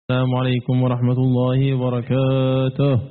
السلام عليكم ورحمة الله وبركاته.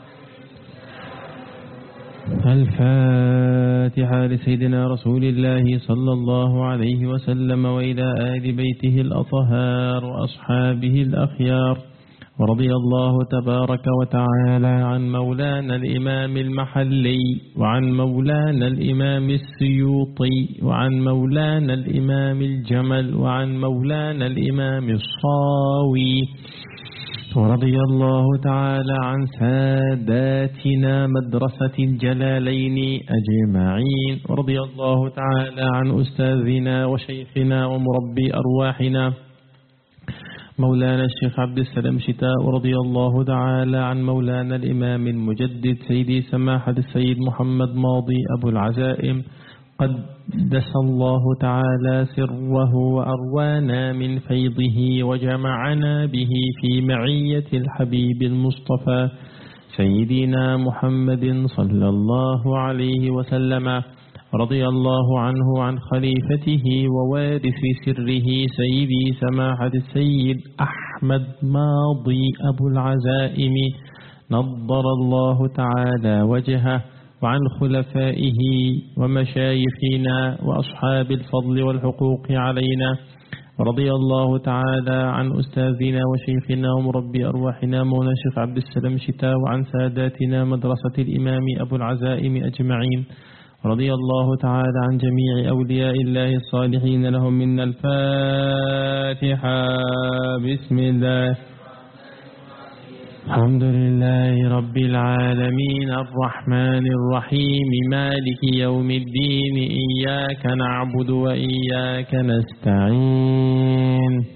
الفاتحة لسيدنا رسول الله صلى الله عليه وسلم وإلى آل بيته الأطهار وأصحابه الأخيار، ورضي الله تبارك وتعالى عن مولانا الإمام المحلي، وعن مولانا الإمام السيوطي، وعن مولانا الإمام الجمل، وعن مولانا الإمام الصاوي، ورضي الله تعالى عن ساداتنا مدرسة الجلالين أجمعين، ورضي الله تعالى عن أستاذنا وشيخنا ومربي أرواحنا مولانا الشيخ عبد السلام شتاء، ورضي الله تعالى عن مولانا الإمام المجدد سيدي سماحة السيد محمد ماضي أبو العزائم، قدس الله تعالى سره وأروانا من فيضه وجمعنا به في معية الحبيب المصطفى سيدنا محمد صلى الله عليه وسلم. رضي الله عنه عن خليفته ووارث سره سيدي سماحة السيد أحمد ماضي أبو العزائم نضر الله تعالى وجهه، وعن خلفائه ومشايخنا وأصحاب الفضل والحقوق علينا. رضي الله تعالى عن أستاذنا وشيخنا ومربي أرواحنا مولانا الشيخ عبد السلام شتاء، وعن ساداتنا مدرسة الإمام أبو العزائم أجمعين. رضي الله تعالى عن جميع أولياء الله الصالحين لهم منا الفاتحة. بسم الله. الحمد لله رب العالمين الرحمن الرحيم مالك يوم الدين، إياك نعبد وإياك نستعين،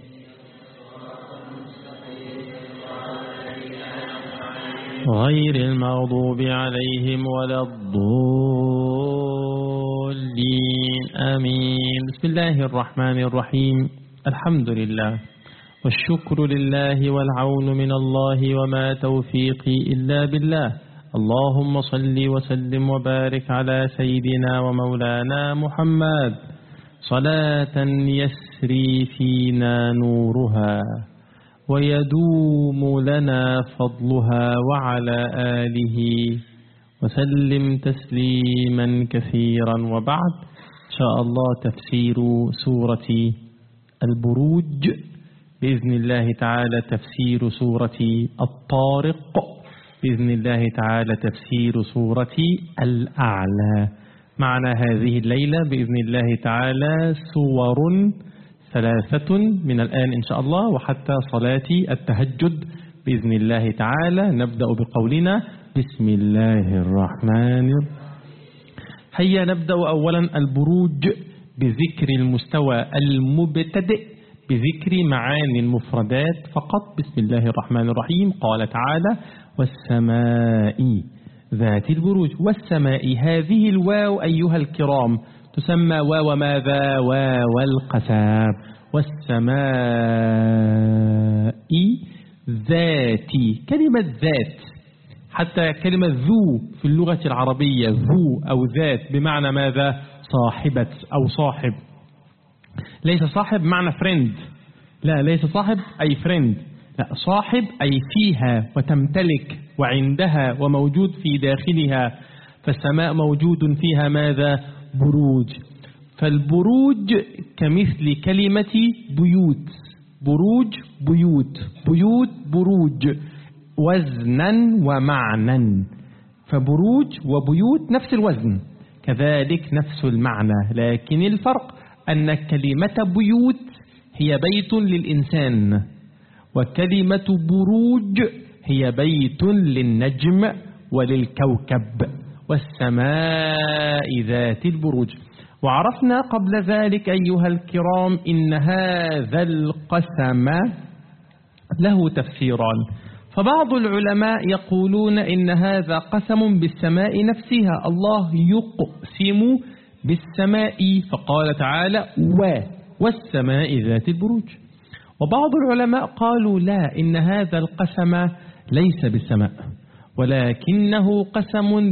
غير المغضوب عليهم ولا الضالين، آمين. بسم الله الرحمن الرحيم. الحمد لله والشكر لله والعون من الله، وما توفيقي إلا بالله. اللهم صل وسلم وبارك على سيدنا ومولانا محمد صلاة يسري فينا نورها ويدوم لنا فضلها، وعلى آله وسلم تسليما كثيرا. وبعد، إن شاء الله تفسير سورة البروج بإذن الله تعالى، تفسير سورة الطارق بإذن الله تعالى، تفسير سورة الأعلى. معنا هذه الليلة بإذن الله تعالى سور 3 من الآن إن شاء الله، وحتى صلاة التهجد بإذن الله تعالى. نبدأ بقولنا بسم الله الرحمن الرحيم. هيا نبدأ أولا البروج بذكر المستوى المبتدئ بذكر معاني المفردات فقط. بسم الله الرحمن الرحيم. قال تعالى والسماء ذات البروج. والسماء، هذه الواو أيها الكرام تسمى واو ماذا؟ واو القسم. والسماء ذات، كلمة ذات، حتى كلمة ذو في اللغة العربية ذو أو ذات بمعنى ماذا؟ صاحبة أو صاحب. ليس صاحب معنى فريند، لا، ليس صاحب أي فريند، لا، صاحب أي فيها وتمتلك وعندها وموجود في داخلها. فالسماء موجود فيها ماذا؟ بروج. فالبروج كمثل كلمة بيوت، بروج بيوت، بيوت بروج، وزنا ومعنى. فبروج وبيوت نفس الوزن، كذلك نفس المعنى، لكن الفرق أن كلمة بيوت هي بيت للإنسان، وكلمة بروج هي بيت للنجم وللكوكب. والسماء ذات البروج. وعرفنا قبل ذلك أيها الكرام إن هذا القسم له تفسيران. فبعض العلماء يقولون إن هذا قسم بالسماء نفسها، الله يقسم بالسماء، فقال تعالى والسماء ذات البروج. وبعض العلماء قالوا لا، إن هذا القسم ليس بالسماء، ولكنه قسم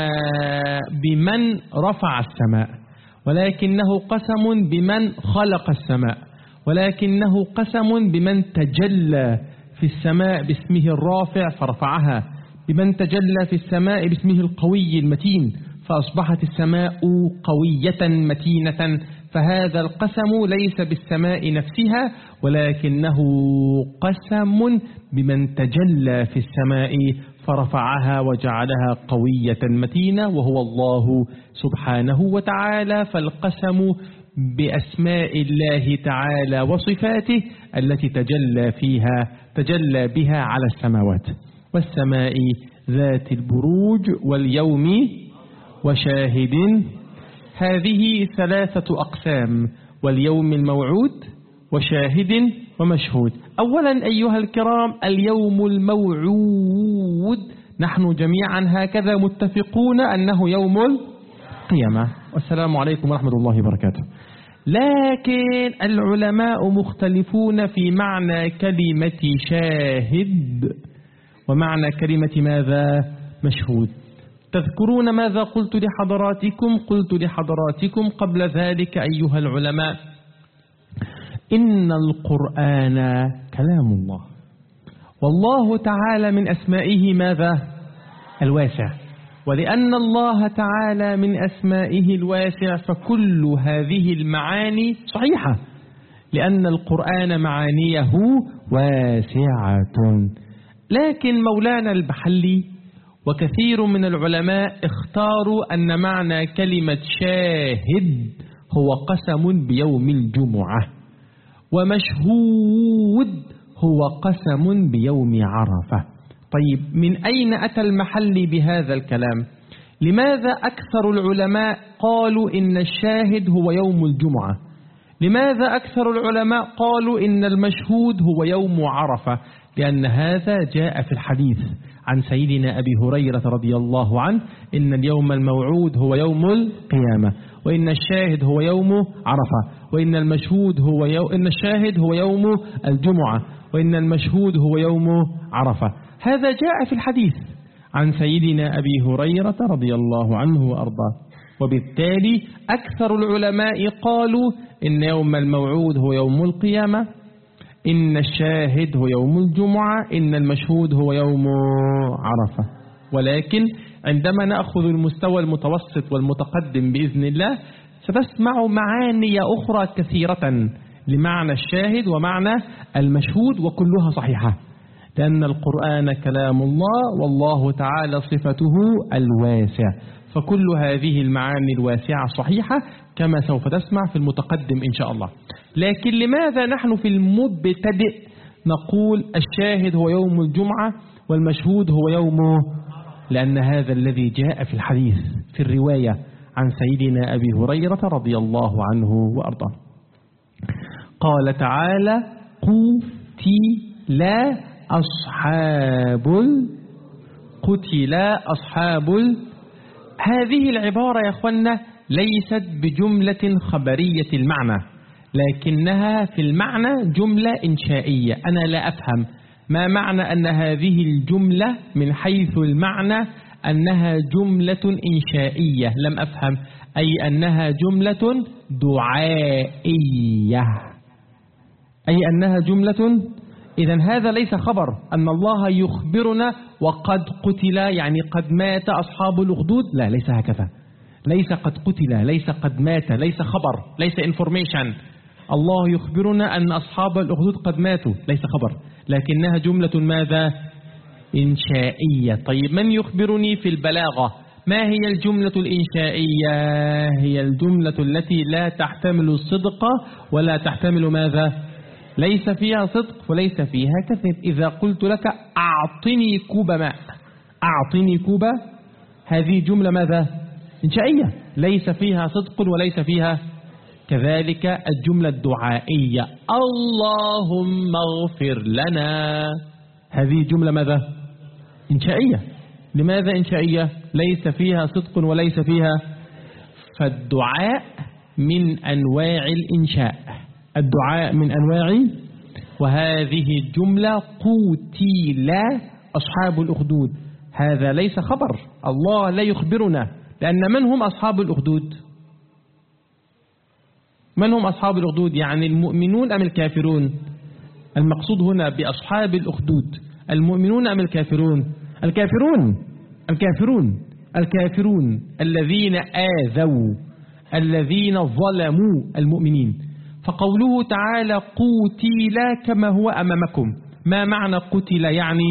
بمن رفع السماء، ولكنه قسم بمن خلق السماء، ولكنه قسم بمن تجلى في السماء باسمه الرافع فرفعها، بمن تجلى في السماء باسمه القوي المتين فأصبحت السماء قوية متينة. فهذا القسم ليس بالسماء نفسها ولكنه قسم بمن تجلى في السماء فرفعها وجعلها قوية متينة وهو الله سبحانه وتعالى. فالقسم بأسماء الله تعالى وصفاته التي تجلى بها على السماوات، والسماء ذات البروج واليوم وشاهد. هذه 3 أقسام: واليوم الموعود وشاهد ومشهود. أولا أيها الكرام، اليوم الموعود نحن جميعا هكذا متفقون أنه يوم القيامة. والسلام عليكم ورحمة الله وبركاته. لكن العلماء مختلفون في معنى كلمة شاهد ومعنى كلمة ماذا؟ مشهود. تذكرون ماذا قلت لحضراتكم؟ قلت لحضراتكم قبل ذلك أيها العلماء إن القرآن كلام الله، والله تعالى من أسمائه ماذا؟ الواسع. ولأن الله تعالى من أسمائه الواسع فكل هذه المعاني صحيحة، لأن القرآن معانيه واسعة. لكن مولانا البحلي وكثير من العلماء اختاروا أن معنى كلمة شاهد هو قسم بيوم الجمعة، ومشهود هو قسم بيوم عرفة. طيب من أين أتى المحلي بهذا الكلام؟ لماذا أكثر العلماء قالوا إن الشاهد هو يوم الجمعة؟ لماذا أكثر العلماء قالوا إن المشهود هو يوم عرفة؟ لأن هذا جاء في الحديث عن سيدنا أبي هريرة رضي الله عنه إن اليوم الموعود هو يوم القيامة، وإن الشاهد هو يوم عرفة، وإن المشهود إن الشاهد هو يوم الجمعة، وإن المشهود هو يوم عرفة. هذا جاء في الحديث عن سيدنا أبي هريرة رضي الله عنه وأرضاه. وبالتالي أكثر العلماء قالوا إن يوم الموعود هو يوم القيامة، إن الشاهد هو يوم الجمعة، إن المشهود هو يوم عرفة. ولكن عندما نأخذ المستوى المتوسط والمتقدم بإذن الله ستسمع معاني أخرى كثيرة لمعنى الشاهد ومعنى المشهود، وكلها صحيحة، لأن القرآن كلام الله والله تعالى صفته الواسع، فكل هذه المعاني الواسعة صحيحة كما سوف تسمع في المتقدم إن شاء الله. لكن لماذا نحن في المبتدئ نقول الشاهد هو يوم الجمعة والمشهود هو يوم؟ لأن هذا الذي جاء في الحديث في الرواية عن سيدنا أبي هريرة رضي الله عنه وأرضاه. قال تعالى: قتل أصحاب هذه العبارة يا أخوانا ليست بجملة خبرية المعنى، لكنها في المعنى جملة إنشائية. أنا لا أفهم ما معنى أن هذه الجملة من حيث المعنى أنها جملة إنشائية، لم أفهم، أي أنها جملة دعائية، أي أنها جملة. إذن هذا ليس خبر أن الله يخبرنا وقد قتل يعني قد مات أصحاب الأخدود، لا، ليس هكذا، ليس قد قتل، ليس قد مات، ليس خبر، ليس information. الله يخبرنا أن أصحاب الأخدود قد ماتوا، ليس خبر، لكنها جملة ماذا؟ إنشائية. طيب من يخبرني في البلاغة ما هي الجملة الإنشائية؟ هي الجملة التي لا تحتمل الصدق ولا تحتمل ماذا؟ ليس فيها صدق وليس فيها كذب. إذا قلت لك أعطني كوب ماء، أعطني كوب، هذه جملة ماذا؟ إنشائية، ليس فيها صدق وليس فيها. كذلك الجملة الدعائية اللهم اغفر لنا، هذه جملة ماذا؟ إنشائية. لماذا إنشائية؟ ليس فيها صدق وليس فيها. فالدعاء من أنواع الإنشاء، الدعاء من أنواع. وهذه الجملة قتل أصحاب الأخدود، هذا ليس خبر، الله لا يخبرنا، لأن من هم أصحاب الأخدود؟ من هم أصحاب الأخدود؟ يعني المؤمنون أم الكافرون؟ المقصود هنا بأصحاب الأخدود المؤمنون أم الكافرون؟ الكافرون الذين آذوا، الذين ظلموا المؤمنين. فقوله تعالى قتل كما هو أمامكم، ما معنى قتل؟ يعني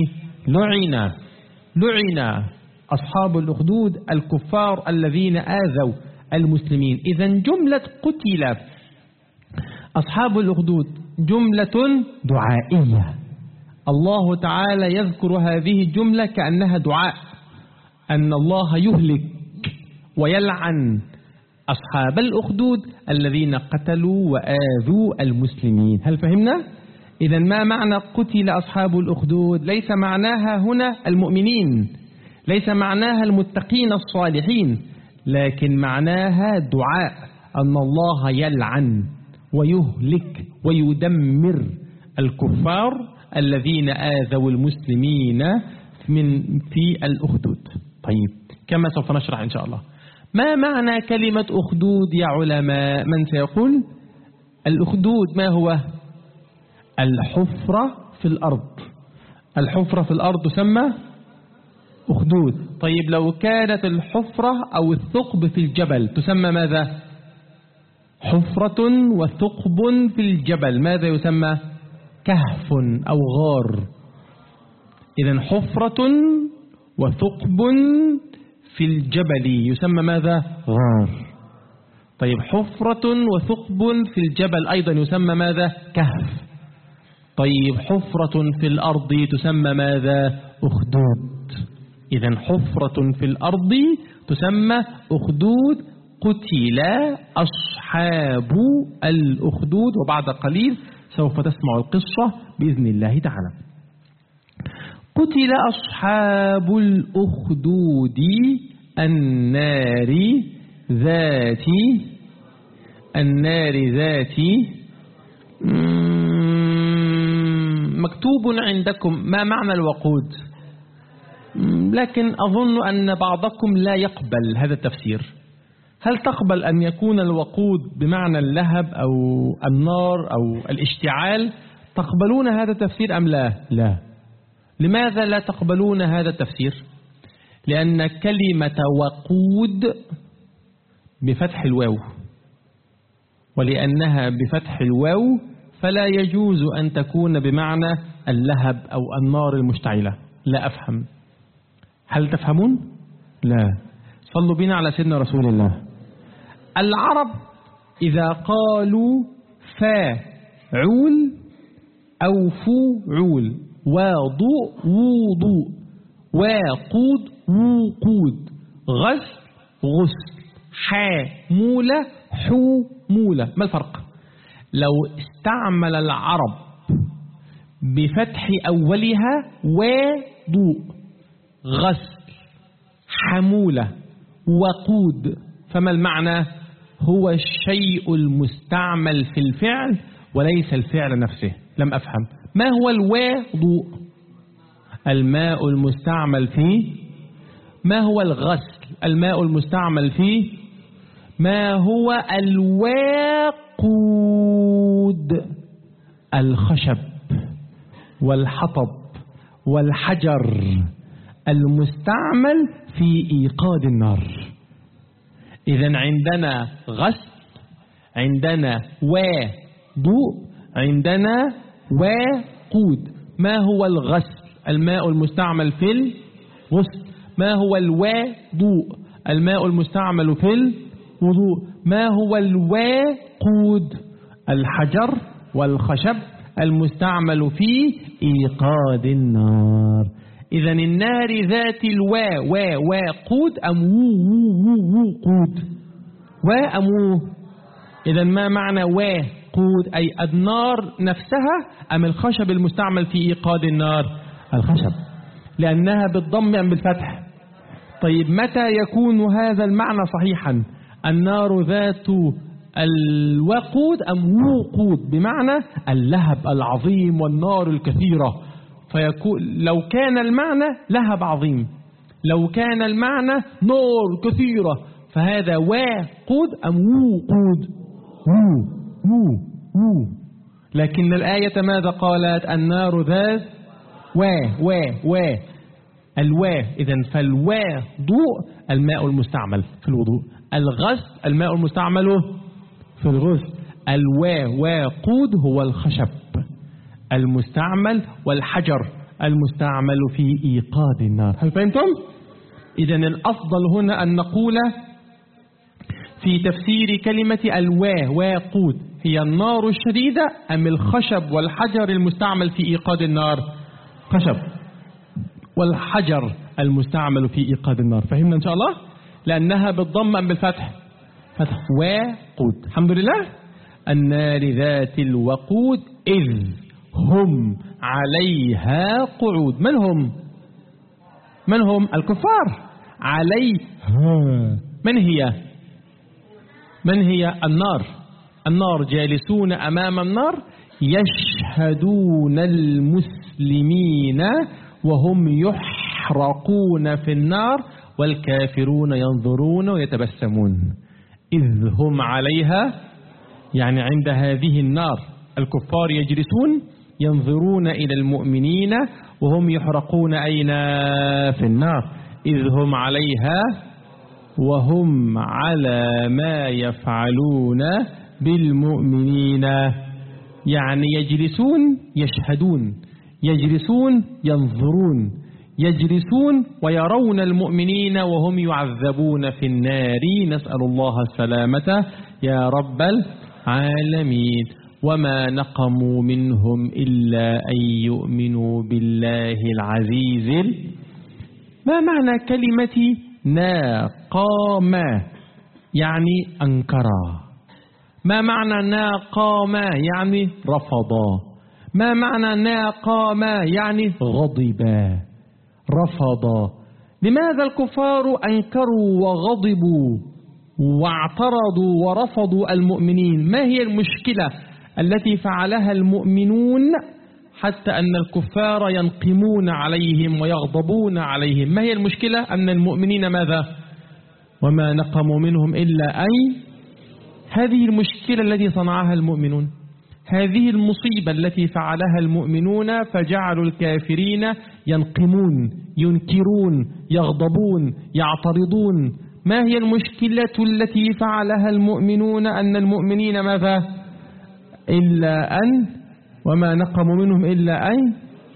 لعن أصحاب الأخدود الكفار الذين آذوا المسلمين. إذن جملة قتل أصحاب الأخدود جملة دعائية، الله تعالى يذكر هذه الجملة كأنها دعاء أن الله يهلك ويلعن أصحاب الأخدود الذين قتلوا وآذوا المسلمين. هل فهمنا؟ إذن ما معنى قتل أصحاب الأخدود؟ ليس معناها هنا المؤمنين، ليس معناها المتقين الصالحين، لكن معناها دعاء أن الله يلعن ويهلك ويدمر الكفار الذين آذوا المسلمين في الأخدود. طيب، كما سوف نشرح إن شاء الله. ما معنى كلمة أخدود يا علماء؟ من سيقول؟ الأخدود ما هو؟ الحفرة في الأرض. الحفرة في الأرض تسمى أخدود. طيب، لو كانت الحفرة أو الثقب في الجبل تسمى ماذا؟ حفرة وثقب في الجبل ماذا يسمى؟ كهف أو غار. إذن حفرة وثقب في الجبل يسمى ماذا؟ غار. طيب، حفرة وثقب في الجبل أيضا يسمى ماذا؟ كهف. طيب، حفرة في الأرض تسمى ماذا؟ أخدود. إذن حفرة في الأرض تسمى أخدود. قتل أصحاب الأخدود، وبعد قليل سوف تسمع القصة بإذن الله تعالى. قتل أصحاب الأخدود النار ذات مكتوب عندكم ما معنى الوقود، لكن أظن أن بعضكم لا يقبل هذا التفسير. هل تقبل أن يكون الوقود بمعنى اللهب أو النار أو الاشتعال؟ تقبلون هذا التفسير أم لا؟ لا. لماذا لا تقبلون هذا التفسير؟ لأن كلمة وقود بفتح الواو، ولأنها بفتح الواو فلا يجوز أن تكون بمعنى اللهب أو النار المشتعلة. لا أفهم. هل تفهمون؟ لا. صلوا بنا على سيدنا رسول الله. العرب إذا قالوا فاعول أو فوعول، وضوء وقود وقود، غسل حامولة حمولة، ما الفرق؟ لو استعمل العرب بفتح أولها وضوء غسل حمولة وقود، فما المعنى؟ هو الشيء المستعمل في الفعل وليس الفعل نفسه. لم أفهم. ما هو الوضوء؟ الماء المستعمل فيه. ما هو الغسل؟ الماء المستعمل فيه. ما هو الوقود؟ الخشب والحطب والحجر المستعمل في إيقاد النار. إذن عندنا غسل، عندنا وضوء، عندنا وقود. ما هو الغسل؟ الماء المستعمل في الغسل. ما هو الوضوء؟ الماء المستعمل في الوضوء. ما هو الوقود؟ الحجر والخشب المستعمل في إيقاد النار. إذن النار ذات وقود أم وقود؟ أم إذن ما معنى وقود؟ أي النار نفسها أم الخشب المستعمل في إيقاد النار؟ الخشب، لأنها بالضم أم بالفتح؟ طيب، متى يكون هذا المعنى صحيحا؟ النار ذات الوقود أم وقود بمعنى اللهب العظيم والنار الكثيرة؟ فيكون لو كان المعنى لهب عظيم، لو كان المعنى نار كثيرة، فهذا وقود أم وقود؟ لكن الآية ماذا قالت؟ النار ذات الوا. إذن فالوا ضوء الماء المستعمل في الوضوء، الغسل الماء المستعمل في الغسل، الواقود هو الخشب المستعمل والحجر المستعمل في إيقاد النار. هل فهمتم؟ إذن الأفضل هنا أن نقول في تفسير كلمة واقود هي النار الشديدة أم الخشب والحجر المستعمل في إيقاد النار؟ خشب والحجر المستعمل في إيقاد النار. فهمنا إن شاء الله؟ لأنها بالضم أم بالفتح؟ فتح. واقود. الحمد لله. النار ذات الوقود إذ هم عليها قعود. من هم؟ الكفار. عليها من هي النار جالسون أمام النار يشهدون المسلمين وهم يحرقون في النار والكافرون ينظرون ويتبسمون. إذ هم عليها يعني عند هذه النار الكفار يجلسون ينظرون إلى المؤمنين وهم يحرقون أين؟ في النار. إذ هم عليها وهم على ما يفعلون بالمؤمنين، يعني يجلسون يشهدون، يجلسون ينظرون، يجلسون ويرون المؤمنين وهم يعذبون في النار. نسأل الله السلامة يا رب العالمين. وما نقموا منهم إلا أن يؤمنوا بالله العزيز. ما معنى كلمة ناقاما؟ يعني أنكرا. ما معنى ناقاما؟ يعني رفضا. ما معنى ناقاما؟ يعني غضبا رفضا. لماذا الكفار أنكروا وغضبوا واعترضوا ورفضوا المؤمنين؟ ما هي المشكلة التي فعلها المؤمنون حتى أن الكفار ينقمون عليهم ويغضبون عليهم؟ ما هي المشكلة؟ أن المؤمنين ماذا؟ وما نقموا منهم إلا أن. هذه المشكلة التي صنعها المؤمنون، هذه المصيبة التي فعلها المؤمنون فجعلوا الكافرين ينقمون ينكرون يغضبون يعترضون. ما هي المشكلة التي فعلها المؤمنون؟ أن المؤمنين ماذا؟ إلا أن وما نقموا منهم إلا أن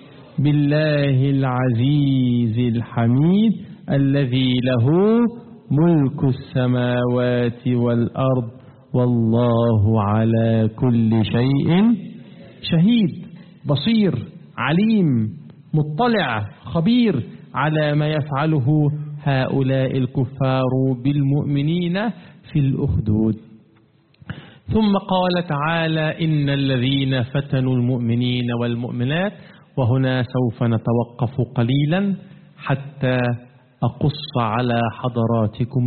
بالله العزيز الحميد الذي له ملك السماوات والأرض والله على كل شيء شهيد بصير عليم مطلع خبير على ما يفعله هؤلاء الكفار بالمؤمنين في الأخدود. ثم قال تعالى إن الذين فتنوا المؤمنين والمؤمنات. وهنا سوف نتوقف قليلا حتى أقص على حضراتكم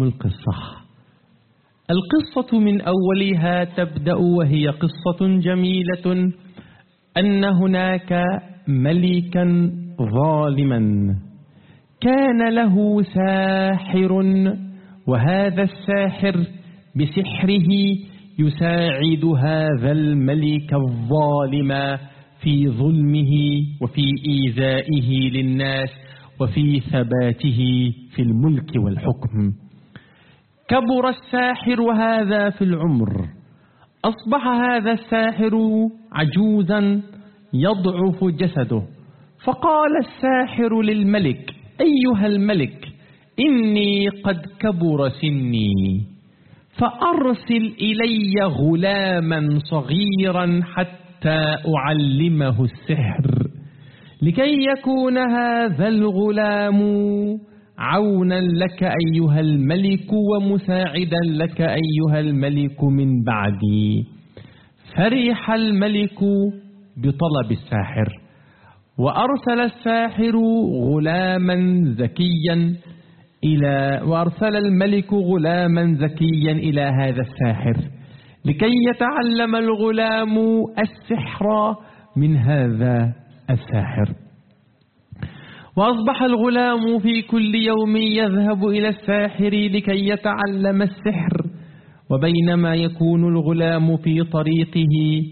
القصة من أولها تبدأ وهي قصة جميلة أن هناك ملكا ظالما كان له ساحر، وهذا الساحر بسحره يساعد هذا الملك الظالم في ظلمه وفي إيذائه للناس وفي ثباته في الملك والحكم. كبر الساحر وهذا في العمر، أصبح هذا الساحر عجوزا يضعف جسده. فقال الساحر للملك أيها الملك إني قد كبر سني، فأرسل إلي غلاما صغيرا حتى أعلمه السحر، لكي يكون هذا الغلام عونا لك أيها الملك ومساعدا لك أيها الملك من بعدي. فرح الملك بطلب الساحر، وأرسل الساحر غلاما زكيا وأرسل الملك غلاما زكيا إلى هذا الساحر لكي يتعلم الغلام السحر من هذا الساحر. وأصبح الغلام في كل يوم يذهب إلى الساحر لكي يتعلم السحر، وبينما يكون الغلام في طريقه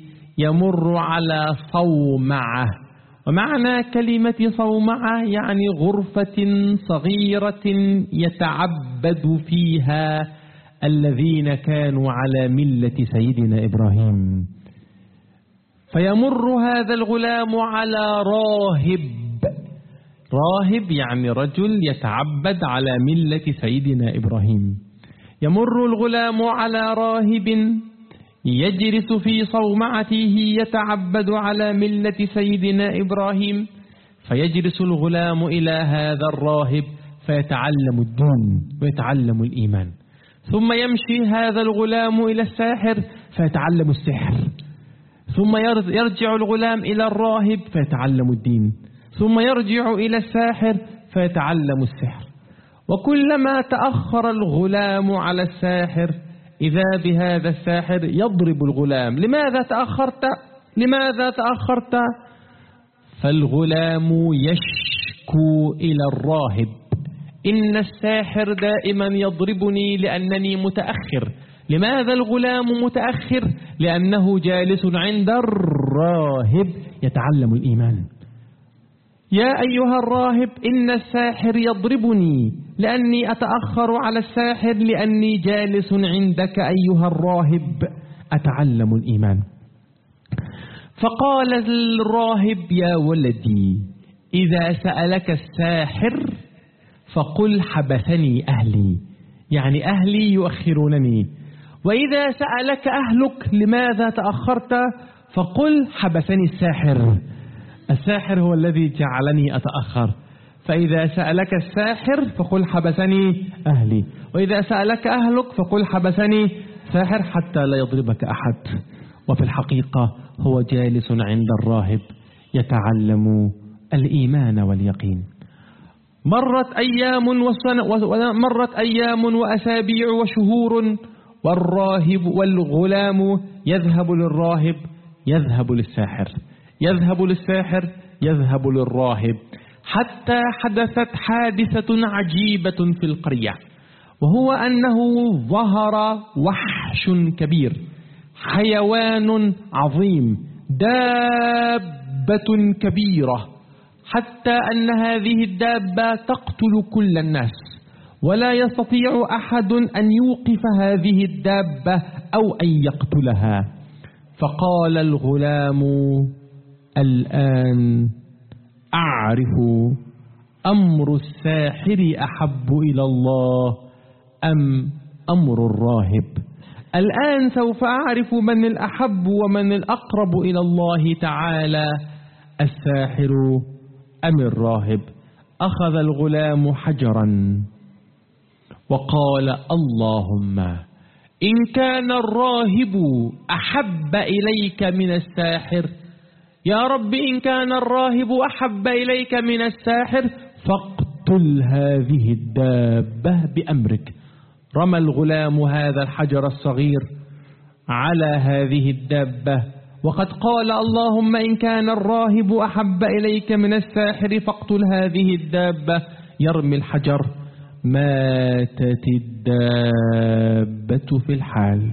يمر على صومعة. ومعنى كلمة صومعة يعني غرفة صغيرة يتعبد فيها الذين كانوا على ملة سيدنا إبراهيم. فيمر هذا الغلام على راهب. راهب يعني رجل يتعبد على ملة سيدنا إبراهيم. يمر الغلام على راهب يجلس في صومعته يتعبد على ملة سيدنا إبراهيم. فيجلس الغلام إلى هذا الراهب فيتعلم الدين ويتعلم الإيمان. ثم يمشي هذا الغلام إلى الساحر فيتعلم السحر. ثم يرجع الغلام إلى الراهب فيتعلم الدين. ثم يرجع إلى الساحر فيتعلم السحر. وكلما تأخر الغلام على الساحر إذا بهذا الساحر يضرب الغلام: لماذا تأخرت؟ لماذا تأخرت؟ فالغلام يشكو إلى الراهب: إن الساحر دائما يضربني لأنني متأخر. لماذا الغلام متأخر؟ لأنه جالس عند الراهب يتعلم الإيمان. يا أيها الراهب، إن الساحر يضربني لأني أتأخر على الساحر لأني جالس عندك أيها الراهب أتعلم الإيمان. فقال الراهب: يا ولدي، إذا سألك الساحر فقل حبسني أهلي، يعني أهلي يؤخرونني. وإذا سألك أهلك لماذا تأخرت فقل حبسني الساحر، الساحر هو الذي جعلني أتأخر. فإذا سألك الساحر فقل حبسني أهلي، وإذا سألك أهلك فقل حبسني ساحر، حتى لا يضربك أحد. وفي الحقيقة هو جالس عند الراهب يتعلم الإيمان واليقين. مرت أيام وأسابيع وشهور، والراهب والغلام يذهب للراهب يذهب للساحر، يذهب للساحر يذهب للراهب، حتى حدثت حادثة عجيبة في القرية، وهو أنه ظهر وحش كبير، حيوان عظيم، دابة كبيرة، حتى أن هذه الدابة تقتل كل الناس، ولا يستطيع أحد أن يوقف هذه الدابة أو أن يقتلها. فقال الغلام: الآن أعرف أمر الساحر أحب إلى الله أم أمر الراهب. الآن سوف أعرف من الأحب ومن الأقرب إلى الله تعالى، الساحر أم الراهب. أخذ الغلام حجرا وقال: اللهم إن كان الراهب أحب إليك من الساحر، يا رب إن كان الراهب أحب إليك من الساحر فاقتل هذه الدابة بأمرك. رمى الغلام هذا الحجر الصغير على هذه الدابة، وقد قال: اللهم إن كان الراهب أحب إليك من الساحر فاقتل هذه الدابة. يرمي الحجر، ماتت الدابة في الحال.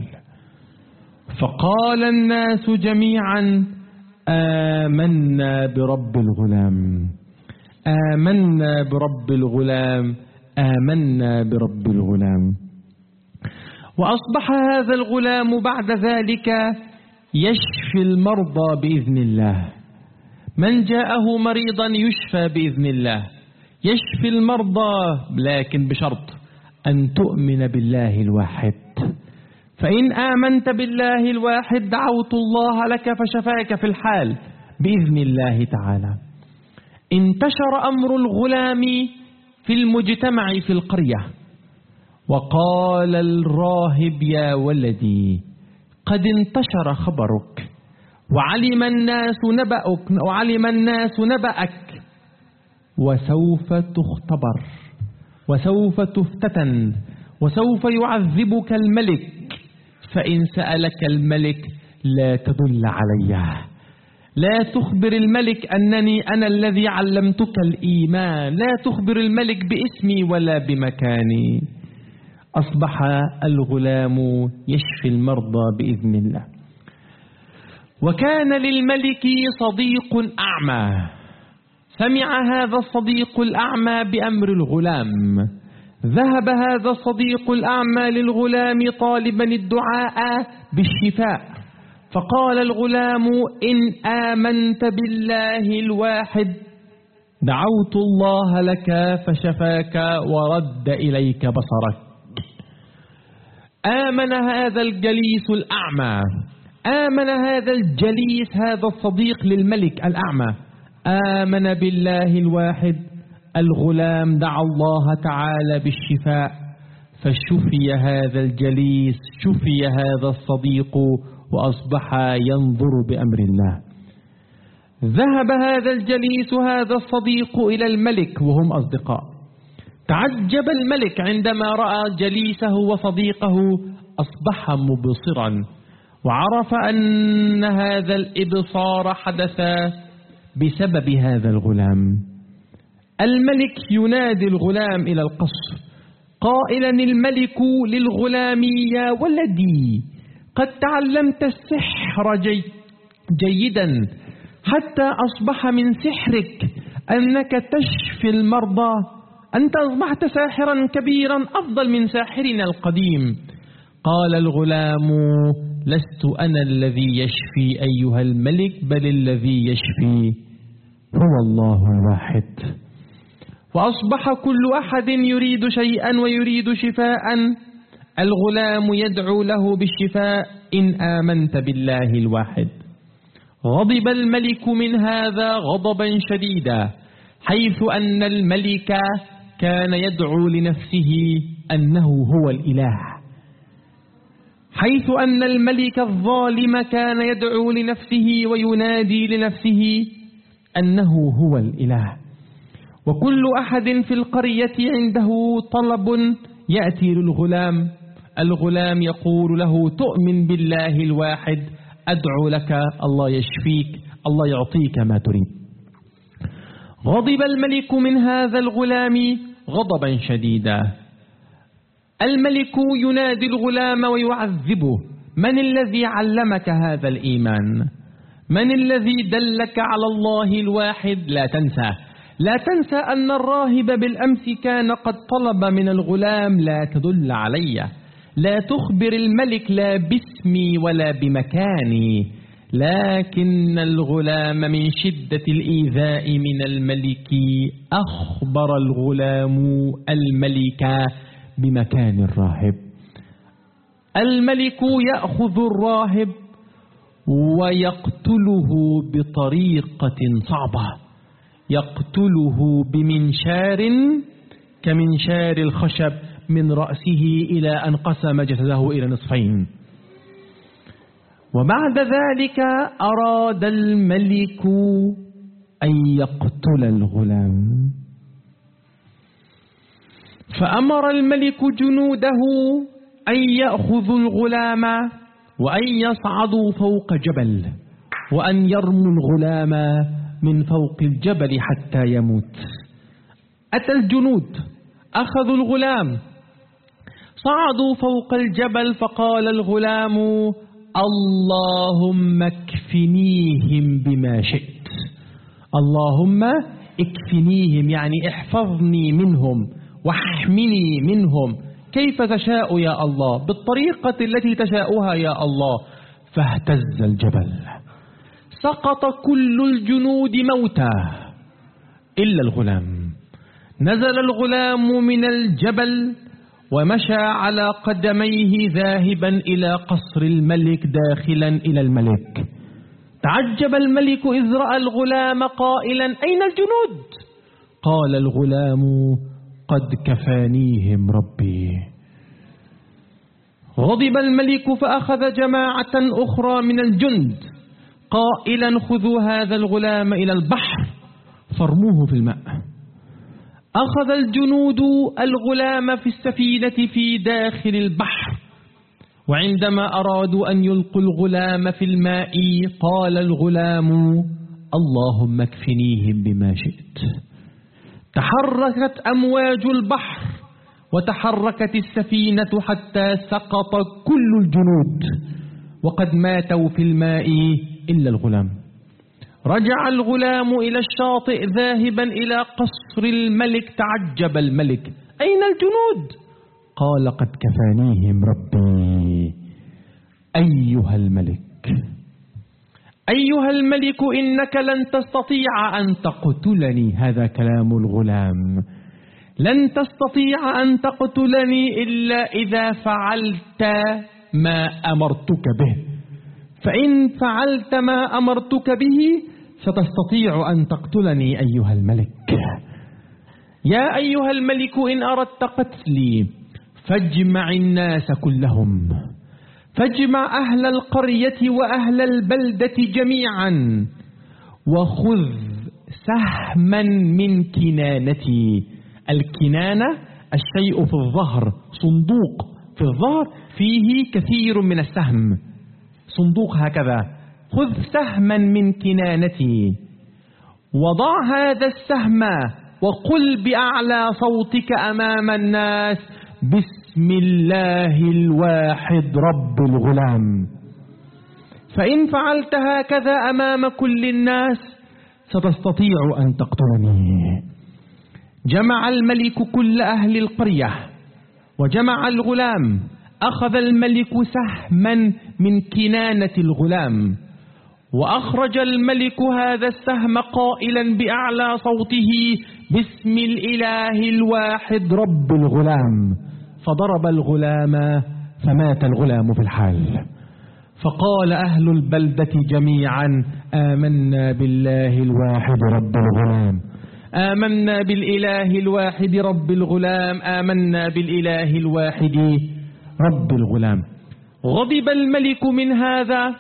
فقال الناس جميعا: آمنا برب الغلام، آمنا برب الغلام، آمنا برب الغلام. وأصبح هذا الغلام بعد ذلك يشفي المرضى بإذن الله. من جاءه مريضا يشفى بإذن الله، يشفي المرضى، لكن بشرط أن تؤمن بالله الواحد. فإن آمنت بالله الواحد دعوت الله لك فشفاك في الحال بإذن الله تعالى. انتشر أمر الغلام في المجتمع في القرية، وقال الراهب: يا ولدي، قد انتشر خبرك وعلم الناس نبأك، وسوف تختبر وسوف تفتتن وسوف يعذبك الملك. فإن سألك الملك لا تدل علي، لا تخبر الملك أنني أنا الذي علمتك الإيمان، لا تخبر الملك باسمي ولا بمكاني. أصبح الغلام يشفي المرضى بإذن الله. وكان للملك صديق أعمى، سمع هذا الصديق الأعمى بأمر الغلام، ذهب هذا الصديق الأعمى للغلام طالبا الدعاء بالشفاء، فقال الغلام: إن آمنت بالله الواحد دعوت الله لك فشفاك ورد إليك بصرك. آمن هذا الجليس الأعمى، آمن هذا الجليس، هذا الصديق للملك الأعمى، آمن بالله الواحد. الغلام دعا الله تعالى بالشفاء، فشفي هذا الجليس، شفي هذا الصديق، وأصبح ينظر بأمر الله. ذهب هذا الجليس هذا الصديق إلى الملك وهم أصدقاء. تعجب الملك عندما رأى جليسه وصديقه أصبح مبصرا، وعرف أن هذا الإبصار حدث بسبب هذا الغلام. الملك ينادي الغلام إلى القصر قائلا: الملك للغلام: يا ولدي، قد تعلمت السحر جيدا، حتى أصبح من سحرك أنك تشفي المرضى، أنت أصبحت ساحرا كبيرا أفضل من ساحرنا القديم. قال الغلام: لست أنا الذي يشفي أيها الملك، بل الذي يشفي هو الله الواحد. وأصبح كل أحد يريد شيئا ويريد شفاء، الغلام يدعو له بالشفاء: إن آمنت بالله الواحد. غضب الملك من هذا غضبا شديدا، حيث أن الملك كان يدعو لنفسه أنه هو الإله، حيث أن الملك الظالم كان يدعو لنفسه وينادي لنفسه أنه هو الإله. وكل أحد في القرية عنده طلب يأتي للغلام، الغلام يقول له: تؤمن بالله الواحد، أدعو لك، الله يشفيك، الله يعطيك ما تريد. غضب الملك من هذا الغلام غضبا شديدا. الملك ينادي الغلام ويعذبه: من الذي علمك هذا الإيمان؟ من الذي دلك على الله الواحد؟ لا تنسى أن الراهب بالأمس كان قد طلب من الغلام: لا تدل علي، لا تخبر الملك لا باسمي ولا بمكاني. لكن الغلام من شدة الإيذاء من الملك أخبر الغلام الملك بمكان الراهب. الملك يأخذ الراهب ويقتله بطريقة صعبة، يقتله بمنشار كمنشار الخشب من رأسه إلى أن قسم جسده إلى نصفين. وبعد ذلك أراد الملك أن يقتل الغلام، فأمر الملك جنوده أن يأخذوا الغلام وأن يصعدوا فوق جبل، وأن يرموا الغلام من فوق الجبل حتى يموت. أتى الجنود أخذوا الغلام، صعدوا فوق الجبل، فقال الغلام: اللهم اكفنيهم بما شئت. اللهم اكفنيهم يعني احفظني منهم واحمني منهم كيف تشاء يا الله، بالطريقة التي تشاؤها يا الله. فاهتز الجبل، سقط كل الجنود موتى إلا الغلام. نزل الغلام من الجبل ومشى على قدميه ذاهبا إلى قصر الملك داخلا إلى الملك. تعجب الملك إذ رأى الغلام قائلا: أين الجنود؟ قال الغلام: قد كفانيهم ربي. غضب الملك فأخذ جماعة أخرى من الجند قائلا: خذوا هذا الغلام إلى البحر فارموه في الماء. أخذ الجنود الغلام في السفينة في داخل البحر، وعندما أرادوا أن يلقوا الغلام في الماء قال الغلام: اللهم اكفنيهم بما شئت. تحركت أمواج البحر وتحركت السفينة حتى سقط كل الجنود، وقد ماتوا في الماء إلا الغلام. رجع الغلام إلى الشاطئ ذاهبا إلى قصر الملك. تعجب الملك: أين الجنود؟ قال: قد كفانيهم ربي. أيها الملك إنك لن تستطيع أن تقتلني. هذا كلام الغلام: لن تستطيع أن تقتلني إلا إذا فعلت ما أمرتك به، فإن فعلت ما أمرتك به ستستطيع أن تقتلني أيها الملك. يا أيها الملك إن أردت قتلي فاجمع الناس كلهم، فاجمع أهل القرية وأهل البلدة جميعا، وخذ سهما من كنانتي. الكنانة الشيء في الظهر، صندوق في الظهر فيه كثير من السهم، صندوق هكذا. خذ سهما من كنانتي وضع هذا السهم وقل بأعلى صوتك أمام الناس: بسم الله الواحد رب الغلام. فإن فعلت هكذا أمام كل الناس ستستطيع أن تقتلني. جمع الملك كل أهل القرية وجمع الغلام. أخذ الملك سهما من كنانة الغلام، وأخرج الملك هذا السهم قائلا بأعلى صوته: بسم الإله الواحد رب الغلام. فضرب الغلام فمات الغلام في الحال. فقال أهل البلدة جميعا: آمنا بالله الواحد رب الغلام، آمنا بالإله الواحد رب الغلام، آمنا بالإله الواحد رب الغلام. غضب الملك من هذا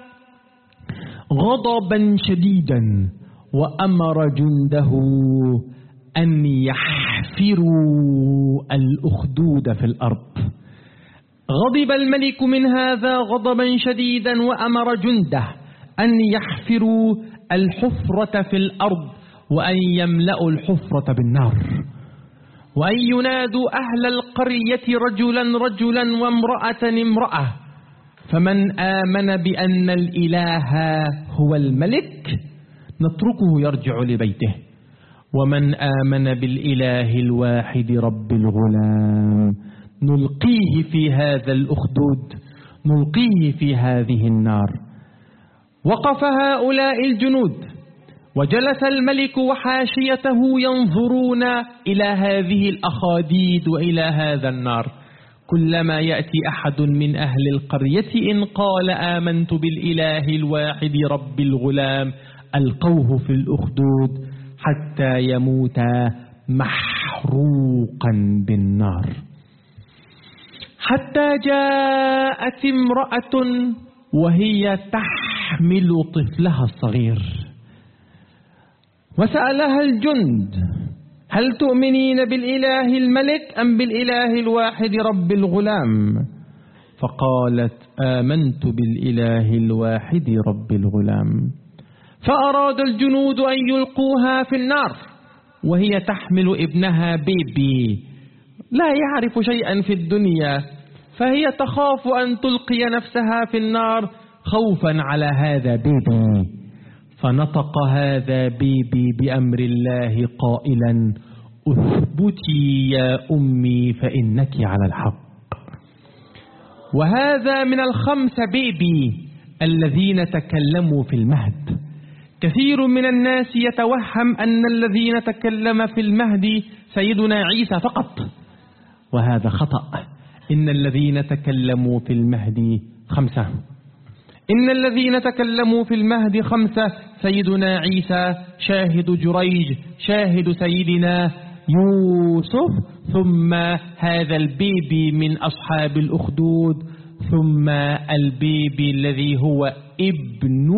غضبا شديدا، وأمر جنده أن يحفروا الأخدود في الأرض. غضب الملك من هذا غضبا شديدا، وأمر جنده أن يحفروا الحفرة في الأرض، وأن يملأوا الحفرة بالنار، وأن ينادوا أهل القرية رجلا رجلا وامرأة امرأة. فمن آمن بأن الإله هو الملك نتركه يرجع لبيته، ومن آمن بالإله الواحد رب الغلام نلقيه في هذا الأخدود، نلقيه في هذه النار. وقف هؤلاء الجنود، وجلس الملك وحاشيته ينظرون إلى هذه الأخاديد وإلى هذا النار. كلما يأتي أحد من أهل القرية إن قال آمنت بالإله الواحد رب الغلام ألقوه في الأخدود حتى يموت محروقا بالنار. حتى جاءت امرأة وهي تحمل طفلها الصغير، وسألها الجند: هل تؤمنين بالإله الملك أم بالإله الواحد رب الغلام؟ فقالت: آمنت بالإله الواحد رب الغلام. فأراد الجنود أن يلقوها في النار وهي تحمل ابنها بيبي لا يعرف شيئا في الدنيا، فهي تخاف أن تلقي نفسها في النار خوفا على هذا بيبي. فنطق هذا بيبي بأمر الله قائلا: اثبتي يا أمي فإنك على الحق. وهذا من 5 بيبي الذين تكلموا في المهد. كثير من الناس يتوهم أن الذين تكلم في المهد سيدنا عيسى فقط، وهذا خطأ. إن الذين تكلموا في المهد 5. إن الذين تكلموا في المهد 5: سيدنا عيسى، شاهد جريج، شاهد سيدنا يوسف، ثم هذا البيبي من أصحاب الأخدود، ثم البيبي الذي هو ابن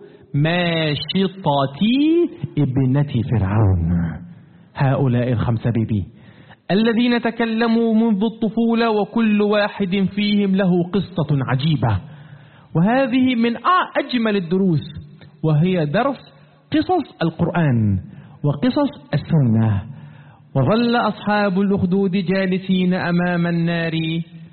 ماشطة ابنة فرعون. هؤلاء 5 بيبي الذين تكلموا منذ الطفولة، وكل واحد فيهم له قصة عجيبة. وهذه من أجمل الدروس، وهي درس قصص القرآن وقصص السنة. وظل أصحاب الأخدود جالسين أمام النار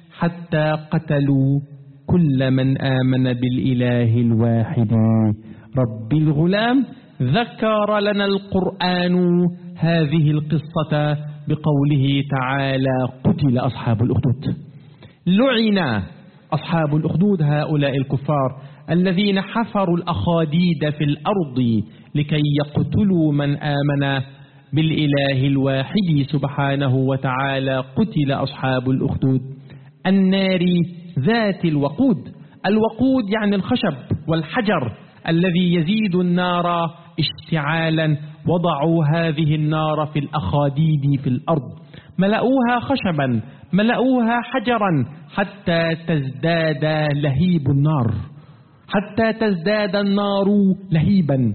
حتى قتلوا كل من آمن بالإله الواحد رب الغلام ذكر لنا القرآن هذه القصة بقوله تعالى قتل أصحاب الأخدود. لعن أصحاب الأخدود هؤلاء الكفار الذين حفروا الأخاديد في الأرض لكي يقتلوا من آمن بالإله الواحد سبحانه وتعالى. قتل أصحاب الأخدود النار ذات الوقود. الوقود يعني الخشب والحجر الذي يزيد النار اشتعالا. وضعوا هذه النار في الأخاديد في الأرض، ملأوها خشبا ملأوها حجرا حتى تزداد لهيب النار، حتى تزداد النار لهيبا.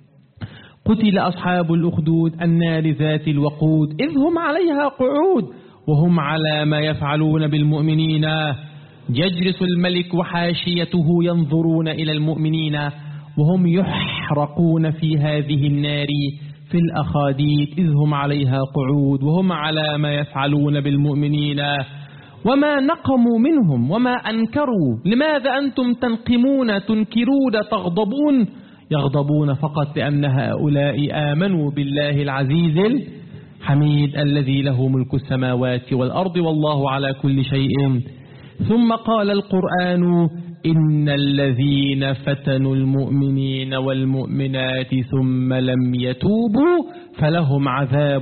قتل أصحاب الأخدود النار ذات الوقود إذ هم عليها قعود وهم على ما يفعلون بالمؤمنين يجلس الملك وحاشيته ينظرون إلى المؤمنين وهم يحرقون في هذه النار في الأخاديد إذ هم عليها قعود وهم على ما يفعلون بالمؤمنين. وما نقموا منهم وما أنكروا. لماذا أنتم تنقمون تنكرون تغضبون؟ يغضبون فقط لأن هؤلاء آمنوا بالله العزيز الحميد الذي له ملك السماوات والأرض والله على كل شيء. ثم قال القرآن إن الذين فتنوا المؤمنين والمؤمنات ثم لم يتوبوا فلهم عذاب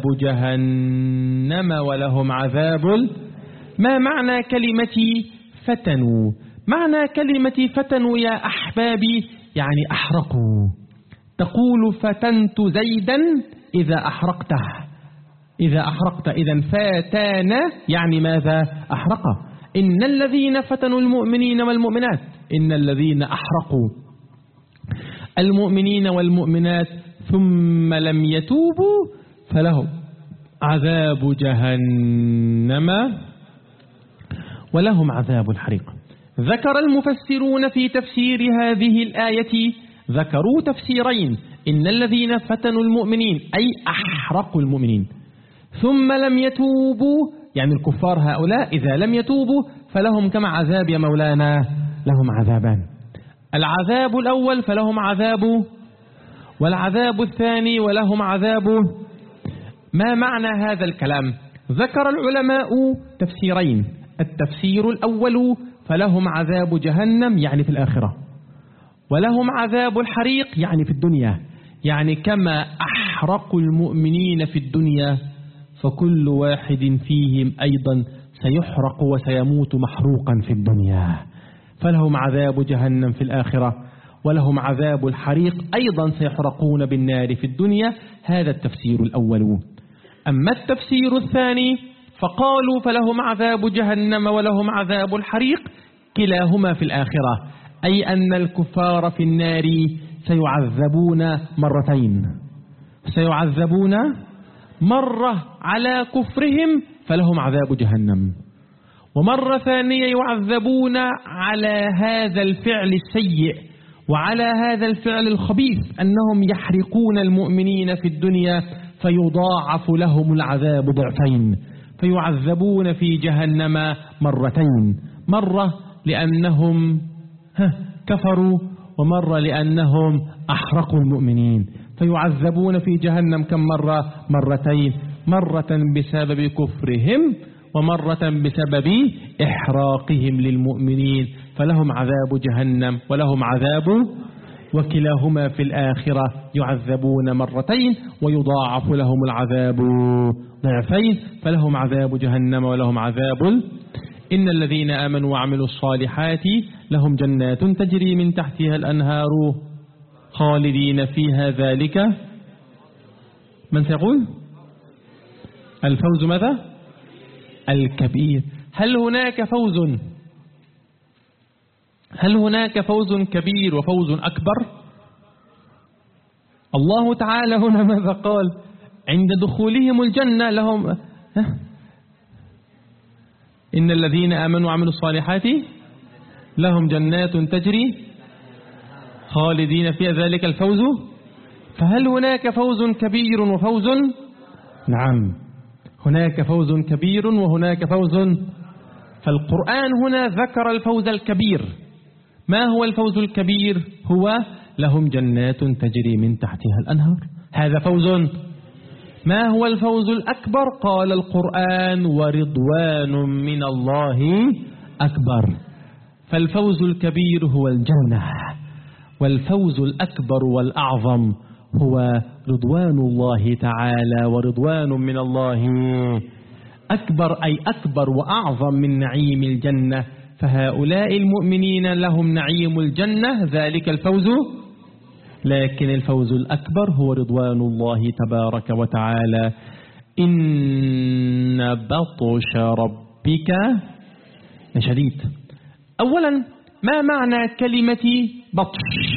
جهنم ولهم عذاب. ما معنى كلمة فتنوا؟ معنى كلمة فتنوا يا أحبابي يعني أحرقوا. تقول فتنت زيدا إذا أحرقته، إذا أحرقت. إذن فتان يعني ماذا؟ أحرق. إن الذين فتنوا المؤمنين والمؤمنات، إن الذين أحرقوا المؤمنين والمؤمنات ثم لم يتوبوا فلهم عذاب جهنم ولهم عذاب الحريق. ذكر المفسرون في تفسير هذه الآية ذكروا تفسيرين: إن الذين فتنوا المؤمنين أي أحرقوا المؤمنين، ثم لم يتوبوا يعني الكفار هؤلاء إذا لم يتوبوا فلهم كما عذاب يا مولانا، لهم عذابان. العذاب الأول فلهم عذاب، والعذاب الثاني ولهم عذاب. ما معنى هذا الكلام؟ ذكر العلماء تفسيرين: التفسير الأول فلهم عذاب جهنم يعني في الآخرة، ولهم عذاب الحريق يعني في الدنيا. يعني كما أحرقوا المؤمنين في الدنيا فكل واحد فيهم أيضا سيحرق وسيموت محروقا في الدنيا، فلهم عذاب جهنم في الآخرة ولهم عذاب الحريق أيضا سيحرقون بالنار في الدنيا. هذا التفسير الأول. أما التفسير الثاني فقالوا فلهم عذاب جهنم ولهم عذاب الحريق كلاهما في الآخرة، أي أن الكفار في النار سيعذبون مرتين، سيعذبون مرة على كفرهم فلهم عذاب جهنم، ومرة ثانية يعذبون على هذا الفعل السيء وعلى هذا الفعل الخبيث أنهم يحرقون المؤمنين في الدنيا فيضاعف لهم العذاب ضعفين، فيعذبون في جهنم مرتين: مرة لأنهم كفروا ومرة لأنهم أحرقوا المؤمنين، فيعذبون في جهنم كم مرة؟ مرتين، مرة بسبب كفرهم ومرة بسبب إحراقهم للمؤمنين، فلهم عذاب جهنم ولهم عذاب، وكلاهما في الآخرة يعذبون مرتين ويضاعف لهم العذاب ضعفين، فلهم عذاب جهنم ولهم عذاب. إن الذين آمنوا وعملوا الصالحات لهم جنات تجري من تحتها الأنهار خالدين فيها ذلك. من سيقول؟ الفوز ماذا؟ الكبير. هل هناك فوز كبير وفوز أكبر؟ الله تعالى هنا ماذا قال؟ عند دخولهم الجنة لهم إن الذين آمنوا وعملوا الصالحات لهم جنات تجري خالدين فيها ذلك الفوز. فهل هناك فوز كبير وفوز؟ نعم، هناك فوز كبير وهناك فوز. فالقرآن هنا ذكر الفوز الكبير. ما هو الفوز الكبير؟ هو لهم جنات تجري من تحتها الأنهار. هذا فوز. ما هو الفوز الأكبر؟ قال القرآن: ورضوان من الله أكبر. فالفوز الكبير هو الجنة، والفوز الأكبر والأعظم هو رضوان الله تعالى، ورضوان من الله أكبر، أي أكبر وأعظم من نعيم الجنة. فهؤلاء المؤمنين لهم نعيم الجنة، ذلك الفوز، لكن الفوز الأكبر هو رضوان الله تبارك وتعالى. إن بطش ربك شديد. أولا، ما معنى كلمة بطش؟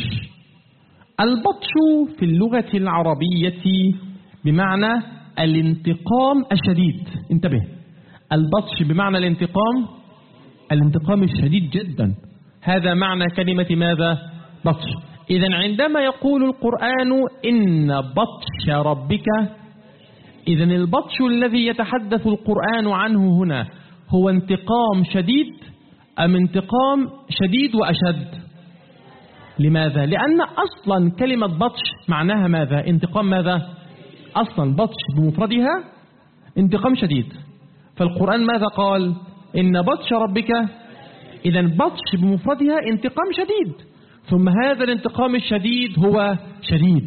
البطش في اللغة العربية بمعنى الانتقام الشديد. انتبه، البطش بمعنى الانتقام الشديد جدا. هذا معنى كلمة ماذا؟ بطش. إذن عندما يقول القرآن إن بطش ربك، إذن البطش الذي يتحدث القرآن عنه هنا هو انتقام شديد أم انتقام شديد وأشد؟ لماذا؟ لأن أصلا كلمة بطش معناها ماذا؟ انتقام ماذا؟ أصلا بطش بمفردها انتقام شديد. فالقرآن ماذا قال؟ إن بطش ربك. إذن بطش بمفردها انتقام شديد، ثم هذا الانتقام الشديد هو شديد.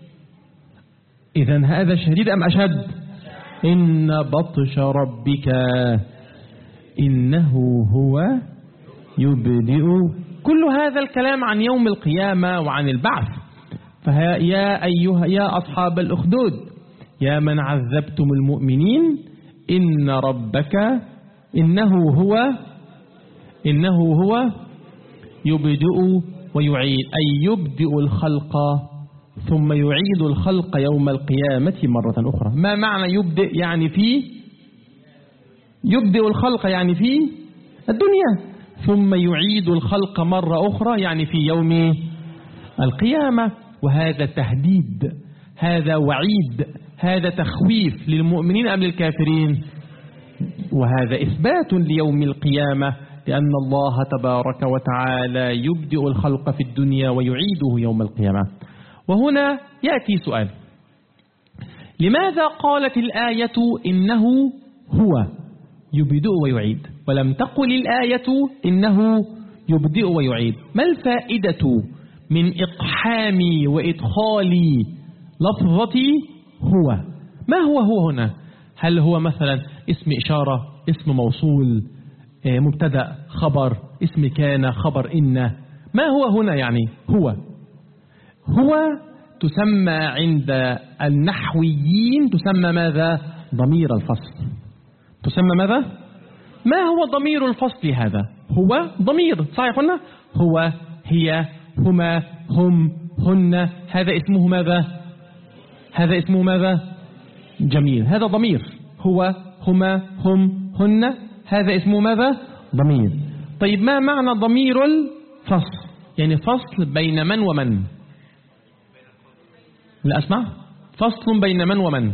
إذن هذا شديد أم أشد؟ إن بطش ربك إنه هو يبدئ. كل هذا الكلام عن يوم القيامة وعن البعث. يا أصحاب الأخدود، يا من عذبتم المؤمنين، إن ربك إنه هو يبدئ ويعيد، أي يبدئ الخلق ثم يعيد الخلق يوم القيامة مرة أخرى. ما معنى يبدئ؟ يعني يبدئ الخلق يعني في الدنيا، ثم يعيد الخلق مرة أخرى يعني في يوم القيامة. وهذا تهديد، هذا وعيد، هذا تخويف للمؤمنين أم للكافرين؟ وهذا إثبات ليوم القيامة، لأن الله تبارك وتعالى يبدئ الخلق في الدنيا ويعيده يوم القيامة. وهنا يأتي سؤال: لماذا قالت الآية إنه هو يبدئ ويعيد، ولم تقل الآية إنه يبدئ ويعيد؟ ما الفائدة من إقحام وإدخال لفظة هو؟ ما هو هنا؟ هل هو مثلا اسم إشارة، اسم موصول، مبتدأ، خبر، اسم كان، خبر إن؟ ما هو هنا يعني؟ هو تسمى عند النحويين تسمى ماذا؟ ضمير الفصل. تسمى ماذا؟ ما هو ضمير الفصل هذا؟ هو ضمير، صحيح قلنا؟ هو، هي، هما، هم، هن، هذا اسمه ماذا؟ جميل، هذا ضمير. هو، هما، هم، هن، هذا اسمه ماذا؟ ضمير. طيب ما معنى ضمير الفصل؟ يعني فصل بين من ومن. لا أسمع. فصل بين من ومن.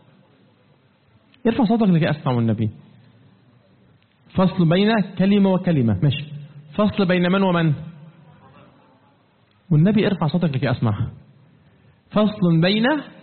ارفع صوتك لكي أسمع النبي. فصل بين كلمة وكلمة، ماشي. فصل بين من ومن؟ والنبي ارفع صوتك لكي أسمع. فصل بين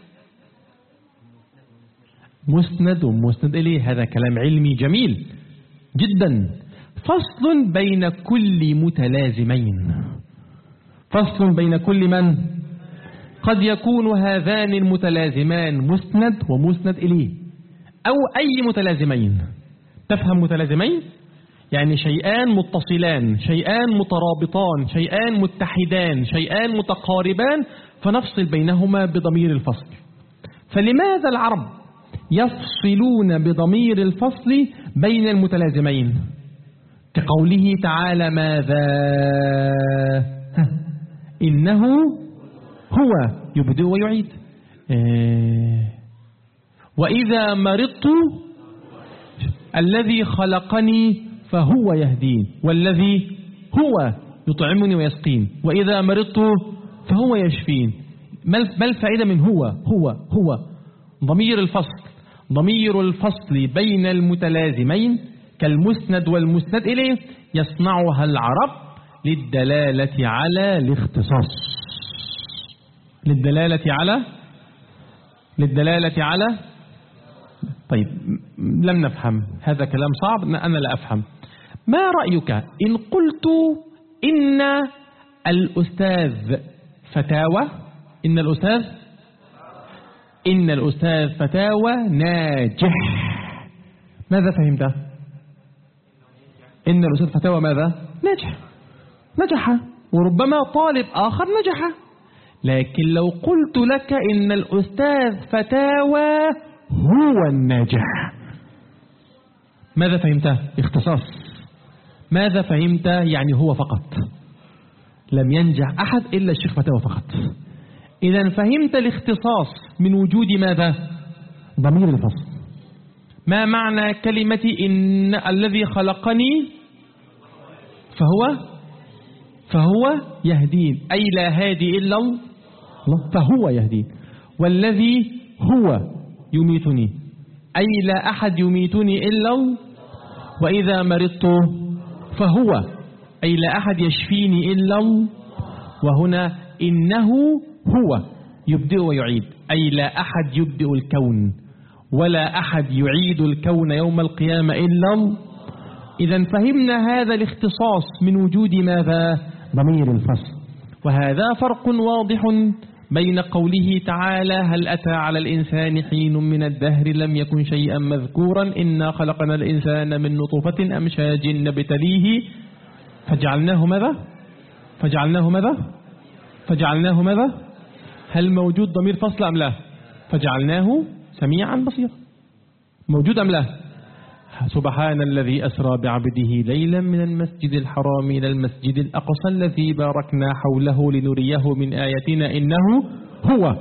مسند ومسند إليه، هذا كلام علمي جميل جدا. فصل بين كل متلازمين. فصل بين كل من؟ قد يكون هذان المتلازمان مسند ومسند إليه، أو أي متلازمين. تفهم متلازمين؟ يعني شيئان متصلان، شيئان مترابطان، شيئان متحدان، شيئان متقاربان، فنفصل بينهما بضمير الفصل. فلماذا العرب يفصلون بضمير الفصل بين المتلازمين؟ كقوله تعالى ماذا؟ إنه هو يبدئ ويعيد. وإذا مرضت الذي خلقني فهو يهدين، والذي هو يطعمني ويسقين، وإذا مرضت فهو يشفين. ما الفائدة من هو؟ ضمير الفصل. ضمير الفصل بين المتلازمين كالمسند والمسند إليه يصنعها العرب للدلالة على الاختصاص. للدلالة على طيب لم نفهم، هذا كلام صعب، أنا لا أفهم. ما رأيك إن قلت إن الأستاذ فتاوى، إن الأستاذ فتاوى ناجح، ماذا فهمت؟ إن الأستاذ فتاوى ماذا؟ نجح، وربما طالب آخر نجح. لكن لو قلت لك إن الأستاذ فتاوى هو الناجح، ماذا فهمت؟ اختصاص. ماذا فهمت؟ يعني هو فقط، لم ينجح أحد إلا الشيخ فتاوى فقط. إذا فهمت الاختصاص من وجود ماذا؟ ضمير الفصل. ما معنى كلمة إن الذي خلقني فهو يهدين، أي لا هادي إلا الله، فهو يهدين. والذي هو يميتني، أي لا أحد يميتني إلا الله. وإذا مرضت فهو، أي لا أحد يشفيني إلا الله. وهنا إنه هو يبدئ ويعيد، أي لا أحد يبدئ الكون ولا أحد يعيد الكون يوم القيامة إلا الله. إذا فهمنا هذا الاختصاص من وجود ماذا؟ ضمير الفصل. وهذا فرق واضح بين قوله تعالى هل أتى على الإنسان حين من الدهر لم يكن شيئا مذكورا إنا خلقنا الإنسان من نطفة أمشاج نبتليه فجعلناه ماذا؟ هل موجود ضمير فصل أم لا؟ فجعلناه سميعا بصيرا، موجود أم لا؟ سبحان الذي أسرى بعبده ليلا من المسجد الحرام إلى المسجد الأقصى الذي باركنا حوله لنريه من آياتنا إنه هو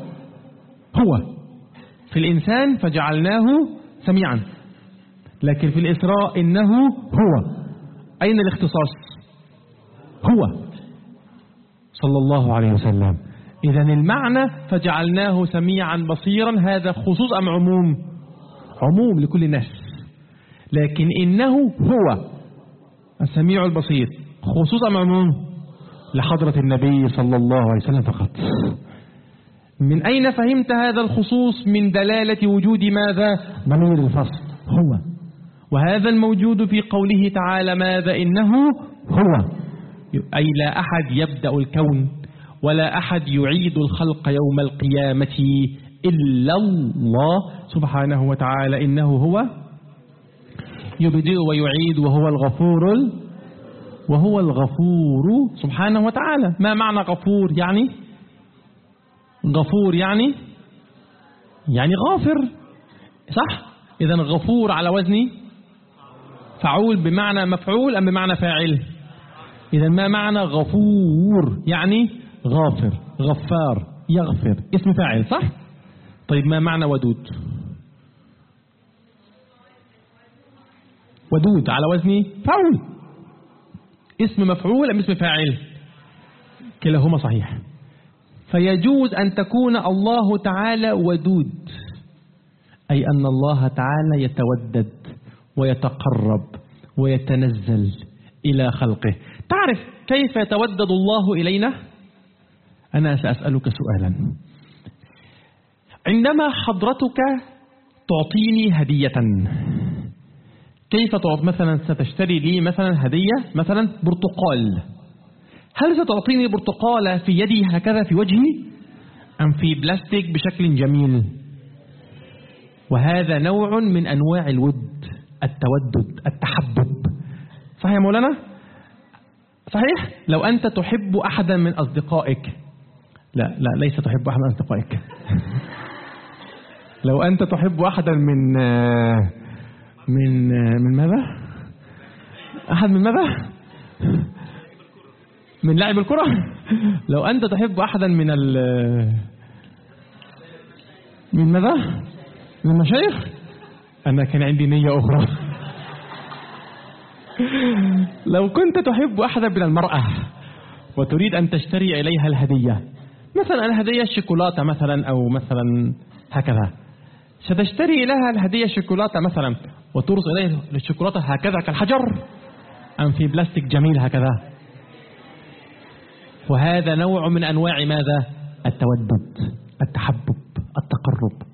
في الإنسان فجعلناه سميعا، لكن في الإسراء إنه هو. أين الاختصاص؟ هو صلى الله عليه وسلم. إذا المعنى فجعلناه سميعا بصيرا هذا خصوص أم عموم؟ عموم لكل الناس. لكن إنه هو السميع البصير خصوص أم عموم؟ لحضرة النبي صلى الله عليه وسلم فقط. من أين فهمت هذا الخصوص؟ من دلالة وجود ماذا؟ ضمير الفصل هو. وهذا الموجود في قوله تعالى ماذا؟ إنه هو، أي لا أحد يبدأ الكون ولا أحد يعيد الخلق يوم القيامة إلا الله سبحانه وتعالى. إنه هو يبدئ ويعيد وهو الغفور سبحانه وتعالى. ما معنى غفور؟ يعني غافر، صح؟ إذن غفور على وزن فعول بمعنى مفعول أم بمعنى فاعل؟ إذن ما معنى غفور؟ يعني غافر، غفار، يغفر، اسم فاعل، صح؟ طيب ما معنى ودود؟ ودود على وزن فعول، اسم مفعول أم اسم فاعل؟ كلاهما صحيح. فيجوز أن تكون الله تعالى ودود، أي أن الله تعالى يتودد ويتقرب ويتنزل إلى خلقه. تعرف كيف يتودد الله إلينا؟ أنا سأسألك سؤالا. عندما حضرتك تعطيني هدية، كيف تعطي؟ مثلا ستشتري لي مثلا هدية، مثلا برتقال، هل ستعطيني برتقالة في يدي هكذا في وجهي أم في بلاستيك بشكل جميل؟ وهذا نوع من أنواع الود، التودد، التحبب، صحيح يا مولانا؟ صحيح؟ لو أنت تحب أحدا من أصدقائك، لا ليس تحب أحدا من أصدقائك لو أنت تحب أحدا من ماذا؟ أحد من ماذا؟ من لاعب الكرة. لو أنت تحب أحدا من ماذا؟ من المشايخ. أنا كان عندي نية أخرى. لو كنت تحب أحدا من المرأة وتريد أن تشتري إليها الهدية، مثلا الهدية الشوكولاتة مثلا، أو مثلا هكذا، ستشتري لها الهدية الشوكولاتة مثلا وترسل إليها الشوكولاتة هكذا كالحجر أم في بلاستيك جميل هكذا؟ وهذا نوع من أنواع ماذا؟ التودد، التحبب، التقرب.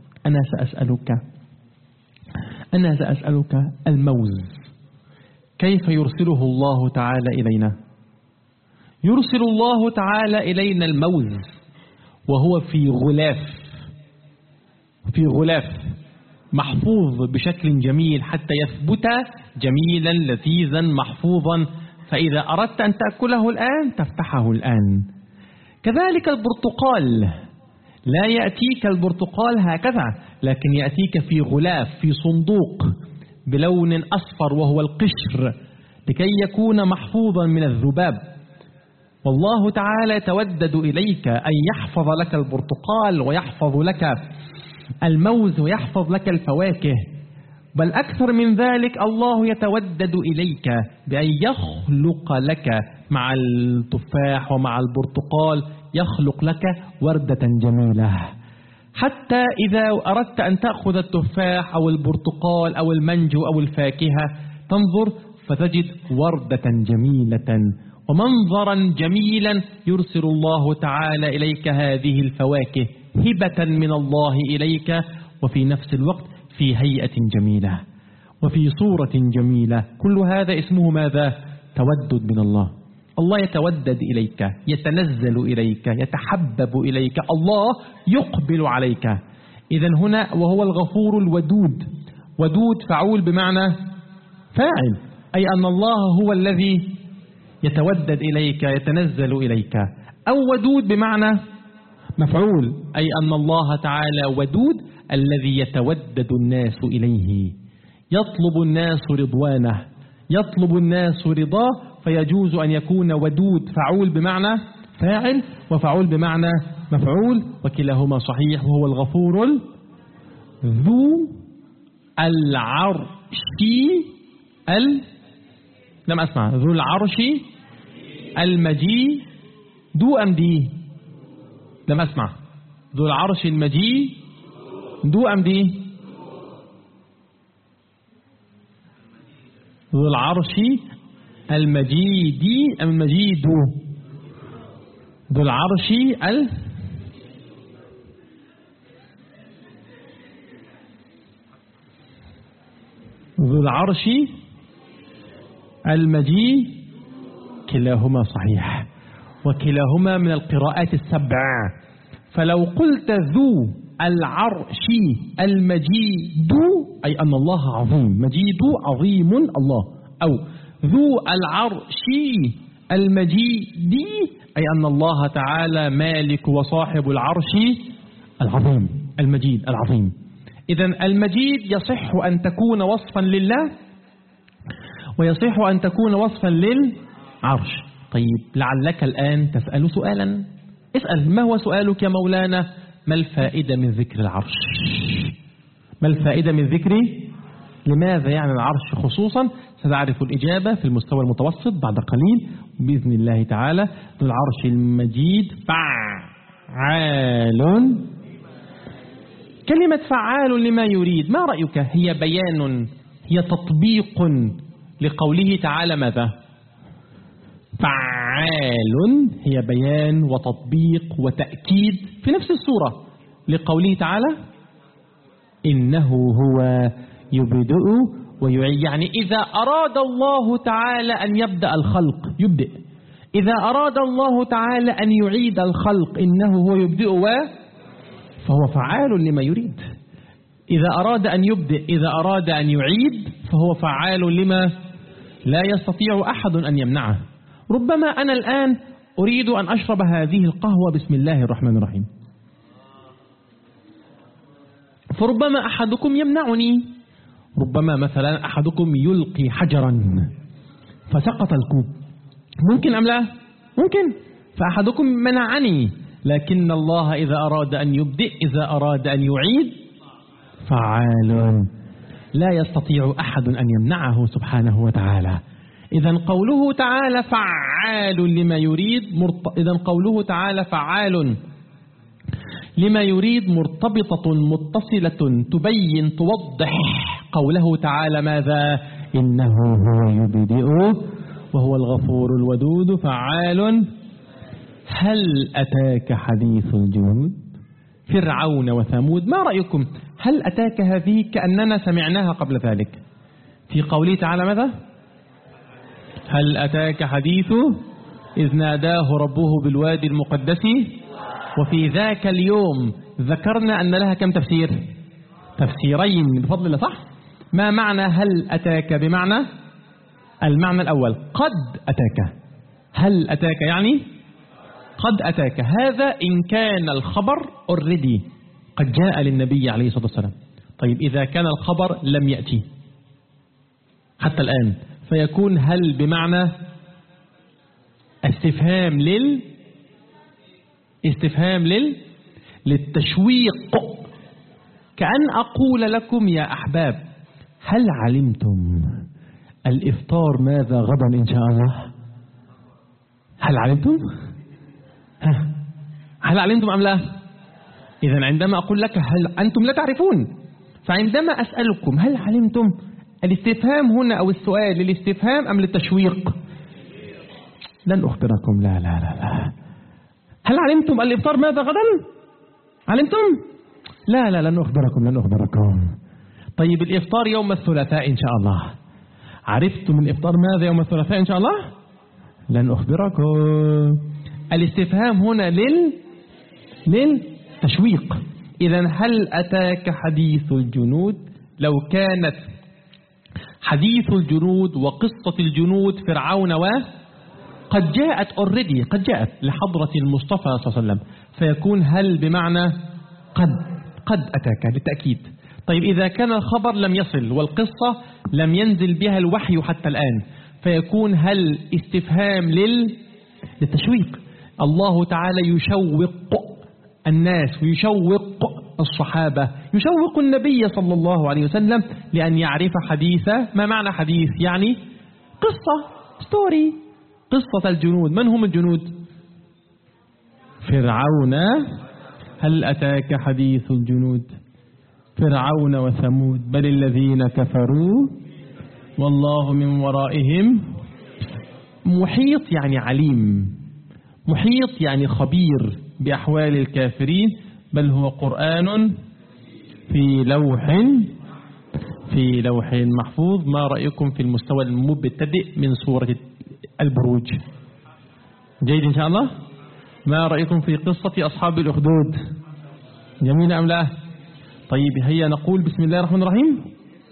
أنا سأسألك الموز كيف يرسله الله تعالى إلينا؟ يرسل الله تعالى إلينا الموز وهو في غلاف محفوظ بشكل جميل حتى يثبت جميلا لذيذا محفوظا، فإذا أردت أن تأكله الآن تفتحه الآن. كذلك البرتقال، لا يأتيك البرتقال هكذا، لكن يأتيك في غلاف، في صندوق بلون أصفر وهو القشر، لكي يكون محفوظا من الذباب. والله تعالى يتودد إليك أن يحفظ لك البرتقال ويحفظ لك الموز ويحفظ لك الفواكه، بل أكثر من ذلك الله يتودد إليك بأن يخلق لك مع التفاح ومع البرتقال، يخلق لك وردة جميلة، حتى إذا أردت أن تأخذ التفاح أو البرتقال أو المانجو أو الفاكهة تنظر فتجد وردة جميلة ومنظرا جميلا. يرسل الله تعالى إليك هذه الفواكه هبة من الله إليك، وفي نفس الوقت في هيئة جميلة وفي صورة جميلة. كل هذا اسمه ماذا؟ تودد من الله. الله يتودد إليك، يتنزل إليك، يتحبب إليك، الله يقبل عليك. إذن هنا وهو الغفور الودود، ودود فعول بمعنى فاعل، أي أن الله هو الذي يتودد إليك يتنزل إليك، أو ودود بمعنى مفعول، أي أن الله تعالى ودود الذي يتودد الناس إليه، يطلب الناس رضوانه، يطلب الناس رضاه، فيجوز أن يكون ودود فعول بمعنى فاعل وفعول بمعنى مفعول، وكلاهما صحيح. وهو الغفور ذو العرش لم أسمع، ذو العرش المجيد دو أم دي؟ لم أسمع. ذو العرش المجيد دو أم دي؟ ذو العرش المجيد أم المجيد؟ ذو العرش ذو العرش المجيد، كلاهما صحيح وكلاهما من القراءات السبع. فلو قلت ذو العرش المجيد أي أن الله عظيم، مجيد عظيم الله، أو ذو العرش المجيد أي أن الله تعالى مالك وصاحب العرش العظيم المجيد العظيم. إذن المجيد يصح أن تكون وصفا لله ويصح أن تكون وصفا للعرش. طيب لعلك الآن تسأل سؤالا، اسأل ما هو سؤالك يا مولانا؟ ما الفائدة من ذكر العرش؟ ما الفائدة من ذكر؟ لماذا يعني العرش خصوصا؟ ستعرف الإجابة في المستوى المتوسط بعد قليل بإذن الله تعالى. ذو العرش المجيد فعال، كلمة فعال لما يريد، ما رأيك؟ هي بيان، هي تطبيق لقوله تعالى ماذا؟ فعال، هي بيان وتطبيق وتأكيد في نفس السورة لقوله تعالى إنه هو يبدئ ويعيد. يعني إذا أراد الله تعالى أن يبدأ الخلق يبدئ، إذا أراد الله تعالى أن يعيد الخلق إنه هو يبدئ فهو فعال لما يريد. إذا أراد أن يبدئ، إذا أراد أن يعيد فهو فعال لما لا يستطيع أحد أن يمنعه. ربما أنا الآن أريد أن أشرب هذه القهوة بسم الله الرحمن الرحيم، فربما أحدكم يمنعني، ربما مثلا أحدكم يلقي حجرا فسقط الكوب، ممكن أم لا؟ ممكن، فأحدكم منعني. لكن الله إذا أراد أن يبدئ، إذا أراد أن يعيد فعال، لا يستطيع أحد أن يمنعه سبحانه وتعالى. إذن قوله تعالى فعال لما يريد إذن قوله تعالى فعال لما يريد مرتبطة متصلة تبين توضح قوله تعالى ماذا؟ إنه هو يبدئ وهو الغفور الودود فعال. هل أتاك حديث الجنود فرعون وثمود؟ ما رأيكم؟ هل أتاك هذه كأننا سمعناها قبل ذلك في قوله تعالى ماذا؟ هل أتاك حديث إذ ناداه ربه بالوادي المقدس وفي ذاك اليوم ذكرنا أن لها كم تفسير؟ تفسيرين بفضل الله، صح؟ ما معنى هل أتاك؟ بمعنى المعنى الأول قد أتاك، هل أتاك يعني قد أتاك، هذا إن كان الخبر already قد جاء للنبي عليه الصلاة والسلام. طيب إذا كان الخبر لم يأتي حتى الآن فيكون هل بمعنى استفهام للتشويق، كأن أقول لكم يا أحباب هل علمتم الإفطار ماذا غدا إن شاء الله؟ هل علمتم؟ هل علمتم أم لا؟ إذن عندما أقول لك هل أنتم لا تعرفون، فعندما أسألكم هل علمتم، الاستفهام هنا أو السؤال للاستفهام أم للتشويق؟ لن أخبركم، لا لا لا لا. هل علمتم الإفطار ماذا غدا؟ علمتم؟ لا لا، لن أخبركم. طيب الإفطار يوم الثلاثاء إن شاء الله، عرفتم الإفطار ماذا يوم الثلاثاء إن شاء الله؟ لن أخبركم. الاستفهام هنا للتشويق. إذن هل أتاك حديث الجنود؟ لو كانت حديث الجنود وقصة الجنود فرعون قد جاءت already، قد جاءت لحضرة المصطفى صلى الله عليه وسلم، فيكون هل بمعنى قد أتاك للتأكيد. طيب إذا كان الخبر لم يصل والقصة لم ينزل بها الوحي حتى الآن فيكون هل استفهام للتشويق. الله تعالى يشوق الناس ويشوق الصحابة، يشوق النبي صلى الله عليه وسلم لأن يعرف حديثه. ما معنى حديث؟ يعني قصة، ستوري، قصة الجنود. من هم الجنود؟ فرعون. هل أتاك حديث الجنود؟ فرعون وثمود بل الذين كفروا والله من ورائهم محيط، يعني عليم، محيط يعني خبير بأحوال الكافرين. بل هو قرآن في لوح محفوظ. ما رأيكم في المستوى المبتدئ من سورة البروج؟ جيد إن شاء الله. ما رأيكم في قصة أصحاب الأخدود؟ جميل أم لا؟ طيب هيا نقول بسم الله الرحمن الرحيم.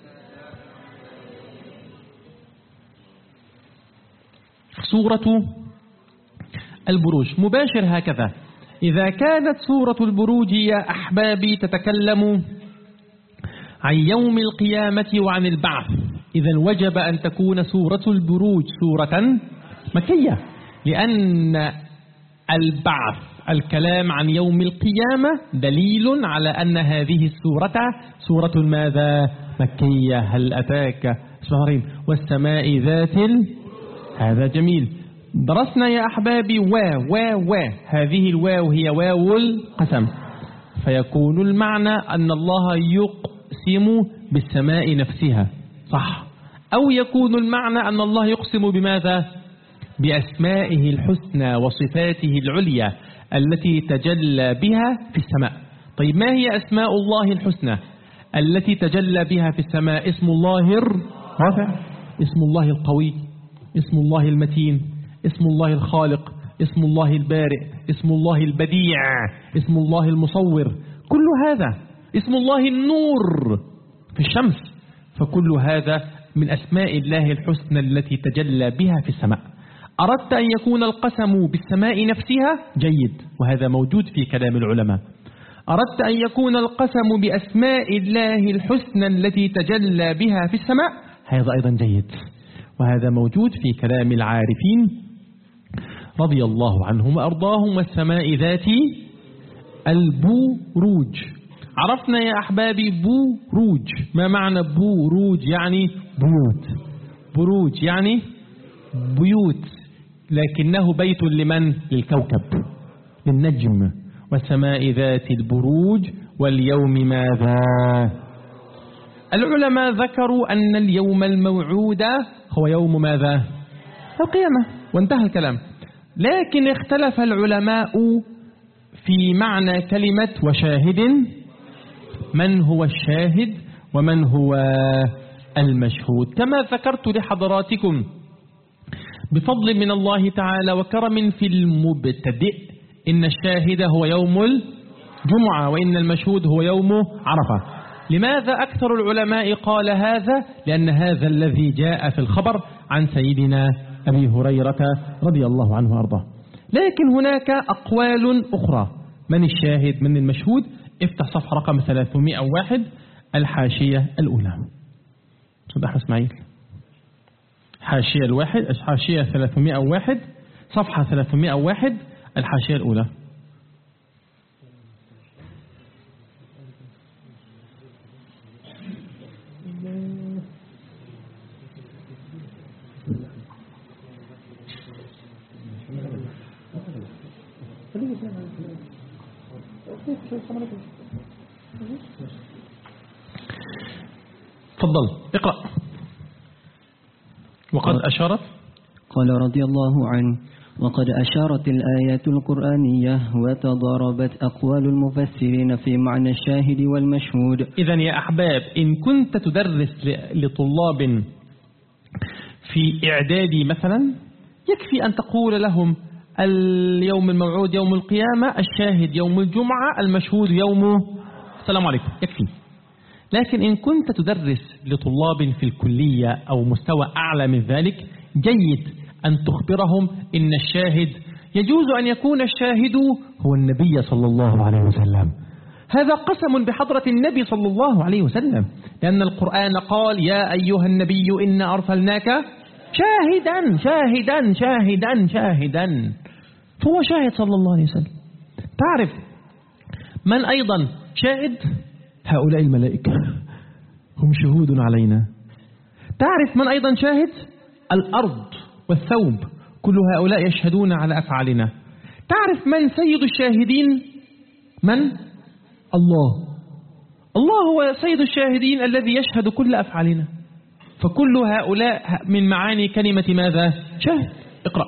سورة البروج مباشر هكذا. إذا كانت سورة البروج يا أحبابي تتكلم عن يوم القيامة وعن البعث، إذن وجب أن تكون سورة البروج سورة مكية، لأن البعث، الكلام عن يوم القيامة دليل على أن هذه السورة سورة ماذا؟ مكية. هل أتاك والسماء ذات هذا جميل. درسنا يا أحبابي هذه الواو هي واو القسم، فيكون المعنى أن الله يقسم بالسماء نفسها، صح؟ أو يكون المعنى أن الله يقسم بماذا؟ بأسمائه الحسنى وصفاته العليا التي تجلى بها في السماء. طيب ما هي أسماء الله الحسنى التي تجلى بها في السماء؟ اسم الله الرافع، اسم الله القوي، اسم الله المتين، اسم الله الخالق، اسم الله البارئ، اسم الله البديع، اسم الله المصور، كل هذا، اسم الله النور في الشمس، فكل هذا من أسماء الله الحسنى التي تجلى بها في السماء. أردت أن يكون القسم بالسماء نفسها؟ جيد، وهذا موجود في كلام العلماء. أردت أن يكون القسم بأسماء الله الحسنى التي تجلى بها في السماء؟ هذا أيضا جيد، وهذا موجود في كلام العارفين رضي الله عنهم وأرضاهم. والسماء ذات البروج. عرفنا يا أحبابي بروج. ما معنى بروج؟ يعني بيوت. بروج يعني بيوت، لكنه بيت لمن؟ للكوكب، للنجم. والسماء ذات البروج واليوم ماذا؟ العلماء ذكروا أن اليوم الموعود هو يوم ماذا؟ القيامة، وانتهى الكلام. لكن اختلف العلماء في معنى كلمة وشاهد، من هو الشاهد ومن هو المشهود. كما ذكرت لحضراتكم بفضل من الله تعالى وكرم في المبتدئ، إن الشاهد هو يوم الجمعة وإن المشهود هو يوم عرفة. لماذا أكثر العلماء قال هذا؟ لأن هذا الذي جاء في الخبر عن سيدنا أبي هريرة رضي الله عنه وأرضاه. لكن هناك أقوال أخرى، من الشاهد من المشهود. افتح صفحة رقم 301 الحاشية الأولى. صدح إسماعيل، حاشية الواحد، حاشية 301 صفحة 301 الحاشية الأولى. تفضل اقرأ. وقد أشارت، قال رضي الله عنه: وقد أشارت الآيات القرآنية وتضاربت أقوال المفسرين في معنى الشاهد والمشهود. إذن يا أحباب، إن كنت تدرس لطلاب في إعدادي مثلا، يكفي أن تقول لهم اليوم الموعود يوم القيامة، الشاهد يوم الجمعة، المشهود يوم السلام عليكم، يكفي. لكن إن كنت تدرس لطلاب في الكلية أو مستوى أعلى من ذلك، جيد أن تخبرهم إن الشاهد يجوز أن يكون الشاهد هو النبي صلى الله عليه وسلم. هذا قسم بحضرة النبي صلى الله عليه وسلم، لأن القرآن قال: يا أيها النبي إنا أرسلناك شاهدا شاهدا شاهدا شاهدا، فهو شاهد صلى الله عليه وسلم. تعرف من أيضا شاهد؟ هؤلاء الملائكة هم شهود علينا. تعرف من أيضا شاهد؟ الأرض والثوب، كل هؤلاء يشهدون على أفعالنا. تعرف من سيد الشاهدين؟ من؟ الله. الله هو سيد الشاهدين الذي يشهد كل أفعالنا. فكل هؤلاء من معاني كلمة ماذا؟ شاهد. اقرأ.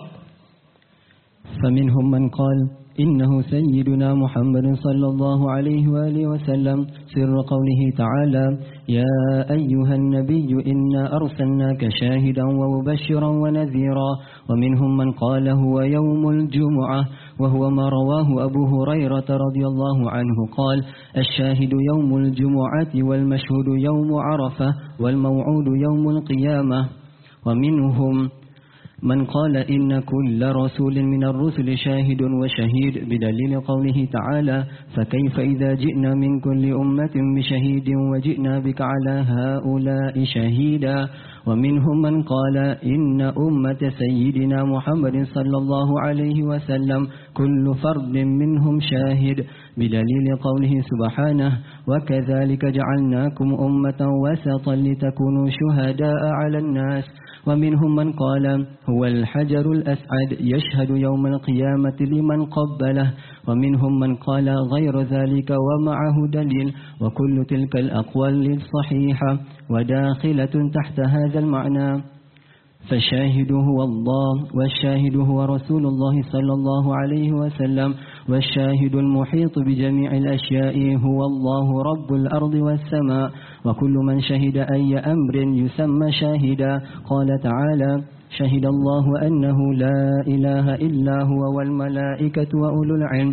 فمنهم من قال إنه سيدنا محمد صلى الله عليه وآله وسلم، سر قوله تعالى: يا أيها النبي إنا أرسلناك شاهدا ومبشرا ونذيرا. ومنهم من قال هو يوم الجمعة، وهو ما رواه أبو هريرة رضي الله عنه قال: الشاهد يوم الجمعة والمشهود يوم عرفة والموعود يوم القيامة. ومنهم من قال إن كل رسول من الرسل شاهد وشهيد، بدليل قوله تعالى: فكيف إذا جئنا من كل أمة بشهيد وجئنا بك على هؤلاء شهيدا. ومنهم من قال إن أمة سيدنا محمد صلى الله عليه وسلم كل فرد منهم شاهد، بدليل قوله سبحانه: وكذلك جعلناكم أمة وسطا لتكونوا شهداء على الناس. ومنهم من قال هو الحجر الأسعد يشهد يوم القيامة لمن قبله. ومنهم من قال غير ذلك ومعه دليل. وكل تلك الأقوال الصحيحة وداخلة تحت هذا المعنى. فالشاهد هو الله، والشاهد هو رسول الله صلى الله عليه وسلم، والشاهد المحيط بجميع الأشياء هو الله رب الأرض والسماء. وكل من شهد أي أمر يسمى شاهدا. قال تعالى: شهد الله أنه لا إله إلا هو والملائكة وأولو العلم.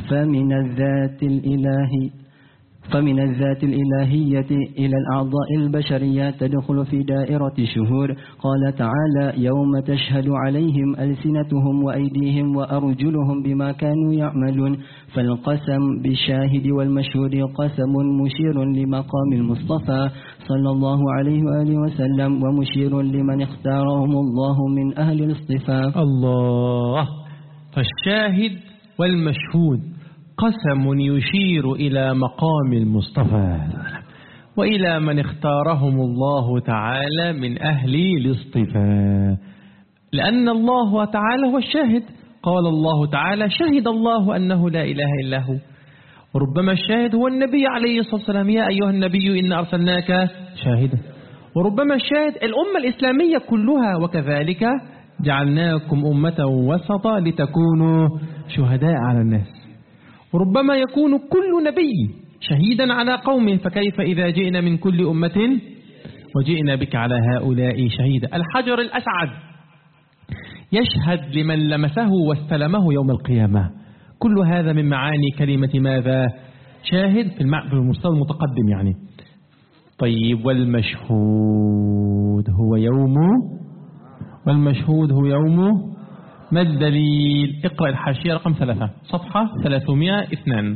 فمن الذات الإلهية إلى الأعضاء البشرية تدخل في دائرة شهود. قال تعالى: يوم تشهد عليهم ألسنتهم وأيديهم وأرجلهم بما كانوا يعملون. فالقسم بالشاهد والمشهود قسم مشير لمقام المصطفى صلى الله عليه وآله وسلم، ومشير لمن اختارهم الله من أهل الاصطفاء. الله. فالشاهد والمشهود قسم يشير إلى مقام المصطفى وإلى من اختارهم الله تعالى من أهل الاصطفاء، لأن الله تعالى هو الشاهد. قال الله تعالى: شهد الله أنه لا إله إلا هو. وربما الشاهد هو النبي عليه الصلاة والسلام: يا أيها النبي إن أرسلناك شاهدا. وربما الشاهد الأمة الإسلامية كلها، وكذلك جعلناكم أمة وسطا لتكونوا شهداء على الناس. وربما يكون كل نبي شهيدا على قومه، فكيف إذا جئنا من كل أمة وجئنا بك على هؤلاء شهيدا. الحجر الأسعد يشهد لمن لمسه واستلمه يوم القيامة. كل هذا من معاني كلمة ماذا؟ شاهد في المستوى المتقدم يعني. طيب والمشهود هو يوم ما الدليل؟ اقرأ الحاشية رقم 3 صفحة 302.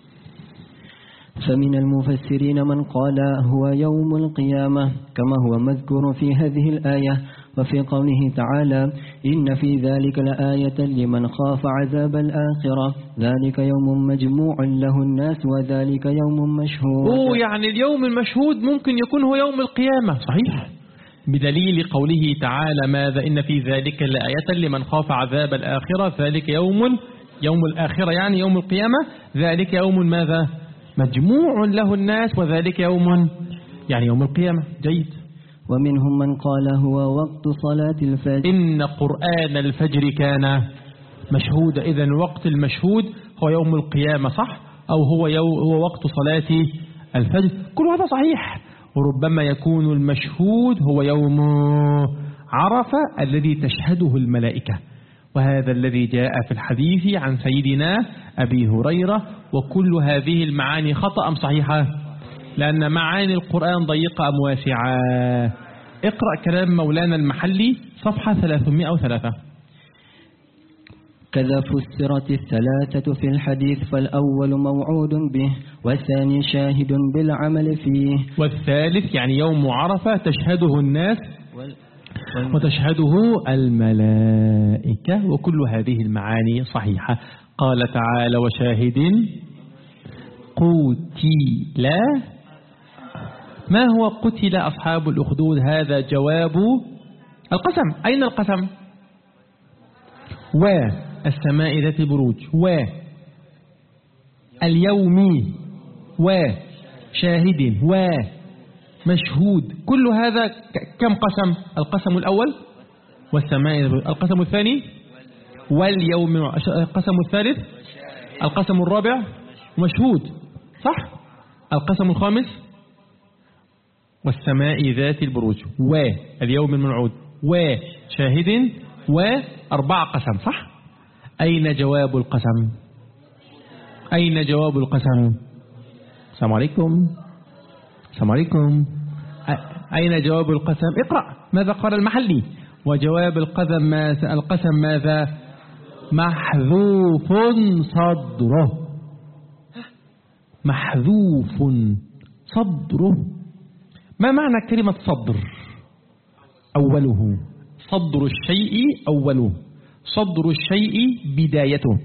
فمن المفسرين من قال هو يوم القيامة كما هو مذكور في هذه الآية، وفي قوله تعالى إن في ذلك لآية لمن خاف عذاب الآخرة ذلك يوم مجموع له الناس وذلك يوم مشهود. يعني اليوم المشهود ممكن يكون هو يوم القيامة، صحيح، بدليل قوله تعالى ماذا؟ إن في ذلك لآية لمن خاف عذاب الآخرة ذلك يوم الآخرة يعني يوم القيامة، ذلك يوم ماذا؟ مجموع له الناس وذلك يوم يعني يوم القيامة. جيد. ومنهم من قال هو وقت صلاة الفجر إن قرآن الفجر كان مشهود. إذن وقت المشهود هو يوم القيامة، صح؟ أو هو وقت صلاة الفجر. كل هذا صحيح. وربما يكون المشهود هو يوم عرفة الذي تشهده الملائكة، وهذا الذي جاء في الحديث عن سيدنا أبي هريرة. وكل هذه المعاني خطأ أم صحيحة؟ لأن معاني القرآن ضيقة أم واسعة؟ اقرأ كلام مولانا المحلي صفحة 303. كذا فسرت الثلاثة في الحديث، فالأول موعود به والثاني شاهد بالعمل فيه والثالث يعني يوم عرفة تشهده الناس وتشهده الملائكة. وكل هذه المعاني صحيحة. قال تعالى وشاهد قتل. ما هو قتل أصحاب الأخدود؟ هذا جواب القسم. أين القسم؟ والسماء ذات البروج واليوم وشاهد ومشهود. كل هذا كم قسم؟ القسم الأول والسماء، القسم الثاني واليوم، القسم الثالث، القسم الرابع مشهود، صح؟ القسم الخامس والسماء ذات البروج واليوم الموعود وشاهد وأربع قسم، صح؟ أين جواب القسم؟ أين جواب القسم؟ السلام عليكم. السلام عليكم. أين جواب القسم؟ اقرأ ماذا قال المحلي. وجواب القسم ماذا؟ محذوف صدره. محذوف صدره. ما معنى كلمة صدر؟ أوله. صدر الشيء أوله، صدر الشيء بدايته.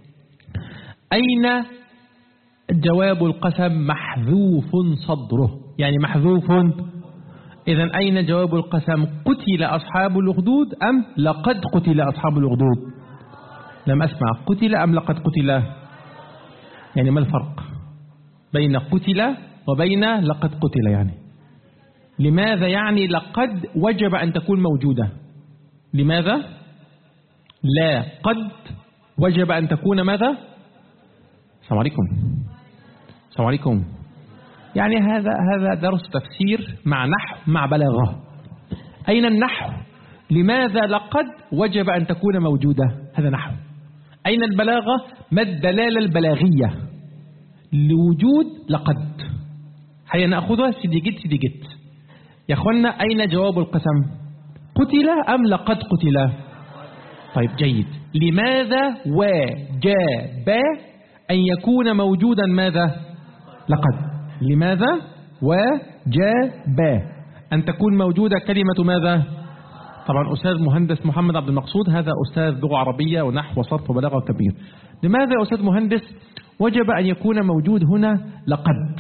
أين جواب القسم؟ محذوف صدره، يعني محذوف. إذن أين جواب القسم؟ قتل أصحاب الأخدود أم لقد قتل أصحاب الأخدود؟ لم أسمع. قتل أم لقد قتل؟ يعني ما الفرق بين قتل وبين لقد قتل؟ يعني لماذا يعني لقد وجب أن تكون موجودة؟ لماذا لا قد وجب أن تكون ماذا؟ السلام عليكم. السلام عليكم. يعني هذا درس تفسير مع نحو مع بلاغة. أين النحو؟ لماذا لقد وجب أن تكون موجودة؟ هذا نحو. أين البلاغة؟ ما الدلالة البلاغية لوجود لقد؟ هيا نأخذها سيديجت. يا أخوانا أين جواب القسم؟ قتل أم لقد قتل؟ طيب جيد. لماذا وجب أن يكون موجودا ماذا؟ لقد. لماذا وجب أن تكون موجودة كلمة ماذا؟ طبعا أستاذ مهندس محمد عبد المقصود هذا أستاذ لغة عربية ونحو وصرف وبلاغة كبير. لماذا يا أستاذ مهندس وجب أن يكون موجود هنا لقد؟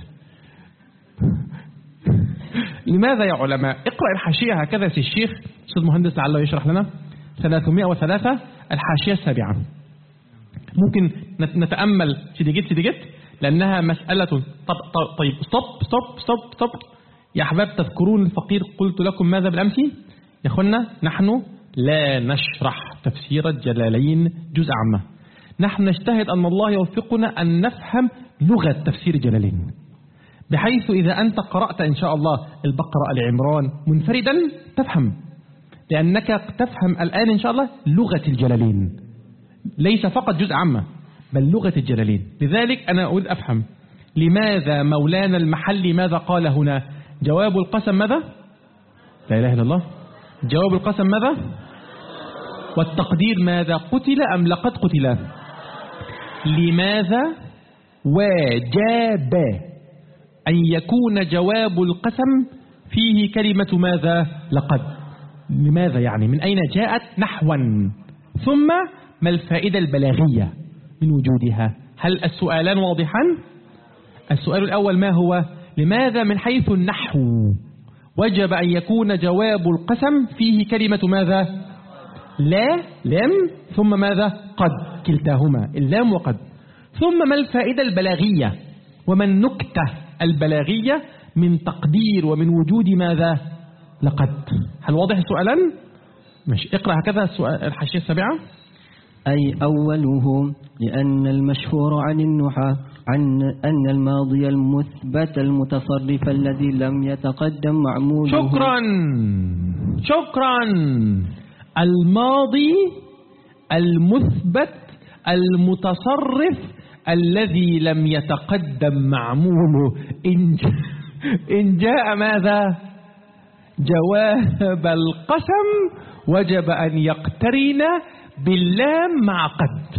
لماذا يا علماء؟ اقرأ الحاشية هكذا سي الشيخ أستاذ مهندس لعله يشرح لنا 303 الحاشية السابعة. ممكن نتأمل سيديجت لأنها مسألة. طيب ستوب يا أحباب. تذكرون الفقير قلت لكم ماذا بالأمس؟ يا أخوانا نحن لا نشرح تفسير الجلالين جزء عامة، نحن نجتهد أن الله يوفقنا أن نفهم لغة تفسير الجلالين، بحيث إذا أنت قرأت إن شاء الله البقرة العمران منفردا تفهم، لأنك تفهم الآن إن شاء الله لغة الجلالين، ليس فقط جزء عامة بل لغة الجلالين. لذلك أنا أريد أفهم لماذا مولانا المحلي ماذا قال هنا؟ جواب القسم ماذا؟ لا إله إلا الله. جواب القسم ماذا؟ والتقدير ماذا؟ قتل أم لقد قتل؟ لماذا وجاب أن يكون جواب القسم فيه كلمة ماذا؟ لقد. لماذا يعني؟ من أين جاءت نحوا؟ ثم ما الفائدة البلاغية من وجودها؟ هل السؤالان واضحان؟ السؤال الأول ما هو؟ لماذا من حيث النحو وجب أن يكون جواب القسم فيه كلمة ماذا؟ لا لم ثم ماذا؟ قد، كلتاهما اللام وقد. ثم ما الفائدة البلاغية وما النكتة البلاغية من تقدير ومن وجود ماذا؟ لقد. هل واضح السؤالان؟ مش اقرأ هكذا الحاشية السابعة. أي أوله لأن المشهور عن النحاة عن أن الماضي المثبت المتصرف الذي لم يتقدم معموله. شكرا. الماضي المثبت المتصرف الذي لم يتقدم معموله إن جاء ماذا؟ جواب القسم وجب أن يقترن باللام مع قد.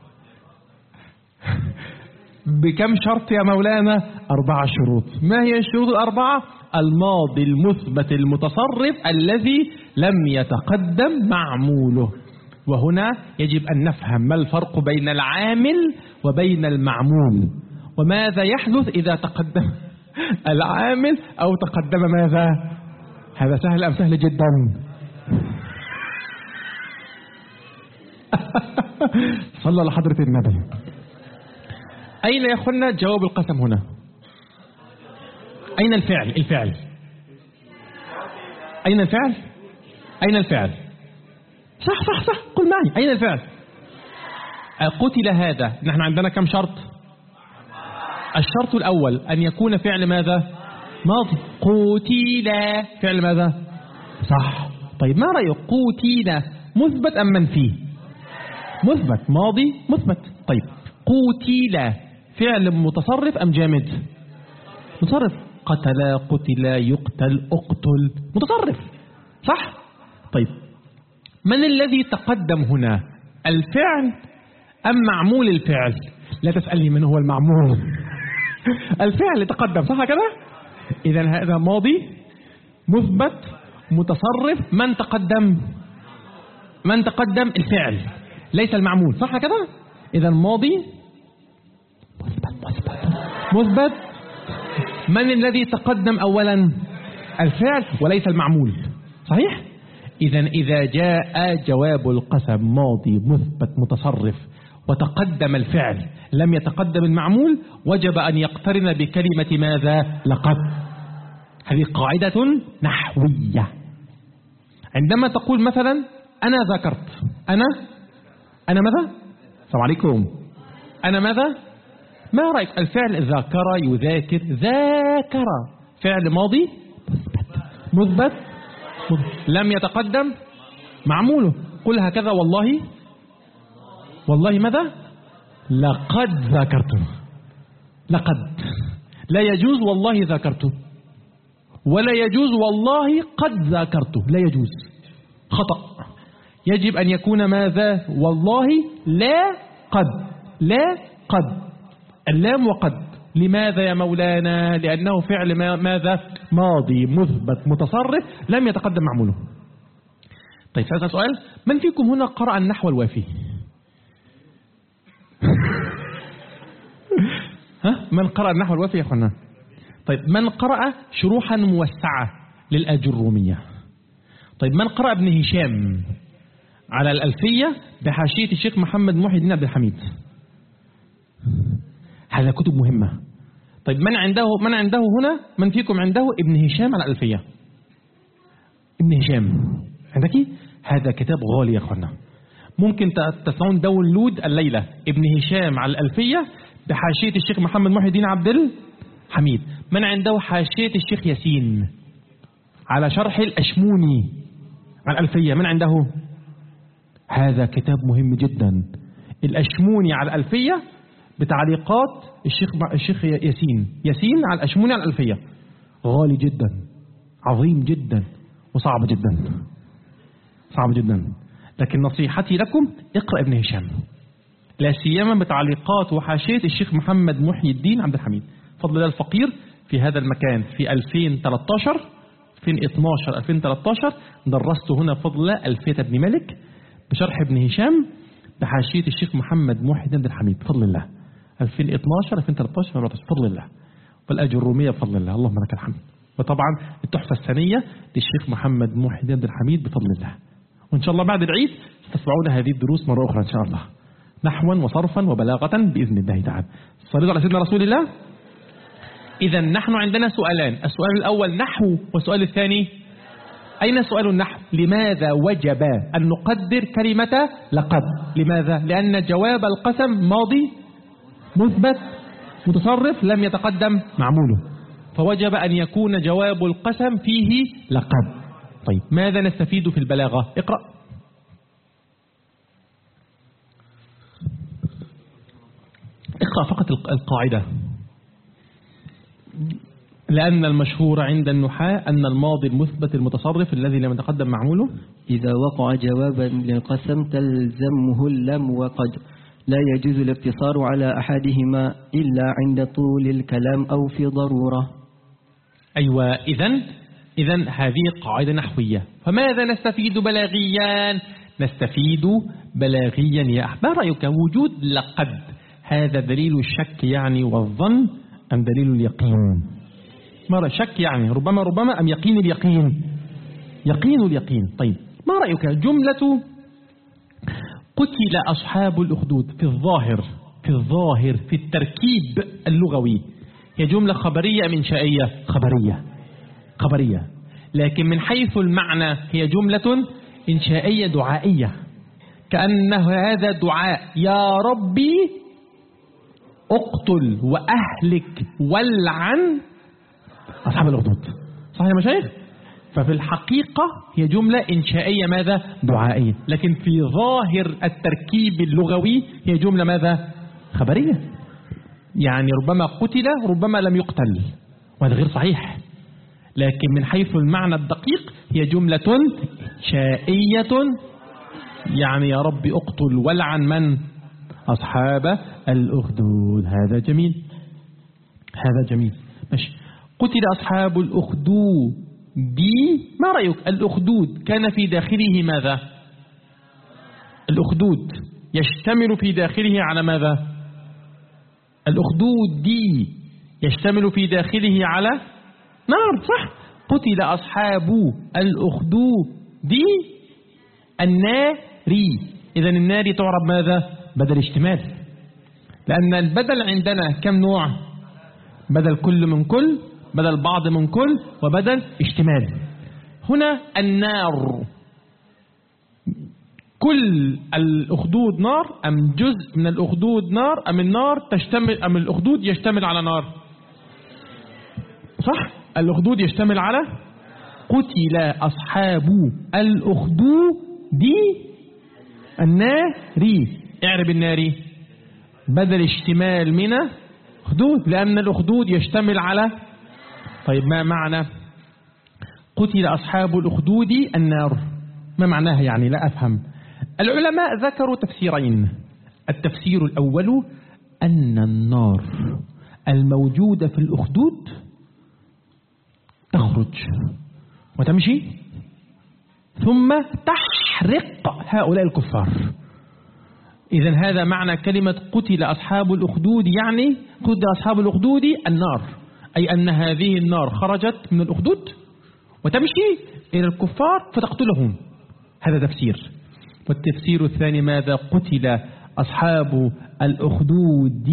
بكم شرط يا مولانا؟ 4 شروط. ما هي الشروط الأربعة؟ الماضي المثبت المتصرف الذي لم يتقدم معموله. وهنا يجب أن نفهم ما الفرق بين العامل وبين المعمول، وماذا يحدث إذا تقدم العامل أو تقدم ماذا؟ هذا سهل أم سهل جدا؟ صلى على حضرة النبي. أين يا أخوانا جواب القسم هنا؟ أين الفعل؟ أين الفعل؟ أين الفعل؟ صح قل معي، أين الفعل؟ قتل. هذا نحن عندنا كم شرط؟ الشرط الأول أن يكون فعل ماذا؟ ماضي. قتل فعل ماذا؟ صح. طيب ما رأيك؟ قتل مثبت أم منفي؟ مثبت، ماضي مثبت. طيب قتل فعل متصرف أم جامد؟ متصرف. قتل، قتل، يقتل، اقتل، متصرف صح؟ طيب من الذي تقدم هنا؟ الفعل أم معمول الفعل؟ لا تسألني من هو المعمول. الفعل تقدم صح كده؟ إذا هذا ماضي مثبت متصرف. من تقدم؟ من تقدم؟ الفعل ليس المعمول صح كده؟ إذا ماضي مثبت. من الذي تقدم أولا؟ الفعل وليس المعمول صحيح؟ إذا جاء جواب القسم ماضي مثبت متصرف وتقدم الفعل لم يتقدم المعمول وجب أن يقترن بكلمة ماذا؟ لقد. هذه قاعدة نحوية. عندما تقول مثلا أنا ذكرت، أنا ماذا؟ السلام عليكم. أنا ماذا؟ ما رأيك؟ الفعل ذاكر، يذاكر، ذاكر فعل ماضي مثبت لم يتقدم معموله. قل هكذا والله ماذا؟ لقد ذاكرت. لقد لا يجوز والله ذاكرت، ولا يجوز والله قد ذاكرت، لا يجوز، خطأ. يجب أن يكون ماذا؟ والله لا قد، لا قد، اللام وقد. لماذا يا مولانا؟ لأنه فعل ماذا؟ ماضي مثبت متصرف لم يتقدم معموله. طيب هذا سؤال. من فيكم هنا قرأ النحو الوافي؟ من قرأ النحو الوافي يا أخوانا؟ طيب من قرأ شروحا موسعة للأجرومية؟ طيب من قرأ ابن هشام على الألفية بحاشية الشيخ محمد محي الدين عبد الحميد؟ هذا كتب مهمة. طيب من عنده هنا؟ من فيكم عنده ابن هشام على الألفية؟ ابن هشام عندك؟ هذا كتاب غالي يا أخوانا. ممكن تسمعون داونلود الليلة ابن هشام على الألفية بحاشية الشيخ محمد محي الدين عبد الحميد. من عنده حاشية الشيخ ياسين على شرح الأشموني على الألفية؟ من عنده؟ هذا كتاب مهم جدا، الأشموني على الألفية بتعليقات الشيخ ياسين على الأشموني على الألفية. غالي جدا، عظيم جدا، وصعب جدا، صعب جدا. لكن نصيحتي لكم اقرأ ابن هشام، لا سيما بتعليقات وحاشية الشيخ محمد محي الدين عبد الحميد. فضل الله الفقير في هذا المكان في 2013 2012 2013 درست هنا فضل الله ألفية ابن مالك بشرح ابن هشام بحاشية الشيخ محمد محي الدين عبد الحميد بفضل الله. 2012 2013 بفضل الله، والأجر الرومية بفضل الله، اللهم لك الحمد. وطبعا التحفة الثانية للشيخ محمد محي الدين عبد الحميد بفضل الله. وإن شاء الله بعد العيد تسمعون هذه الدروس مرة أخرى إن شاء الله، نحوا وصرفا وبلاغة بإذن الله تعالى. صلوا على سيدنا رسول الله. إذا نحن عندنا سؤالان، السؤال الأول نحو، والسؤال الثاني أين سؤال النحو؟ لماذا وجب أن نقدر كلمة لقد؟ لماذا؟ لأن جواب القسم ماضي مثبت متصرف لم يتقدم معموله، فوجب أن يكون جواب القسم فيه لقد. طيب ماذا نستفيد في البلاغة؟ اقرأ. اقرأ فقط القاعدة، لأن المشهور عند النحاة أن الماضي المثبت المتصرف الذي لم يتقدم معموله إذا وقع جوابا للقسم تلزمه اللام وقد، لا يجوز الاقتصار على أحدهما إلا عند طول الكلام أو في ضرورة. أيوة، إذن هذه قاعدة نحوية. فماذا نستفيد بلاغيا؟ نستفيد بلاغيا يا أحباب، ما رأيك وجود لقد هذا دليل الشك يعني والظن أم دليل اليقين؟ مرة شك يعني ربما أم يقين اليقين؟ يقين اليقين. طيب ما رأيك جملة قتل أصحاب الأخدود في الظاهر في التركيب اللغوي هي جملة خبرية أم إنشائية؟ خبرية، لكن من حيث المعنى هي جملة إنشائية دعائية، كأنه هذا دعاء يا ربي اقتل وأهلك والعن أصحاب الأخدود. صحيح يا مشايخ؟ ففي الحقيقة هي جملة إنشائية ماذا؟ دعائية، لكن في ظاهر التركيب اللغوي هي جملة ماذا؟ خبرية، يعني ربما قتل ربما لم يقتل، وهذا غير صحيح. لكن من حيث المعنى الدقيق هي جملة إنشائية، يعني يا رب اقتل والعن من؟ أصحاب الأخدود. هذا جميل، هذا جميل. ماشي. قتل أصحاب الأخدود دي، ما رأيك؟ الأخدود كان في داخله ماذا؟ الأخدود يشتمل في داخله على ماذا؟ الأخدود دي يشتمل في داخله على نار، صح؟ قتل أصحاب الأخدود دي النار. إذا النار تعرب ماذا؟ بدل اشتمال، لأن البدل عندنا كم نوع؟ بدل كل من كل، بدل بعض من كل، وبدل اشتمال. هنا النار كل الأخدود نار أم جزء من الأخدود نار أم النار تشتمل أم الأخدود يشتمل على نار؟ صح؟ الأخدود يشتمل على قتل أصحاب الأخدود دي النار. اعرب الناري بدل اشتمال من أخدود، لأن الأخدود يشتمل على. طيب ما معنى قتل أصحاب الأخدود النار؟ ما معناها يعني؟ لا أفهم. العلماء ذكروا تفسيرين. التفسير الأول أن النار الموجودة في الأخدود تخرج وتمشي ثم تحرق هؤلاء الكفار. إذن هذا معنى كلمة قتل أصحاب الأخدود، يعني قتل أصحاب الأخدود النار، أي أن هذه النار خرجت من الأخدود وتمشي إلى الكفار فتقتلهم. هذا تفسير. والتفسير الثاني ماذا؟ قتل أصحاب الأخدود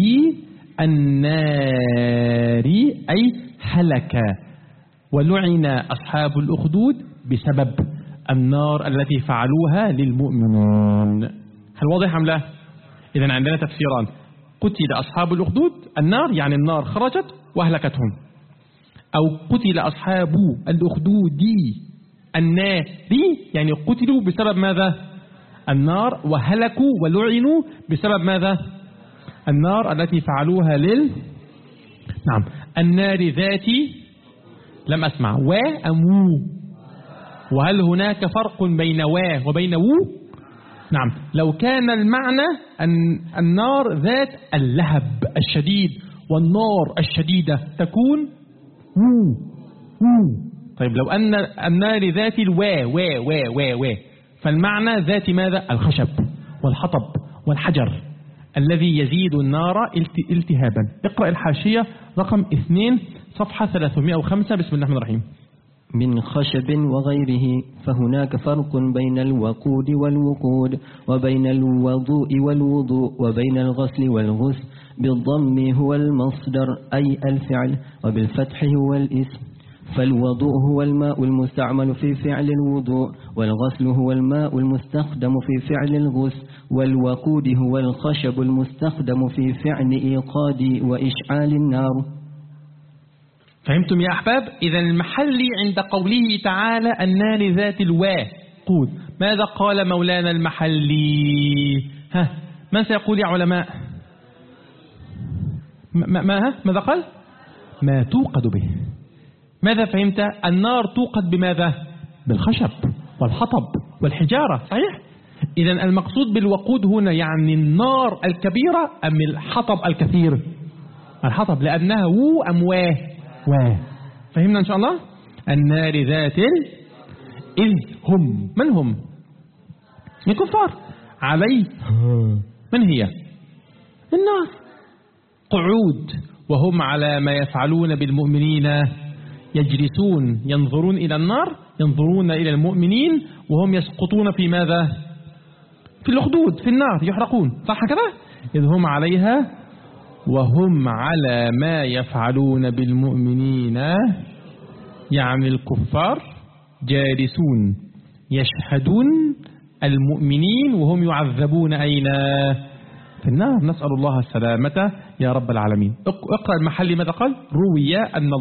النار، أي هلك ولعن أصحاب الأخدود بسبب النار التي فعلوها للمؤمنين. هل واضح أم لا؟ إذن عندنا تفسيران: قتل أصحاب الأخدود النار يعني النار خرجت وأهلكتهم، أو قتل أصحاب الأخدود النار يعني قتلوا بسبب ماذا؟ النار، وهلكوا ولعنوا بسبب ماذا؟ النار التي فعلوها نعم النار ذات لم أسمع وأمو. وهل هناك فرق بين وبين وو؟ نعم، لو كان المعنى أن النار ذات اللهب الشديد والنار الشديدة تكون وو. طيب لو أن النار ذات الوا فالمعنى ذات ماذا؟ الخشب والحطب والحجر الذي يزيد النار التهابا. اقرأ الحاشية رقم 2 صفحة 305. بسم الله الرحمن الرحيم. من خشب وغيره، فهناك فرق بين الوقود والوقود، وبين الوضوء والوضوء، وبين الغسل والغسل. بالضم هو المصدر أي الفعل، وبالفتح هو الاسم. فالوضوء هو الماء المستعمل في فعل الوضوء، والغسل هو الماء المستخدم في فعل الغسل، والوقود هو الخشب المستخدم في فعل إيقاد وإشعال النار. فهمتم يا أحباب؟ إذا المحلي عند قوله تعالى النار ذات الوقود، ماذا قال مولانا المحلي؟ ما سيقول يا علماء؟ ماذا قال؟ ما توقد به. ماذا فهمت؟ النار توقد بماذا؟ بالخشب والحطب والحجارة، صحيح؟ إذا المقصود بالوقود هنا يعني النار الكبيرة أم الحطب الكثير؟ الحطب، لأنها وو أم فهمنا إن شاء الله؟ النار ذات إذ هم، من هم؟ الكفار. عليه من هي؟ النار. قعود، وهم على ما يفعلون بالمؤمنين يجلسون ينظرون إلى النار، ينظرون إلى المؤمنين وهم يسقطون في ماذا؟ في الأخدود، في النار يحرقون، صح كذا؟ إذ هم عليها وهم على ما يفعلون بالمؤمنين يعني الكفار جالسون يشهدون المؤمنين وهم يعذبون أين؟ في النار. نسأل الله السلامة يا رب العالمين. اقرأ المحلي ماذا قال؟ روي أن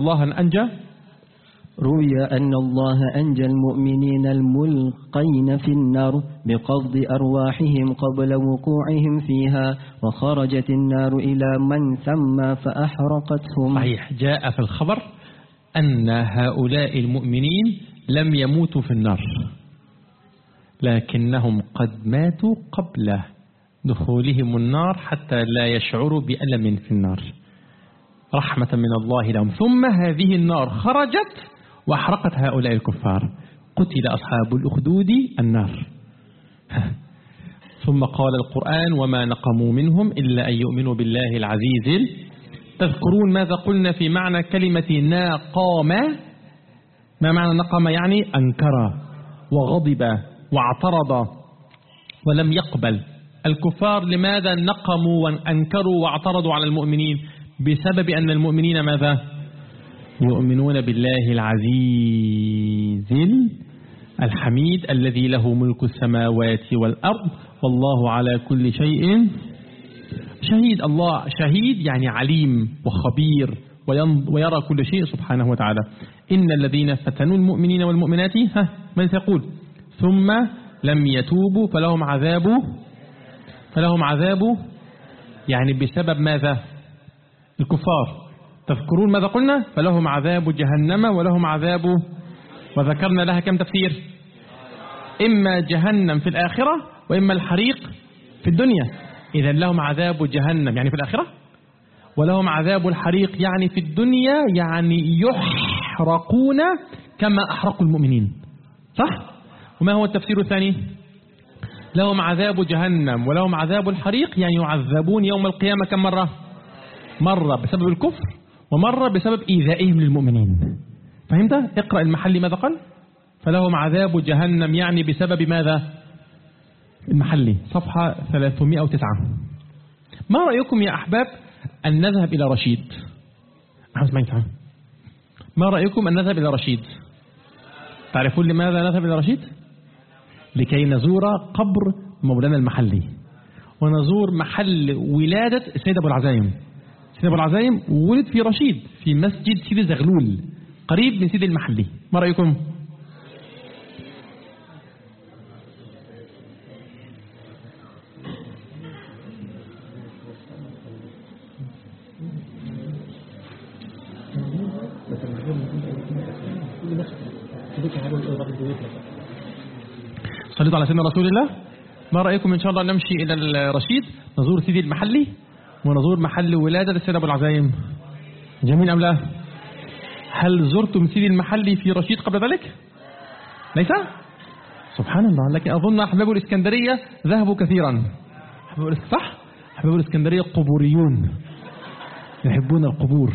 الله أنجى المؤمنين الملقين في النار بقبض أرواحهم قبل وقوعهم فيها، وخرجت النار إلى من ثم فأحرقتهم. صحيح، جاء في الخبر أن هؤلاء المؤمنين لم يموتوا في النار، لكنهم قد ماتوا قبل دخولهم النار حتى لا يشعروا بألم في النار، رحمة من الله لهم. ثم هذه النار خرجت وأحرقت هؤلاء الكفار. قتل أصحاب الأخدود النار. ثم قال القرآن وما نقموا منهم إلا أن يؤمنوا بالله العزيز. تذكرون ماذا قلنا في معنى كلمة ناقام؟ ما معنى نقم؟ يعني أنكر وغضب واعترض ولم يقبل. الكفار لماذا نقموا وأنكروا واعترضوا على المؤمنين؟ بسبب أن المؤمنين ماذا؟ يؤمنون بالله العزيز الحميد الذي له ملك السماوات والأرض والله على كل شيء شهيد. الله شهيد يعني عليم وخبير ويرى كل شيء سبحانه وتعالى. إن الذين فتنوا المؤمنين والمؤمنات من تقول ثم لم يتوبوا فلهم عذاب يعني بسبب ماذا؟ الكفار. تذكرون ماذا قلنا؟ فلهم عذاب جهنم ولهم عذاب، وذكرنا لها كم تفسير؟ إما جهنم في الآخرة وإما الحريق في الدنيا. إذن لهم عذاب جهنم يعني في الآخرة، ولهم عذاب الحريق يعني في الدنيا، يعني يحرقون كما أحرقوا المؤمنين، صح؟ وما هو التفسير الثاني؟ لهم عذاب جهنم ولهم عذاب الحريق يعني يعذبون يوم القيامة كم مرة؟ مرة بسبب الكفر ومرة بسبب إيذائهم للمؤمنين. فهمت؟ اقرأ المحلي ماذا قال؟ فلهم عذاب جهنم يعني بسبب ماذا؟ المحلي صفحة 309. ما رأيكم يا أحباب أن نذهب إلى رشيد؟ ما رأيكم أن نذهب إلى رشيد؟ تعرفون لماذا نذهب إلى رشيد؟ لكي نزور قبر مولانا المحلي ونزور محل ولادة السيد أبو العزايم. سيد أبو العزايم ولد في رشيد في مسجد سيدي زغلول قريب من سيدي المحلي. ما رأيكم؟ صليتوا على سيدنا رسول الله. ما رأيكم إن شاء الله نمشي إلى الرشيد نزور سيدي المحلي ونزور محل ولادة السيد أبو العزايم؟ جميل أم لا؟ هل زرتم سيدي المحلي في رشيد قبل ذلك؟ ليس؟ سبحان الله. لكن أظن أحباب الإسكندرية ذهبوا كثيرا. صح؟ أحباب الإسكندرية قبوريون يحبون القبور.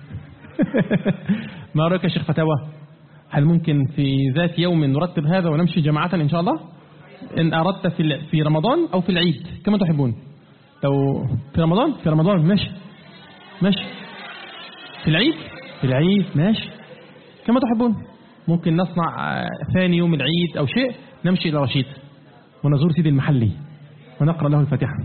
ما رأيك يا شيخ فتاوى؟ هل ممكن في ذات يوم نرتب هذا ونمشي جماعة إن شاء الله؟ إن أردت في رمضان أو في العيد كما تحبون. لو في رمضان ماشي. في العيد ماشي كما تحبون. ممكن نصنع ثاني يوم العيد أو شيء نمشي إلى رشيد ونزور سيدي المحلي ونقرأ له الفاتحة.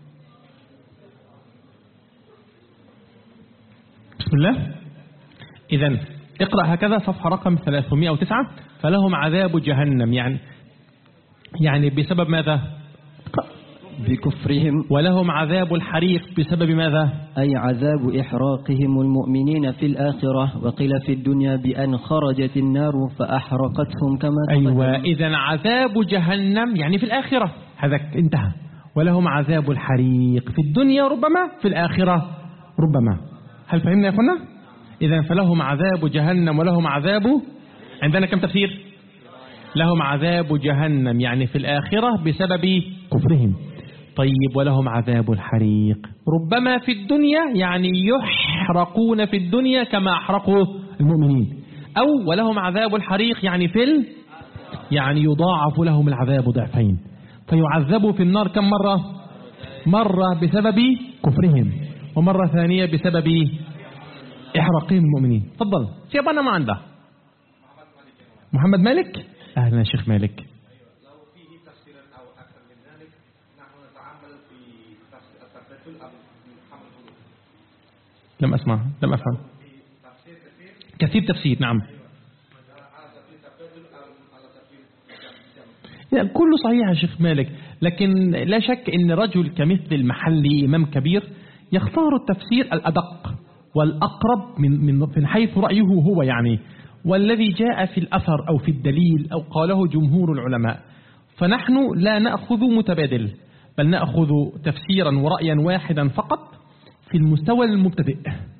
بسم الله. إذن اقرأ هكذا صفحة رقم 309. فلهم عذاب جهنم يعني بسبب ماذا؟ بكفرهم. ولهم عذاب الحريق بسبب ماذا؟ أي عذاب إحراقهم المؤمنين في الآخرة، وقيل في الدنيا بأن خرجت النار فأحرقتهم كما أيوة. إذن عذاب جهنم يعني في الآخرة. هذا انتهى. ولهم عذاب الحريق في الدنيا ربما، في الآخرة ربما. هل فهمنا يا أخوانا؟ إذن فلهم عذاب جهنم ولهم عذاب، عندنا كم تفسير؟ لهم عذاب جهنم يعني في الآخرة بسبب كفرهم. طيب ولهم عذاب الحريق ربما في الدنيا يعني يحرقون في الدنيا كما أحرقوا المؤمنين، أو ولهم عذاب الحريق يعني يعني يضاعف لهم العذاب ضعفين، فيعذبوا في النار كم مرة؟ مرة بسبب كفرهم ومرة ثانية بسبب إحراقهم المؤمنين. تفضل سيبنا ما عنده محمد مالك. أهلا يا شيخ مالك. لو فيه تفسير أو أكثر من ذلك نحن نتعامل في التفسير محمد. لم أفهم. كثير تفسير. نعم يعني كله صحيح يا شيخ مالك، لكن لا شك أن رجل كمثل المحلي إمام كبير يختار التفسير الأدق والأقرب من حيث رأيه هو والذي جاء في الأثر أو في الدليل أو قاله جمهور العلماء. فنحن لا نأخذ متبادل، بل نأخذ تفسيرا ورأيا واحدا فقط في المستوى المبتدئ،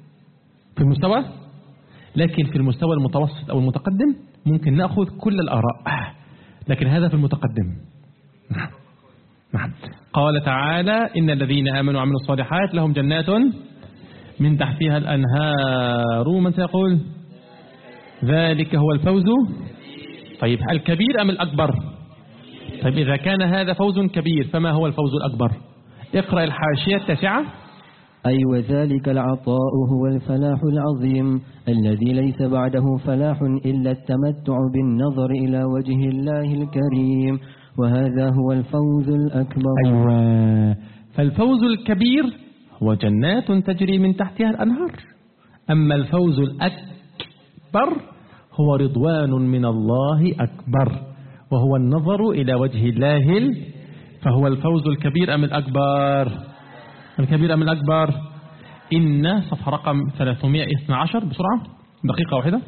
لكن في المستوى المتوسط أو المتقدم ممكن نأخذ كل الآراء، لكن هذا في المتقدم. نعم. قال تعالى إن الذين آمنوا وعملوا الصالحات لهم جنات من تحتها الأنهار. من سيقول؟ ذلك هو الفوز. طيب الكبير أم الأكبر؟ طيب إذا كان هذا فوز كبير فما هو الفوز الأكبر؟ اقرأ الحاشية 9. أي وذلك العطاء هو الفلاح العظيم الذي ليس بعده فلاح إلا التمتع بالنظر إلى وجه الله الكريم، وهذا هو الفوز الأكبر. أيوة. فالفوز الكبير هو جنات تجري من تحتها الأنهار، أما الفوز الأكبر هو رضوان من الله أكبر، وهو النظر إلى وجه الله. فهو الفوز الكبير أم الأكبر؟ الكبير أم الأكبر؟ إن صفحة رقم 312 بسرعة دقيقة واحدة.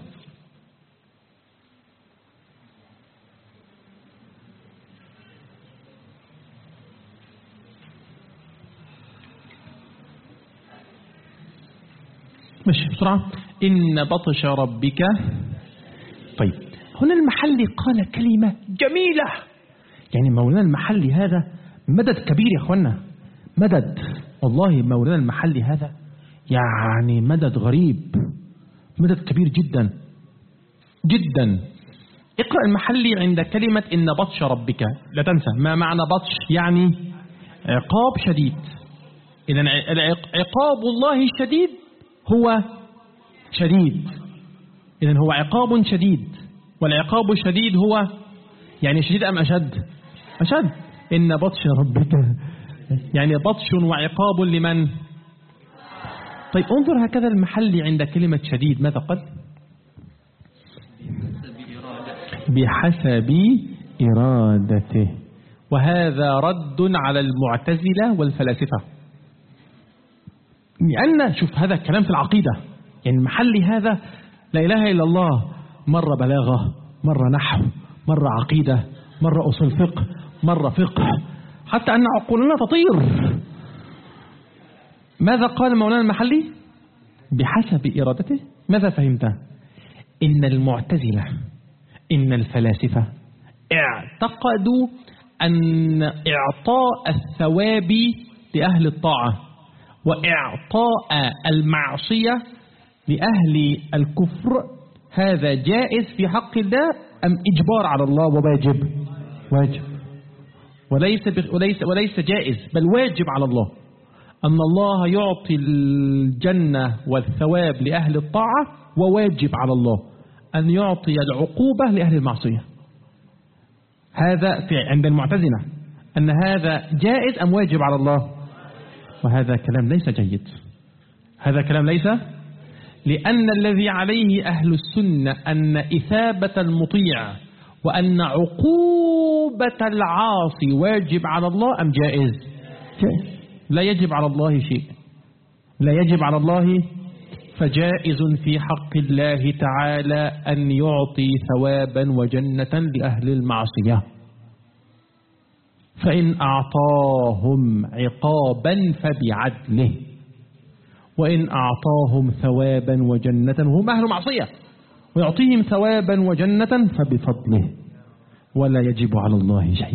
ماشي بسرعة. إن بطش ربك. طيب هنا المحلي قال كلمة جميلة، يعني مولانا المحلي هذا مدد كبير يا أخوانا، مدد والله. مولانا المحلي هذا يعني مدد غريب، مدد كبير جدا جدا. اقرأ المحلي عند كلمة إن بطش ربك، لا تنسى ما معنى بطش، يعني عقاب شديد. إذن عقاب الله الشديد هو شديد، إذن هو عقاب شديد، والعقاب الشديد هو يعني شديد أم أشد؟ أشد. إن بطش ربك يعني بطش وعقاب لمن؟ طيب انظر هكذا المحلي عند كلمة شديد ماذا قال؟ بحسب إرادته. وهذا رد على المعتزلة والفلاسفة، لأن شوف هذا الكلام في العقيدة، يعني المحلي هذا لا إله إلا الله، مرة بلاغة، مرة نحو، مرة عقيدة، مرة أصول فقه، مرة فقه، حتى أن عقولنا تطير. ماذا قال مولانا المحلي؟ بحسب إرادته. ماذا فهمت؟ إن المعتزلة إن الفلاسفة اعتقدوا أن إعطاء الثواب لأهل الطاعة وإعطاء المعصية لأهل الكفر هذا جائز في حق الله أم إجبار على الله وواجب؟ واجب، وليس جائز بل واجب على الله، أن الله يعطي الجنة والثواب لأهل الطاعة، وواجب على الله أن يعطي العقوبة لأهل المعصية. هذا عند المعتزلة أن هذا جائز أم واجب على الله؟ وهذا كلام ليس جيد، هذا كلام ليس، لأن الذي عليه أهل السنة أن إثابة المطيع وأن عقوبة العاصي واجب على الله أم جائز؟ لا يجب على الله شيء، لا يجب على الله، فجائز في حق الله تعالى أن يعطي ثوابا وجنة لأهل المعصية. فإن أعطاهم عقابا فبعدله، وإن أعطاهم ثوابا وجنة هم أهل معصية ويعطيهم ثوابا وجنة فبفضله، ولا يجب على الله شيء.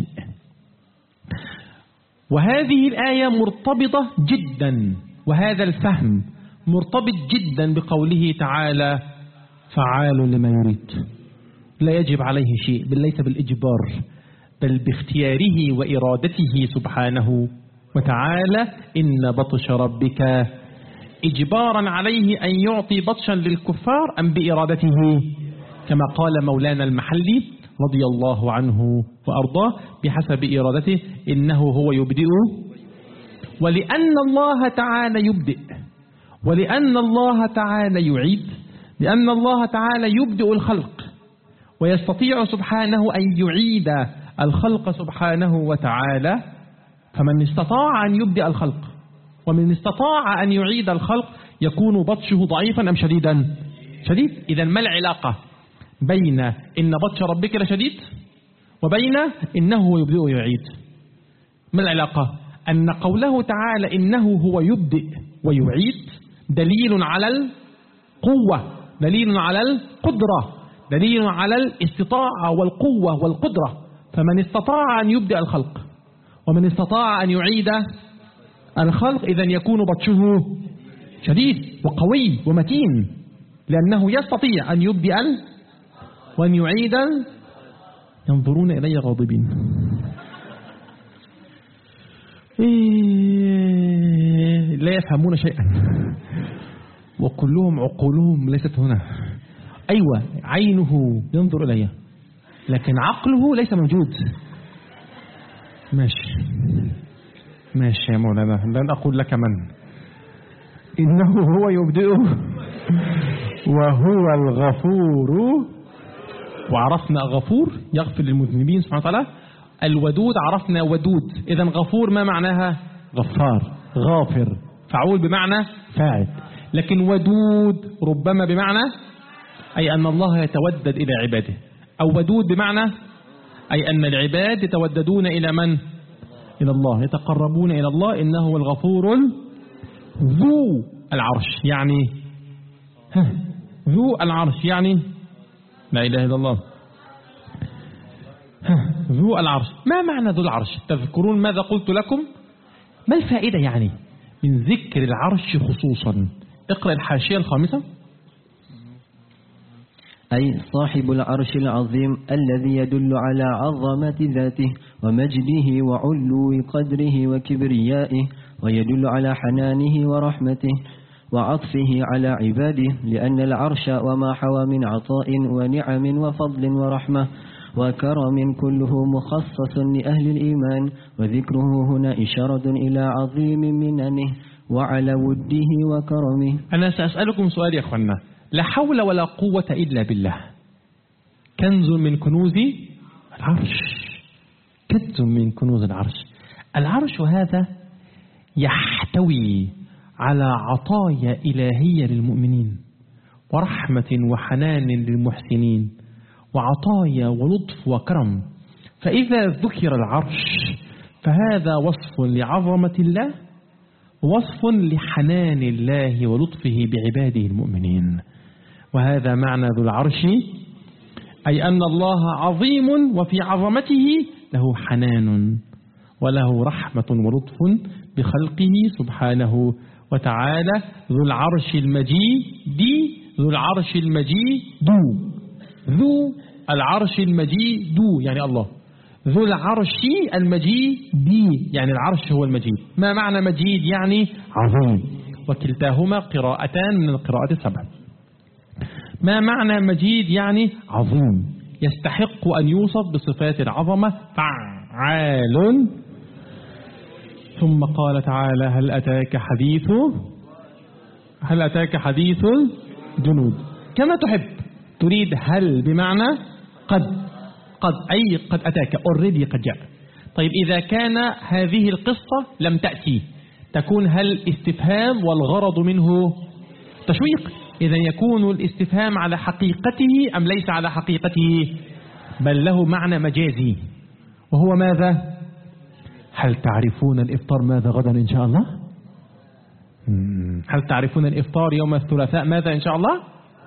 وهذه الآية مرتبطة جدا، وهذا الفهم مرتبط جدا بقوله تعالى فعال لما يريد، لا يجب عليه شيء، بل ليس بالإجبار بل باختياره وإرادته سبحانه وتعالى. إن بطش ربك إجبارا عليه أن يعطي بطشا للكفار أم بإرادته؟ كما قال مولانا المحلي رضي الله عنه وأرضاه بحسب إرادته إنه هو يبدئ، ولأن الله تعالى يبدئ، ولأن الله تعالى يعيد، لأن الله تعالى يبدئ الخلق ويستطيع سبحانه أن يعيد الخلق سبحانه وتعالى. فمن استطاع أن يبدئ الخلق ومن استطاع أن يعيد الخلق يكون بطشه ضعيفا أم شديدا؟ شديد. إذا ما العلاقة بين إن بطش ربك لشديد وبين إنه يبدئ ويعيد؟ ما العلاقة؟ أن قوله تعالى إنه هو يبدئ ويعيد دليل على القوة، دليل على القدرة، دليل على الاستطاعة والقوة والقدرة. فمن استطاع أن يبدئ الخلق ومن استطاع أن يعيد الخلق إذا يكون بطشه شديد وقوي ومتين، لأنه يستطيع أن يبدئ وأن يعيد. ينظرون إلي غاضبين. لا يفهمون شيئا وكلهم عقولهم ليست هنا. أيوة عينه ينظر إلي لكن عقله ليس موجود. ماشي ماشي يا مولانا، لن أقول لك من. إنه هو يبدئ وهو الغفور. وعرفنا غفور يغفر للمذنبين سبحانه وتعالى. الودود عرفنا ودود، إذا غفور ما معناها؟ غفار. غافر فعول بمعنى فاعل، لكن ودود ربما بمعنى أي أن الله يتودد إلى عباده، أو ودود بمعنى أي أن العباد يتوددون إلى من؟ إلى الله، يتقربون إلى الله. إنه هو الغفور ذو العرش، يعني ذو العرش يعني لا إله إلا الله. ذو العرش، ما معنى ذو العرش؟ تذكرون ماذا قلت لكم؟ ما الفائدة يعني من ذكر العرش خصوصا؟ اقرأ الحاشية الخامسة. أي صاحب العرش العظيم الذي يدل على عظمة ذاته ومجده وعلو قدره وكبريائه، ويدل على حنانه ورحمته وعطفه على عباده، لأن العرش وما حوى من عطاء ونعم وفضل ورحمة وكرم كله مخصص لأهل الإيمان، وذكره هنا إشارة إلى عظيم مننه وعلى وده وكرمه. أنا سأسألكم سؤال يا أخوانا، لا حول ولا قوة إلا بالله، كنز من كنوز العرش، كنز من كنوز العرش. العرش هذا يحتوي على عطايا إلهية للمؤمنين، ورحمة وحنان للمحسنين، وعطايا ولطف وكرم. فإذا ذكر العرش فهذا وصف لعظمة الله، وصف لحنان الله ولطفه بعباده المؤمنين. وهذا معنى ذو العرش، أي أن الله عظيم وفي عظمته له حنان وله رحمة ولطف بخلقه سبحانه وتعالى. ذو العرش المجيد، ذو العرش المجيد، ذو العرش المجيد يعني الله، ذو العرش المجيد يعني العرش هو المجيد. ما معنى مجيد؟ يعني عظيم، وكلتاهما قراءتان من القراءات السبع. ما معنى مجيد؟ يعني عظيم، يستحق أن يوصف بصفات العظمة، فعال. ثم قال تعالى: هل أتاك حديث الجنود. كما تحب، تريد هل بمعنى قد أي قد أتاك، already قد جاء. طيب إذا كان هذه القصة لم تأتي تكون هل استفهام والغرض منه تشويق، إذا يكون الاستفهام على حقيقته أم ليس على حقيقته؟ بل له معنى مجازي، وهو ماذا؟ هل تعرفون الإفطار ماذا غدا إن شاء الله؟ هل تعرفون الإفطار يوم الثلاثاء ماذا إن شاء الله؟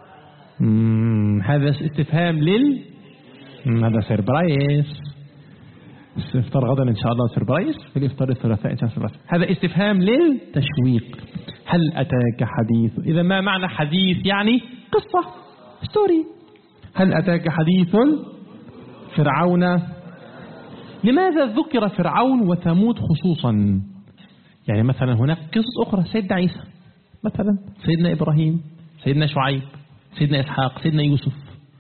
هذا استفهام هذا سيربرايز. الإفطار غدا إن شاء الله سيربرايز، في الإفطار الثلاثاء إن شاء الله. هذا استفهام للتشويق. هل أتاك حديث، إذا ما معنى حديث؟ يعني قصة، ستوري. هل أتاك حديث فرعون؟ لماذا ذكر فرعون وثمود خصوصا؟ يعني مثلا هناك قصص أخرى، سيدنا عيسى مثلا، سيدنا إبراهيم، سيدنا شعيب، سيدنا إسحاق، سيدنا يوسف.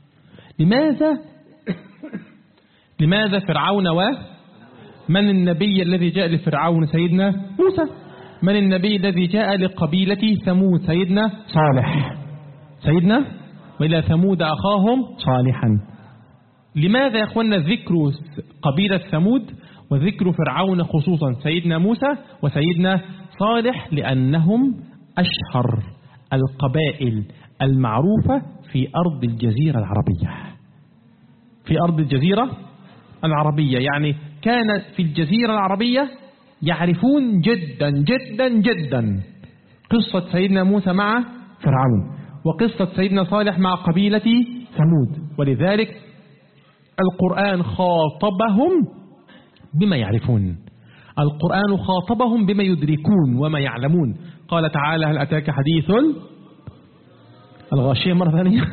لماذا فرعون؟ ومن النبي الذي جاء لفرعون؟ سيدنا موسى. من النبي الذي جاء لقبيلة ثمود؟ سيدنا صالح. سيدنا وإلى ثمود أخاهم صالحا. لماذا يا أخوانا ذكر قبيلة ثمود وذكر فرعون خصوصا سيدنا موسى وسيدنا صالح؟ لأنهم أشهر القبائل المعروفة في أرض الجزيرة العربية. في أرض الجزيرة العربية يعني كان في الجزيرة العربية يعرفون جدا جدا جدا قصة سيدنا موسى مع فرعون، وقصة سيدنا صالح مع قبيلة ثمود. ولذلك القرآن خاطبهم بما يعرفون، القرآن خاطبهم بما يدركون وما يعلمون. قال تعالى: هل أتاك حديث الغاشية مرة ثانية.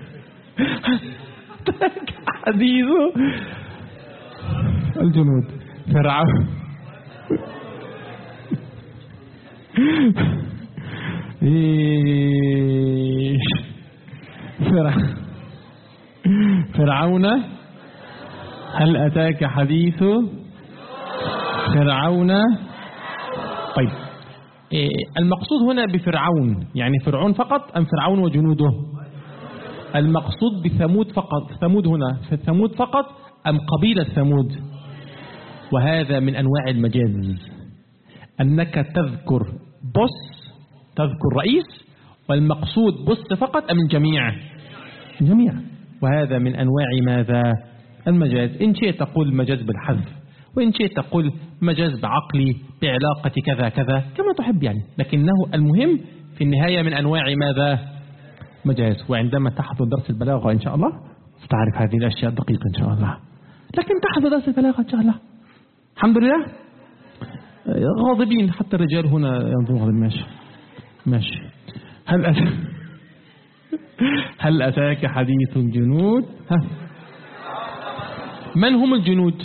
أتاك حديث الجنود. فرعون فرعون. هل أتاك حديث فرعون؟ طيب المقصود هنا بفرعون يعني فرعون فقط أم فرعون وجنوده؟ المقصود بثمود فقط، ثمود هنا ثمود فقط أم قبيلة ثمود؟ وهذا من أنواع المجاز، أنك تذكر بص، تذكر رئيس، والمقصود بص فقط أم الجميع؟ الجميع. وهذا من أنواع ماذا؟ المجاز. إن شئت تقول مجاز بالحذف، وإن شئت تقول مجاز بعقلي بعلاقة كذا كذا كما تحب يعني، لكنه المهم في النهاية من أنواع ماذا؟ مجاز. وعندما تحضر درس البلاغة إن شاء الله ستعرف هذه الأشياء دقيقة إن شاء الله، لكن تحضر درس البلاغة إن شاء الله. الحمد لله. غاضبين حتى الرجال هنا ينظرون غاضب. ماشي. هل أتاك حديث الجنود؟ من هم الجنود؟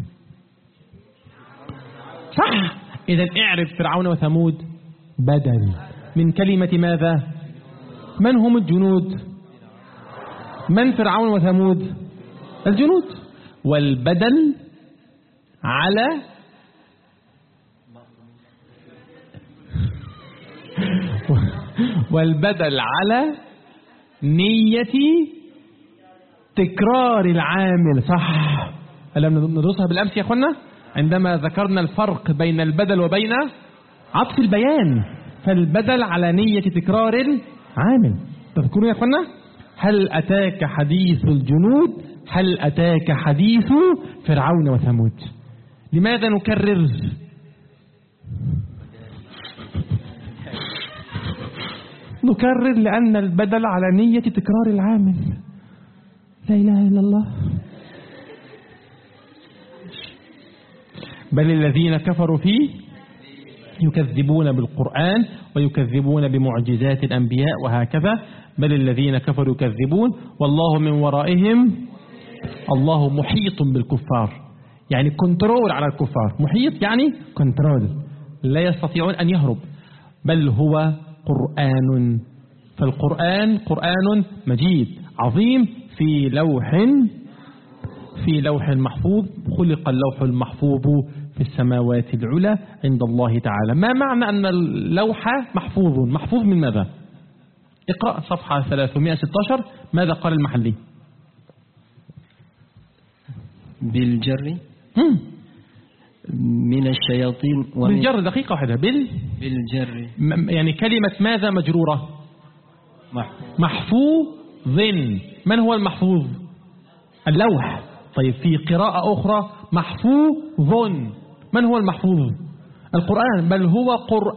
صح. إذا اعرف فرعون وثمود بدل من كلمة ماذا؟ من هم الجنود؟ من فرعون وثمود؟ الجنود. والبدل على نية تكرار العامل. صح، ألم ندرسها بالأمس يا أخوانا عندما ذكرنا الفرق بين البدل وبين عطف البيان؟ فالبدل على نية تكرار العامل. تذكرون يا أخوانا؟ هل أتاك حديث الجنود؟ هل أتاك حديث فرعون وثمود؟ لماذا نكرر؟ نكرر لأن البدل على نية تكرار العامل. لا إله إلا الله. بل الذين كفروا فيه يكذبون بالقرآن ويكذبون بمعجزات الأنبياء وهكذا. بل الذين كفروا يكذبون والله من ورائهم. الله محيط بالكفار، يعني كنترول على الكفار. محيط يعني كنترول، لا يستطيعون أن يهرب. بل هو قرآن، فالقرآن قرآن مجيد عظيم في لوح محفوظ. خلق اللوح المحفوظ في السماوات العلى عند الله تعالى. ما معنى أن اللوح محفوظ؟ محفوظ من ماذا؟ اقرأ صفحة 316. ماذا قال المحلي؟ بالجر من الشياطين. بالجر دقيقة واحدة. بالجر يعني كلمة ماذا مجرورة؟ محفوظ. من هو المحفوظ؟ اللوح. طيب في قراءة أخرى محفوظ. من هو المحفوظ؟ القرآن. بل هو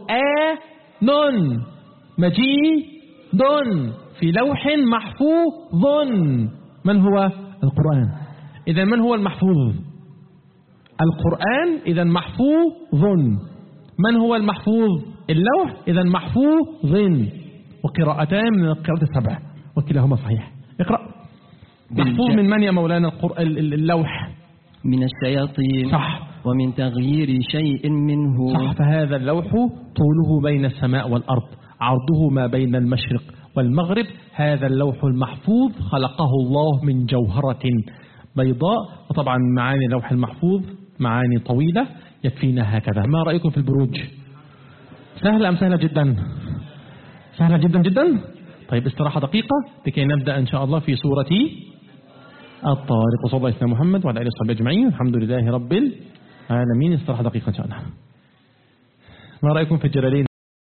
قرآن مجيد في لوح محفوظ. من هو؟ القرآن. إذا من هو المحفوظ؟ القرآن. إذا محفوظ. من هو المحفوظ؟ اللوح. إذا محفوظ. وقراءتان من القراءات السبع وكلاهما صحيح. اقرأ. محفوظ من يا مولانا؟ اللوح من الشياطين. صح. ومن تغيير شيء منه. صح. فهذا اللوح طوله بين السماء والأرض، عرضه ما بين المشرق والمغرب. هذا اللوح المحفوظ خلقه الله من جوهرة بيضاء. وطبعا معاني اللوح المحفوظ معاني طويلة، يكفينا هكذا. ما رأيكم في البروج؟ سهلة أم سهلة جدا؟ سهلة جدا جدا. طيب استراحة دقيقة لكي نبدأ إن شاء الله في سورة الطارق. وصلى الله على محمد وعلى آله وصحبه أجمعين. الحمد لله رب العالمين. استراحة دقيقة إن شاء الله. ما رأيكم في الجلالين؟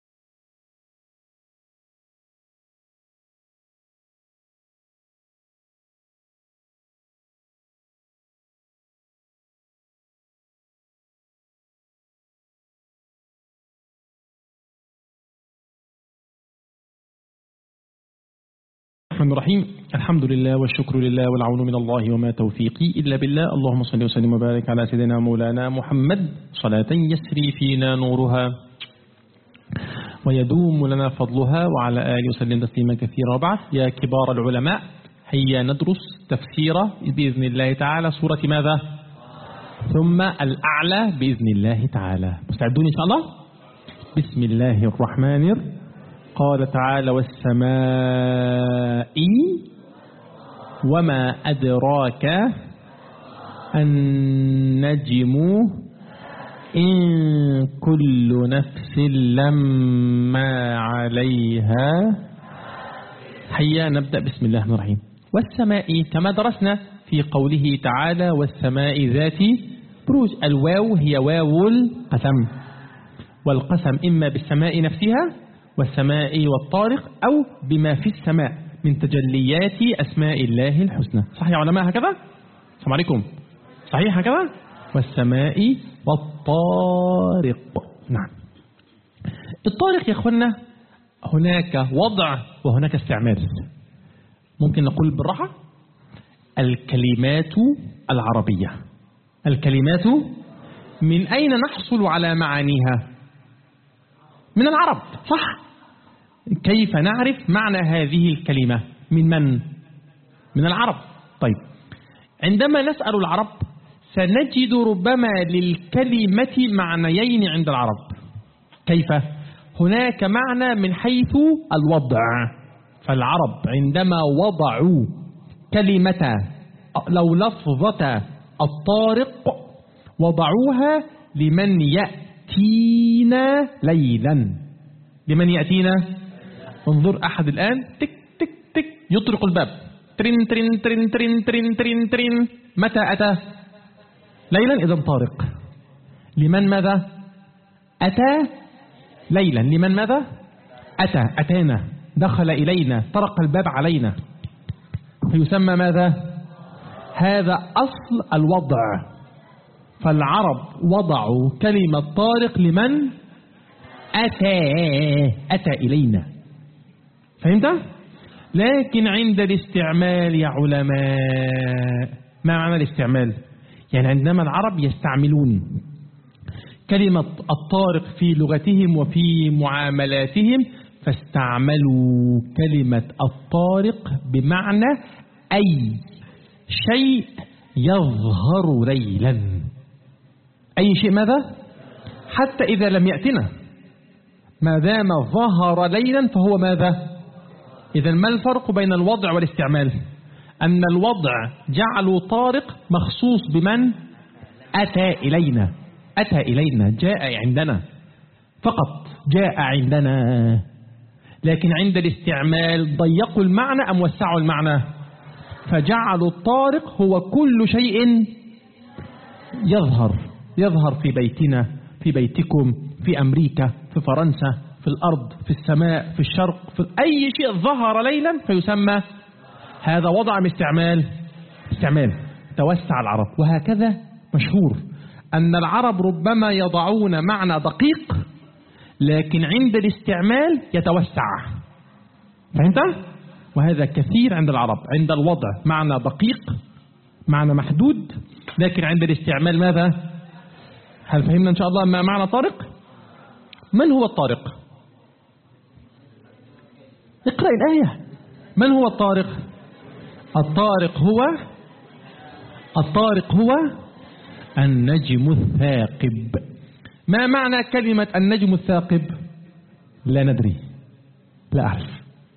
الرحمن الرحيم. الحمد لله والشكر لله والعون من الله وما توفيقي إلا بالله. اللهم صل وسلم وبارك على سيدنا مولانا محمد صلاة يسري فينا نورها ويدوم لنا فضلها، وعلى آله وسلم تسليما كثيرا. وبعد، يا كبار العلماء هيا ندرس تفسير بإذن الله تعالى سورة ماذا؟ ثم الأعلى بإذن الله تعالى. مستعدون إن شاء الله؟ بسم الله الرحمن الرحيم. قال تعالى: والسماء وما أدراك النجم إن كل نفس لما عليها. هيا نبدأ. بسم الله الرحمن الرحيم. والسماء كما درسنا في قوله تعالى: والسماء ذات بروج. الواو هي واو القسم، والقسم إما بالسماء نفسها والسماء والطارق أو بما في السماء من تجليات أسماء الله الحسنى. صحيح يا علماء هكذا؟ السلام عليكم. صحيح هكذا؟ والسماء والطارق. نعم. الطارق يا أخوانا هناك وضع وهناك استعمال. ممكن نقول بالراحة: الكلمات العربية. الكلمات من أين نحصل على معانيها؟ من العرب. صح. كيف نعرف معنى هذه الكلمة؟ من العرب. طيب، عندما نسأل العرب سنجد ربما للكلمة معنيين عند العرب. كيف؟ هناك معنى من حيث الوضع. فالعرب عندما وضعوا كلمة لو لفظة الطارق وضعوها لمن يأتينا ليلا. لمن يأتينا، انظر أحد الآن تك تك تك يطرق الباب، ترين ترين ترين ترين ترين ترين ترين. متى أتى؟ ليلا، إذا طارق. لمن ماذا؟ أتى ليلا. لمن ماذا؟ أتى، أتانا، دخل إلينا، طرق الباب علينا، فيسمى ماذا؟ هذا أصل الوضع. فالعرب وضعوا كلمة طارق لمن أتى إلينا. فهمت؟ لكن عند الاستعمال يا علماء، ما معنى الاستعمال؟ يعني عندما العرب يستعملون كلمة الطارق في لغتهم وفي معاملاتهم، فاستعملوا كلمة الطارق بمعنى أي شيء يظهر ليلا. أي شيء ماذا؟ حتى إذا لم يأتنا، ما دام ظهر ليلا فهو ماذا؟ إذا ما الفرق بين الوضع والاستعمال؟ أن الوضع جعلوا طارق مخصوص بمن أتى إلينا، أتى إلينا، جاء عندنا فقط، جاء عندنا. لكن عند الاستعمال ضيقوا المعنى أم وسعوا المعنى؟ فجعلوا الطارق هو كل شيء يظهر في بيتنا، في بيتكم، في أمريكا، في فرنسا، في الأرض، في السماء، في الشرق، في أي شيء ظهر ليلا فيسمى. هذا وضع من استعمال توسع العرب. وهكذا مشهور أن العرب ربما يضعون معنى دقيق، لكن عند الاستعمال يتوسع. فهمت؟ وهذا كثير عند العرب. عند الوضع معنى دقيق، معنى محدود، لكن عند الاستعمال ماذا؟ هل فهمنا إن شاء الله ما معنى طارق؟ من هو الطارق؟ اقرأ الآية. من هو الطارق؟ الطارق هو النجم الثاقب. ما معنى كلمة النجم الثاقب؟ لا ندري، لا أعرف.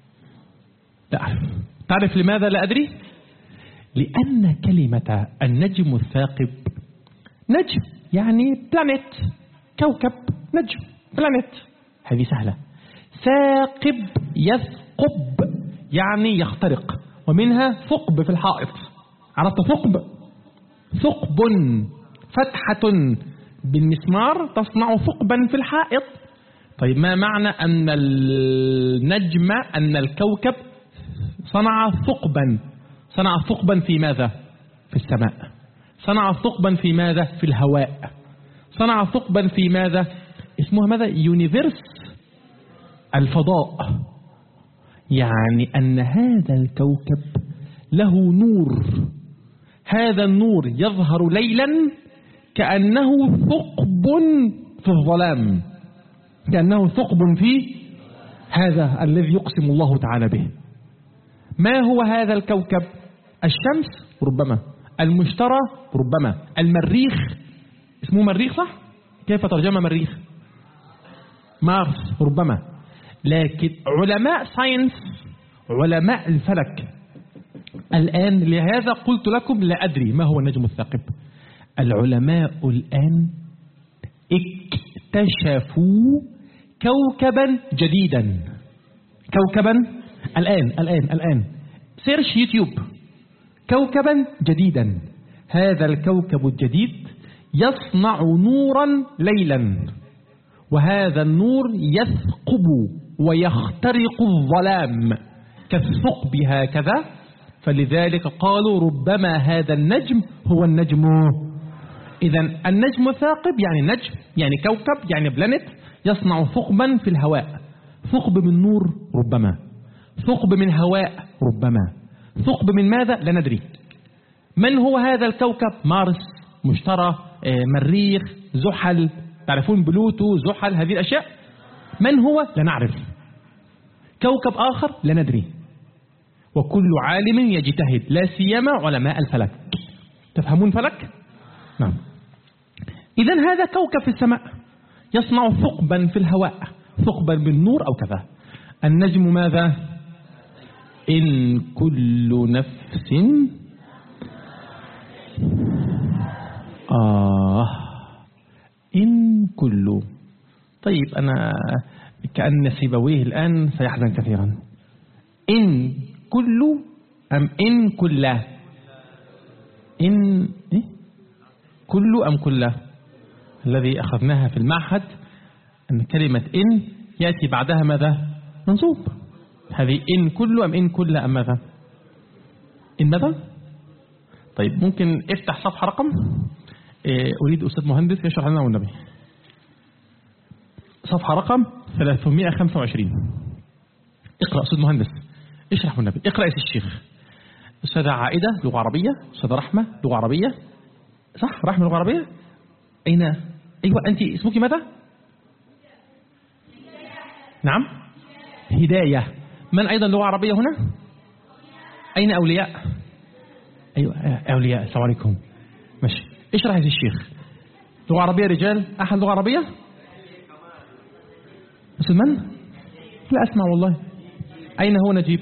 تعرف لماذا لا أدري؟ لأن كلمة النجم الثاقب، نجم يعني بلانيت، كوكب، نجم بلانيت، هذه سهلة. ثاقب يثقب يعني يخترق، ومنها ثقب في الحائط. عرفت ثقب؟ ثقب فتحة بالمسمار تصنع ثقبا في الحائط. طيب ما معنى أن النجم، أن الكوكب صنع ثقبا في ماذا؟ في السماء. صنع ثقبا في ماذا؟ في الهواء. صنع ثقبا في ماذا؟ اسمها ماذا؟ يونيفيرس، الفضاء. يعني أن هذا الكوكب له نور، هذا النور يظهر ليلا كأنه ثقب في الظلام، كأنه ثقب في هذا الذي يقسم الله تعالى به. ما هو هذا الكوكب؟ الشمس ربما، المشتري ربما، المريخ، اسمه مريخ صح؟ كيف ترجمة مريخ؟ مارس ربما. لكن علماء ساينس، علماء الفلك الآن، لهذا قلت لكم لا أدري ما هو النجم الثاقب. العلماء الآن اكتشفوا كوكبا جديدا، كوكبا الآن سيرش يوتيوب، كوكبا جديدا. هذا الكوكب الجديد يصنع نورا ليلا، وهذا النور يثقب ويخترق الظلام كالثقب هكذا. فلذلك قالوا ربما هذا النجم هو النجم. إذا النجم ثاقب يعني نجم، يعني كوكب، يعني بلانيت، يصنع ثقبا في الهواء. ثقب من نور ربما، ثقب من هواء ربما، ثقب من ماذا لا ندري. من هو هذا الكوكب؟ مارس، مشتري، مريخ، زحل، تعرفون بلوتو، زحل، هذه الأشياء. من هو لا نعرف. كوكب آخر لا ندري. وكل عالم يجتهد، لا سيما علماء الفلك. تفهمون فلك؟ نعم. إذن هذا كوكب في السماء يصنع ثقبا في الهواء، ثقبا بالنور أو كذا. النجم ماذا؟ إن كل نفس طيب أنا كأن سيبويه الآن سيحزن كثيرا. إن كل أم إن كله؟ إن إيه؟ كل أم كله؟ الذي أخذناها في المعهد أن كلمة إن يأتي بعدها ماذا؟ منصوب. هذه إن كل أم إن كل أم ماذا؟ إن ماذا؟ طيب ممكن افتح صفحة رقم، أريد أستاذ مهندس يشرح لنا والنبي. صفحة رقم 325. اقرأ أستاذ مهندس، اشرح والنبي، اقرأ يا الشيخ. أستاذة عائدة لغة عربية، أستاذة رحمة لغة عربية، صح؟ رحمة لغة عربية. أين؟ أيوة أنت اسمك ماذا؟ نعم هداية. من أيضا لغة عربية هنا؟ أين أولياء؟ أيوة أولياء. السلام عليكم. ماشي، اشرح يا الشيخ. لغة عربية رجال، أحد لغة عربية؟ أستاذ من؟ لا أسمع والله. أين هو نجيب؟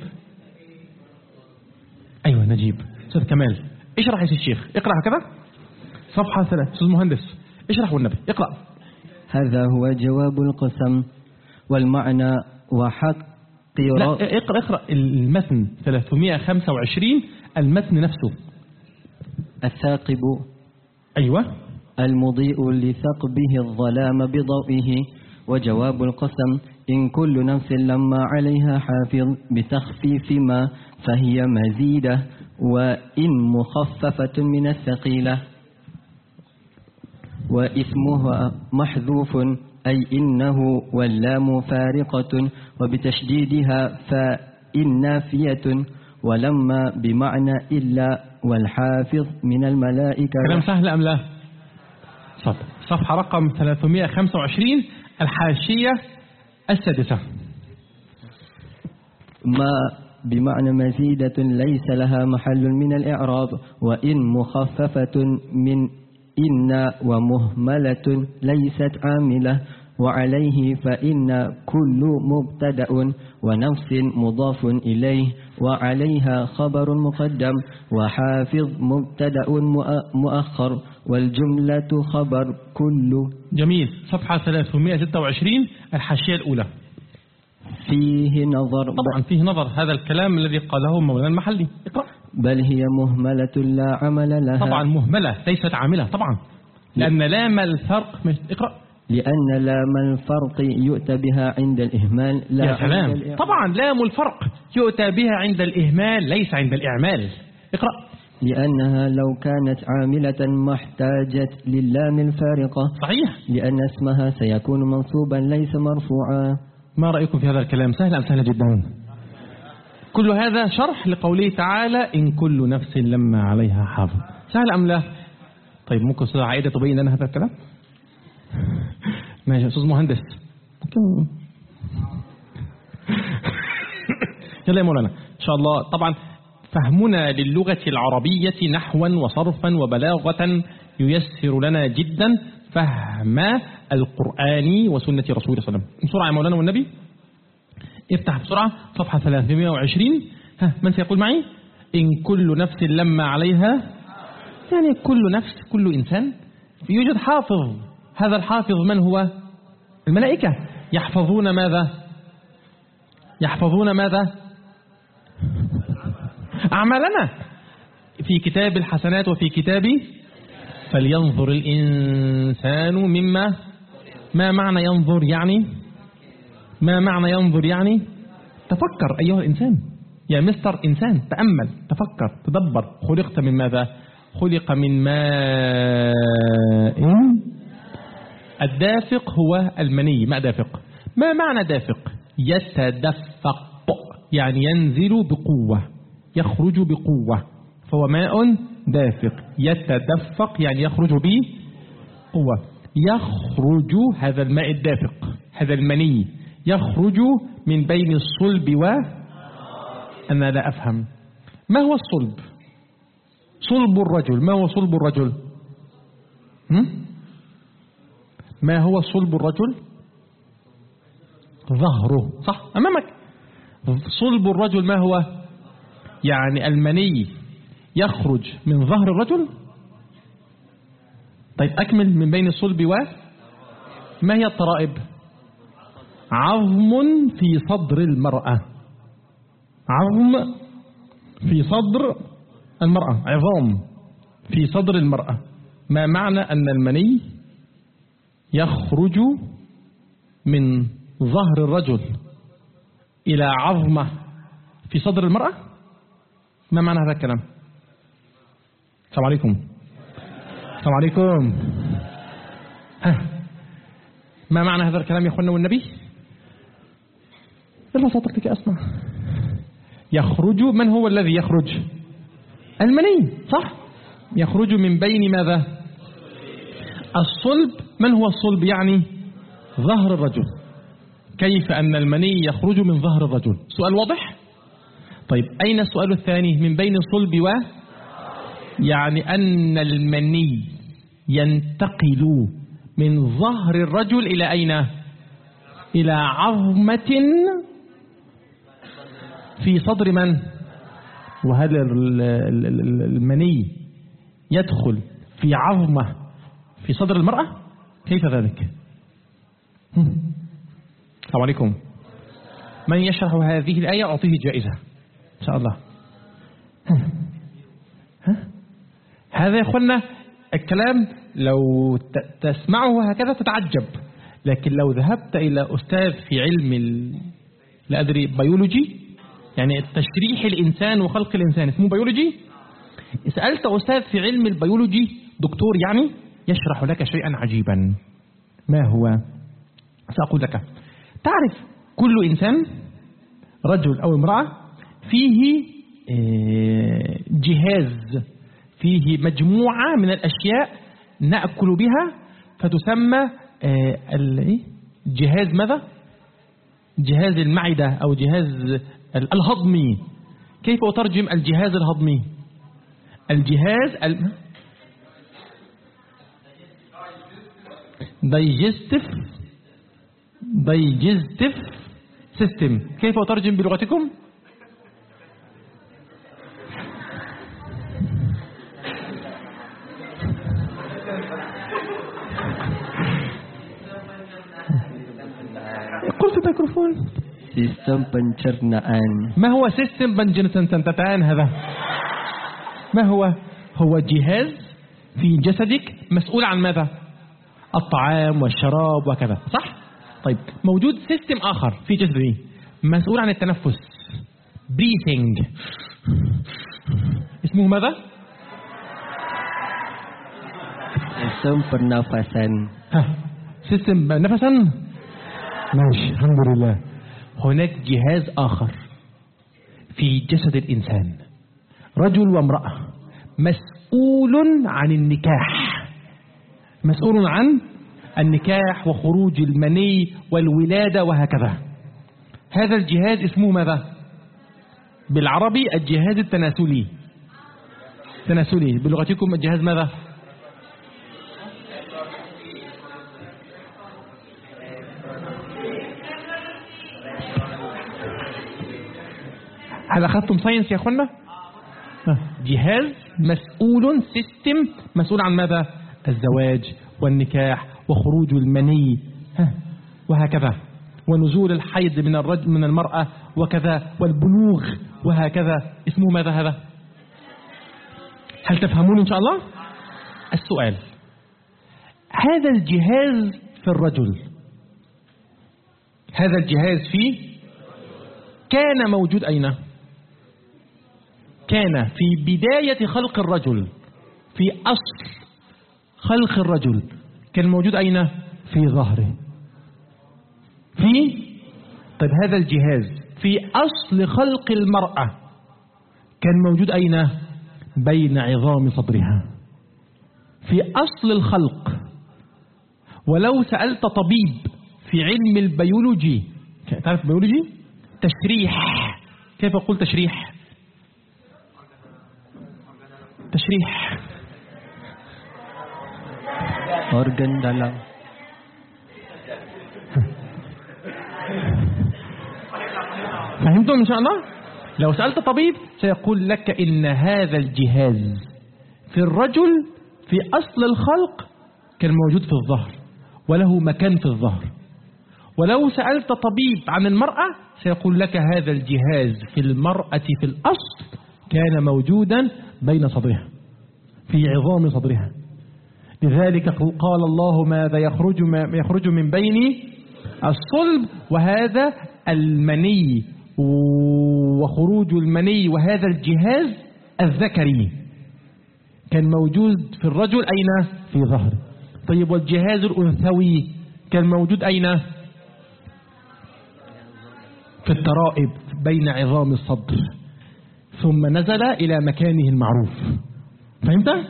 أيوة نجيب. أستاذ كمال اشرح يا الشيخ، اقرأ هكذا. صفحة 3. أستاذ مهندس اشرح والنبي، اقرأ. هذا هو جواب القسم والمعنى وحق لا اقرأ المتن 325 المتن نفسه. الثاقب أيوة المضيء لثقبه الظلام بضوئه. وجواب القسم إن كل نفس لما عليها حافظ بتخفيف ما فهي مزيدة وإن مخففة من الثقيلة وإثمها محذوف أي إنه واللام فارقة وبتشديدها فإن نافية ولما بمعنى إلا والحافظ من الملائكة. كلام سهل أم لا؟ صفحة رقم 325 الحاشية السادسة. ما بمعنى مزيدة ليس لها محل من الإعراب وإن مخففة من إن ومهملة ليست عاملة وعليه فإن كل مبتدأ ونفس مضاف إليه وعليها خبر مقدم وحافظ مبتدأ مؤخر والجملة خبر كل. جميل. صفحة 326 الحاشية الأولى. فيه نظر. طبعا فيه نظر، هذا الكلام الذي قاله مولانا المحلي. اقرأ. بل هي مهملة لا عمل لها. طبعا مهملة ليست عاملة طبعا، لأن لام الفرق. اقرأ. لأن لام الفرق يؤتى بها عند الإهمال لا يا سلام. طبعا لام الفرق يؤتى بها عند الإهمال ليس عند الإعمال. اقرأ. لأنها لو كانت عاملة ما احتاجت للام الفارقة. صحيح. لأن اسمها سيكون منصوبا ليس مرفوعا. ما رأيكم في هذا الكلام؟ سهل أم سهل جدا؟ كل هذا شرح لقوله تعالى إن كل نفس لما عليها حافظ. سهل أم لا؟ طيب ممكن أستاذ عائدة تبين لنا هذا الكلام؟ ماشي. أستاذ مهندس يلا يا مولانا إن شاء الله. طبعا فهمنا للغة العربية نحوا وصرفا وبلاغة ييسر لنا جدا فهم القرآن وسنة رسوله صلى الله عليه وسلم. بسرعة يا مولانا والنبي، افتح بسرعة صفحة 320. من سيقول معي؟ إن كل نفس لما عليها، يعني كل نفس كل إنسان يوجد حافظ. هذا الحافظ من هو؟ الملائكة. يحفظون ماذا؟ يحفظون ماذا؟ أعمالنا في كتاب الحسنات وفي كتاب فلينظر الإنسان مما. ما معنى ينظر يعني؟ ما معنى ينظر يعني؟ تفكر أيها الإنسان يا مستر إنسان، تأمل تفكر تدبر. خلقت من ماذا؟ خلق من ماء. الدافق هو المني. ماء دافق. ما معنى دافق؟ يتدفق يعني ينزل بقوة، يخرج بقوة، فهو ماء دافق. يتدفق يعني يخرج بقوة. يخرج هذا الماء الدافق، هذا المني يخرج من بين الصلب أنا لا أفهم. ما هو الصلب؟ صلب الرجل. ما هو صلب الرجل؟ ما هو صلب الرجل؟ ظهره. صح أمامك. صلب الرجل ما هو؟ يعني المني يخرج من ظهر الرجل. طيب أكمل. من بين الصلب ما هي الترائب؟ عظم في صدر المرأة. عظم في صدر المرأة، عظام في صدر المرأة. ما معنى أن المني يخرج من ظهر الرجل إلى عظمة في صدر المرأة؟ ما معنى هذا الكلام؟ السلام عليكم. السلام عليكم. ما معنى هذا الكلام يا أخوانا والنبي؟ يلا صوتك أسمع. يخرج، من هو الذي يخرج؟ المني، صح؟ يخرج من بين ماذا؟ الصلب. من هو الصلب؟ يعني ظهر الرجل. كيف أن المني يخرج من ظهر الرجل؟ سؤال واضح؟ طيب أين السؤال الثاني؟ من بين الصلب يعني أن المني ينتقل من ظهر الرجل إلى أين؟ إلى عظمة في صدر من؟ وهذا المني يدخل في عظمة في صدر المرأة؟ كيف ذلك؟ السلام عليكم. من يشرح هذه الآية أعطيه جائزة إن شاء الله. هذا يا أخوانا الكلام لو تسمعه هكذا تتعجب، لكن لو ذهبت إلى أستاذ في علم لا أدري بيولوجي، يعني تشريح الإنسان وخلق الإنسان اسمه بيولوجي، سألت أستاذ في علم البيولوجي دكتور يعني يشرح لك شيئا عجيبا. ما هو؟ سأقول لك. تعرف كل إنسان رجل أو امرأة فيه جهاز، فيه مجموعة من الأشياء نأكل بها فتسمى جهاز ماذا؟ جهاز المعدة أو جهاز الهضمي. كيف أترجم الجهاز الهضمي؟ الجهاز digestive system. كيف أترجم بلغتكم؟ قل في الميكروفون. Sistem pencernaan. ما هو سيستم pencernaan هذا؟ ما هو؟ هو جهاز في جسدك مسؤول عن ماذا؟ الطعام والشراب وكذا، صح؟ طيب موجود سيستم آخر في جسدي مسؤول عن التنفس، breathing، اسمه ماذا؟ Sistem pernafasan. سيستم نفسا. ماشي الحمد لله. هناك جهاز آخر في جسد الإنسان، رجل وامرأة، مسؤول عن النكاح، مسؤول عن النكاح وخروج المني والولادة وهكذا. هذا الجهاز اسمه ماذا؟ بالعربي الجهاز التناسلي. تناسلي بلغتكم الجهاز ماذا؟ هل أخذتم ساينس يا أخوانا؟ جهاز مسؤول، سيستم مسؤول عن ماذا؟ الزواج والنكاح وخروج المني وهكذا، ونزول الحيض من الرجل من المرأة وكذا، والبلوغ وهكذا. اسمه ماذا هذا؟ هل تفهمون إن شاء الله؟ السؤال: هذا الجهاز في الرجل، هذا الجهاز كان موجود أين؟ كان في بداية خلق الرجل، في أصل خلق الرجل كان موجود أين؟ في ظهره. طيب هذا الجهاز في أصل خلق المرأة كان موجود أين؟ بين عظام صدرها، في أصل الخلق. ولو سألت طبيب في علم البيولوجي، تعرف البيولوجي؟ تشريح. كيف أقول تشريح؟ تشريح organ dalam. فهمتم إن شاء الله؟ لو سألت طبيب سيقول لك إن هذا الجهاز في الرجل في أصل الخلق كان موجود في الظهر، وله مكان في الظهر، ولو سألت طبيب عن المرأة سيقول لك هذا الجهاز في المرأة في الأصل كان موجودا بين صدرها، في عظام صدرها. لذلك قال الله ماذا يخرج من بين الصلب، وهذا المني وخروج المني، وهذا الجهاز الذكري كان موجود في الرجل أين؟ في ظهره. طيب والجهاز الأنثوي كان موجود أين؟ في الترائب بين عظام الصدر، ثم نزل إلى مكانه المعروف. فهمت؟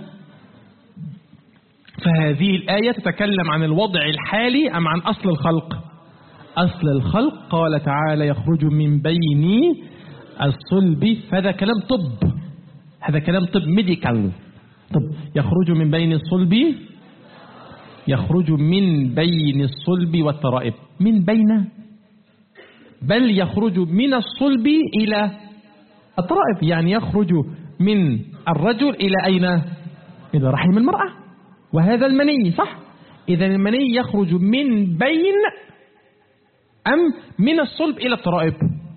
فهذه الآية تتكلم عن الوضع الحالي أم عن أصل الخلق؟ أصل الخلق قال تعالى يخرج من بين الصلب، فهذا كلام طب، هذا كلام طب ميديكال. طب يخرج من بين الصلب، يخرج من بين الصلب والترائب، من بين، بل يخرج من الصلب إلى الترائب، يعني يخرج من الرجل إلى أين؟ إلى رحم المرأة، وهذا المني صح؟ إذا المني يخرج من بين أم من الصلب إلى الترائب؟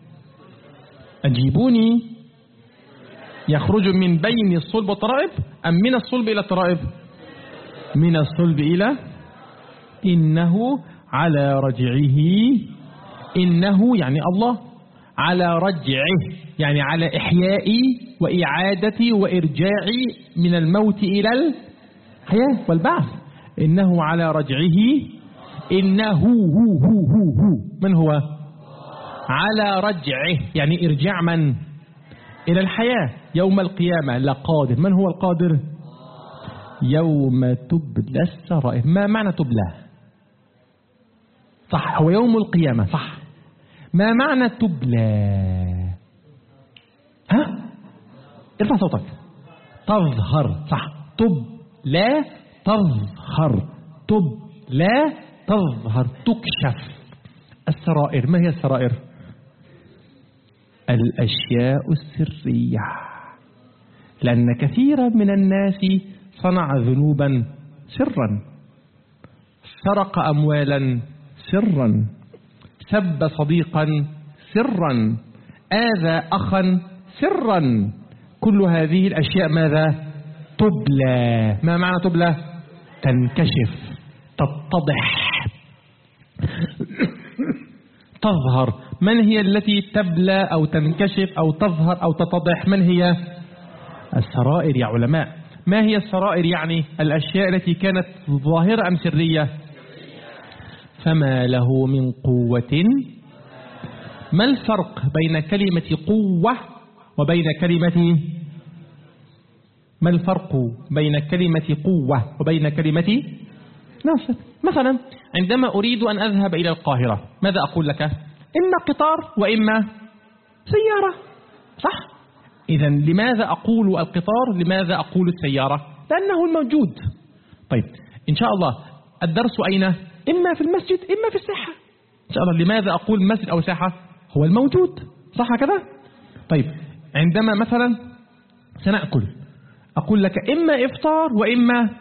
أجيبوني، يخرج من بين الصلب والترائب أم من الصلب إلى الترائب؟ من الصلب إلى، إنه على رجعه، إنه يعني الله، على رجعه يعني على إحياء وإعادة وإرجاع من الموت إلى الحياة والبعث. إنه على رجعه، إنه هو من هو؟ على رجعه يعني إرجاع من؟ إلى الحياة يوم القيامة لقادر. من هو القادر؟ يوم تبلى السرائر. ما معنى تبلى؟ صح، هو يوم القيامة صح. ما معنى تبلى؟ ها؟ ارفع صوتك. تظهر صح، تبلى تظهر، تبلى تظهر، تكشف. السرائر، ما هي السرائر؟ الأشياء السرية، لأن كثيرا من الناس صنع ذنوبا سرا، سرق أموالا سرا، سب صديقا سرا، آذى أخا سرا. كل هذه الأشياء ماذا؟ تبلى. ما معنى تبلى؟ تنكشف، تتضح، تظهر. من هي التي تبلى أو تنكشف أو تظهر أو تتضح؟ من هي؟ السرائر يا علماء. ما هي السرائر؟ يعني الأشياء التي كانت ظاهرة أم سرية؟ فما له من قوة. ما الفرق بين كلمة قوة وبين كلمة، ما الفرق بين كلمة قوة وبين كلمة ناصر؟ مثلا عندما أريد أن أذهب إلى القاهرة ماذا أقول لك؟ إما قطار وإما سيارة صح؟ إذا لماذا أقول القطار؟ لماذا أقول السيارة؟ لأنه الموجود. طيب إن شاء الله الدرس أين؟ إما في المسجد إما في الساحة. إن شاء الله لماذا أقول مسجد أو ساحة؟ هو الموجود صح كذا؟ طيب عندما مثلا سنأكل أقول لك إما إفطار وإما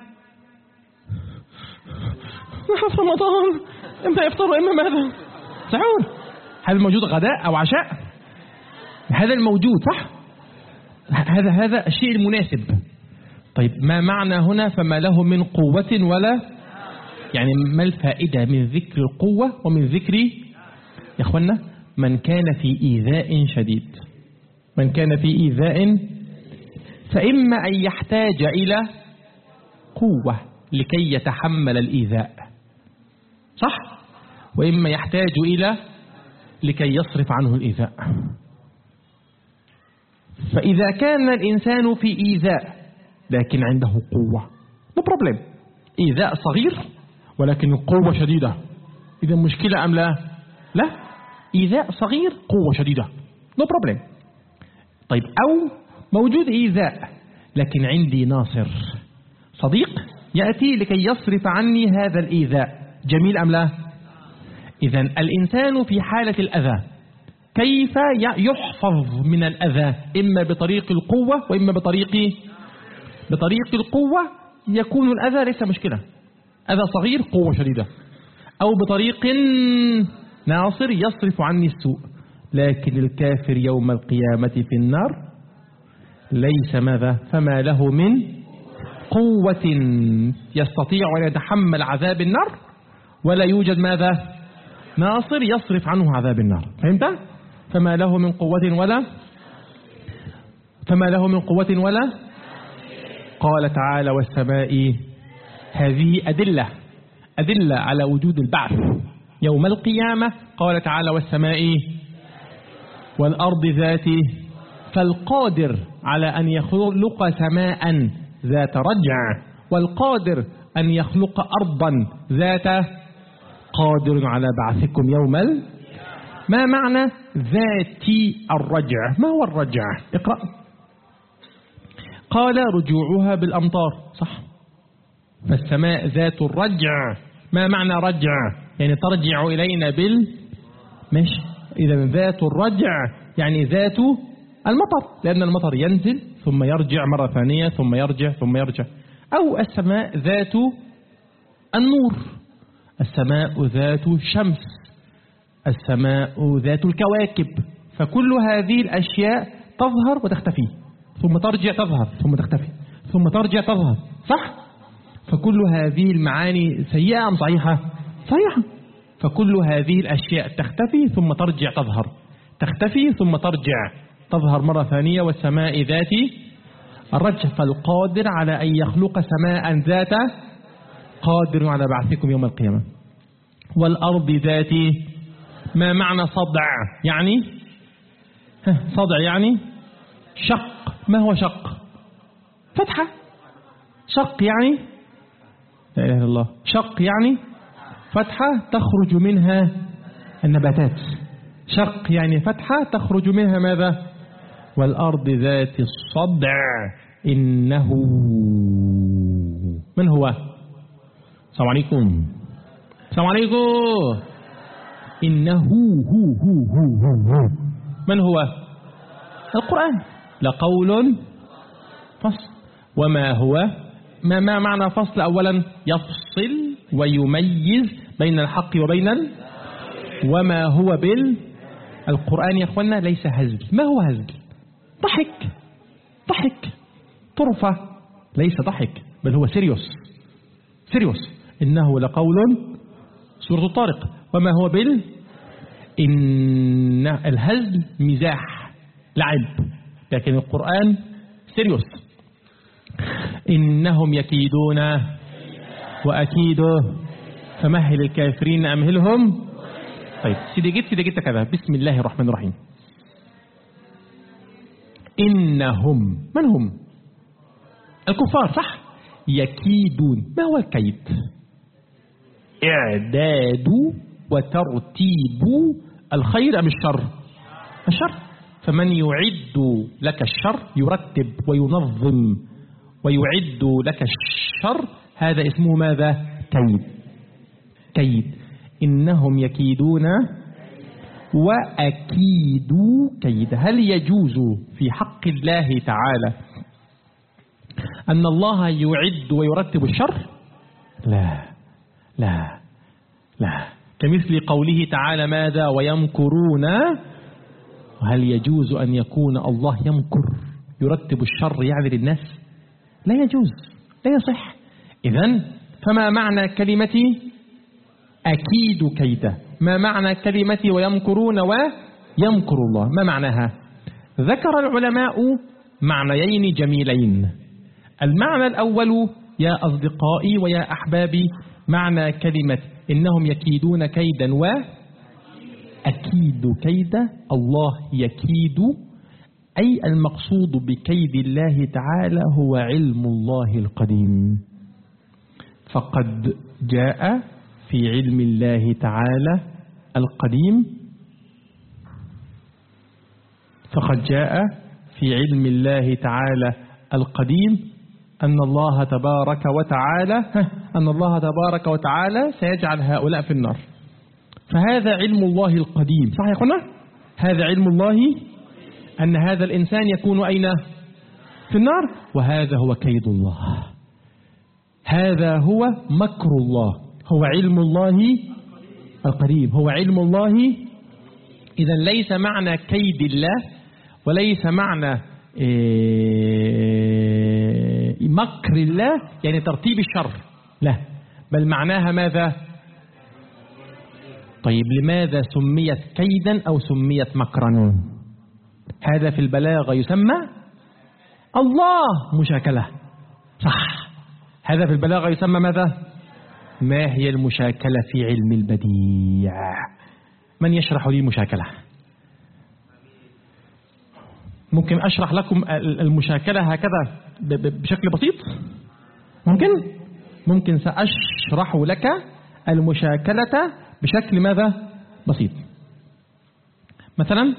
في رمضان، إما إفطار وإما ماذا؟ سحور. هذا الموجود غداء أو عشاء، هذا الموجود صح؟ هذا الشيء المناسب. طيب ما معنى هنا فما له من قوة ولا، يعني ما الفائدة من ذكر القوة ومن ذكر يا أخوانا من كان في إيذاء شديد، من كان في إيذاء فإما أن يحتاج إلى قوة لكي يتحمل الإيذاء صح؟ وإما يحتاج إلى لكي يصرف عنه الإيذاء. فإذا كان الإنسان في إيذاء لكن عنده قوة no problem، إيذاء صغير ولكن قوة شديدة، إذا مشكلة أم لا؟ لا، إيذاء صغير قوة شديدة no problem. طيب أو موجود إيذاء لكن عندي ناصر صديق يأتي لكي يصرف عني هذا الإيذاء، جميل أم لا؟ إذن الإنسان في حالة الأذى كيف يحفظ من الأذى؟ إما بطريق القوة وإما بطريق القوة يكون الأذى ليس مشكلة، أذى صغير قوة شديدة، أو بطريق ناصر يصرف عني السوء. لكن الكافر يوم القيامة في النار ليس ماذا؟ فما له من قوة يستطيع أن يتحمل عذاب النار، ولا يوجد ماذا؟ ناصر يصرف عنه عذاب النار. فهمت؟ فما له من قوة ولا قال تعالى والسماء. هذه أدلة على وجود البعث يوم القيامة. قال تعالى والسماء والأرض ذات. فالقادر على أن يخلق سماء ذات رجع، والقادر أن يخلق أرضا ذات، قادر على بعثكم يوم ما معنى ذات الرجع؟ ما هو الرجع؟ اقرأ. قال رجوعها بالأمطار، صح. فالسماء ذات الرجع. ما معنى رجع؟ يعني ترجع إلينا ماشي. إذا ذات الرجع يعني ذات المطر، لأن المطر ينزل ثم يرجع مرة ثانية ثم يرجع ثم يرجع. أو السماء ذات النور، السماء ذات الشمس، السماء ذات الكواكب. فكل هذه الأشياء تظهر وتختفي ثم ترجع تظهر ثم تختفي ثم ترجع تظهر، صح؟ فكل هذه المعاني سيئة أم صحيحة؟ صحيحة. فكل هذه الأشياء تختفي ثم ترجع تظهر، تختفي ثم ترجع تظهر مرة ثانية. والسماء ذات الرجع. فالقادر على أن يخلق سماء ذات، قادر على بعثكم يوم القيامة. والأرض ذات. ما معنى صدع؟ يعني صدع يعني شق. ما هو شق؟ فتحة. شق يعني لا إله إلا الله. شق يعني فتحة تخرج منها النباتات. شق يعني فتحة تخرج منها ماذا؟ والأرض ذات الصدع. إنه من هو؟ السلام عليكم. السلام عليكم. إنه هو من هو؟ القرآن. لقول فصل. وما هو؟ ما معنى فصل؟ أولا يفصل ويميز بين الحق وبين وما هو القرآن يا أخوانا ليس هزل. ما هو هزل؟ ضحك طرفة. ليس ضحك بل هو سيريوس. إنه لقول سورة الطارق. وما هو إن الهزل مزاح لعب، لكن القرآن سيريوس. إنهم يكيدون وأكيد فمهل الكافرين أمهلهم. طيب سيدي جيت كذا. بسم الله الرحمن الرحيم. إنهم من هم؟ الكفار، صح؟ يكيدون. ما هو الكيد؟ إعداد وترتيب الخير أم الشر؟ الشر. فمن يعد لك الشر يرتب وينظم ويعد لك الشر، هذا اسمه ماذا؟ كيد. إنهم يكيدون وأكيد كيد. هل يجوز في حق الله تعالى أن الله يعد ويرتب الشر؟ لا. كمثل قوله تعالى ماذا؟ ويمكرون. وهل يجوز أن يكون الله يمكر يرتب الشر يعني للناس؟ لا يجوز، لا يصح. إذن فما معنى كلمة أكيد كيدا؟ ما معنى كلمة ويمكرون ويمكر الله؟ ما معناها؟ ذكر العلماء معنيين جميلين. المعنى الأول يا أصدقائي ويا أحبابي، معنى كلمة إنهم يكيدون كيدا وأكيد كيدا. الله يكيد، أي المقصود بكيد الله تعالى هو علم الله القديم. فقد جاء في علم الله تعالى القديم، فقد جاء في علم الله تعالى القديم أن الله تبارك وتعالى سيجعل هؤلاء في النار. فهذا علم الله القديم، صح يا أخوانا؟ هذا علم الله أن هذا الإنسان يكون أين؟ في النار. وهذا هو كيد الله، هذا هو مكر الله، هو علم الله القريب، هو علم الله. إذا ليس معنى كيد الله وليس معنى مكر الله يعني ترتيب الشر، لا، بل معناها ماذا؟ طيب لماذا سميت كيدا أو سميت مكرا؟ هذا في البلاغة يسمى الله مشاكلة، صح. هذا في البلاغة يسمى ماذا؟ ما هي المشاكلة في علم البديع؟ من يشرح لي المشاكلة؟ ممكن أشرح لكم المشاكلة هكذا بشكل بسيط؟ ممكن سأشرح لك المشاكلة بشكل ماذا؟ بسيط. مثلا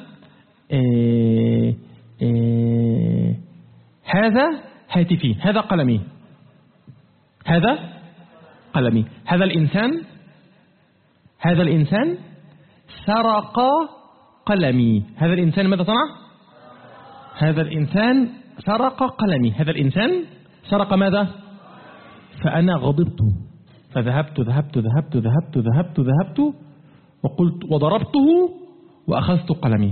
هذا هاتفي، هذا قلمي، هذا قلمي. هذا الإنسان سرق قلمي. هذا الإنسان ماذا صنع؟ هذا الإنسان سرق قلمي. هذا الإنسان سرق ماذا؟ فأنا غضبت فذهبت وقلت وضربته وأخذت قلمي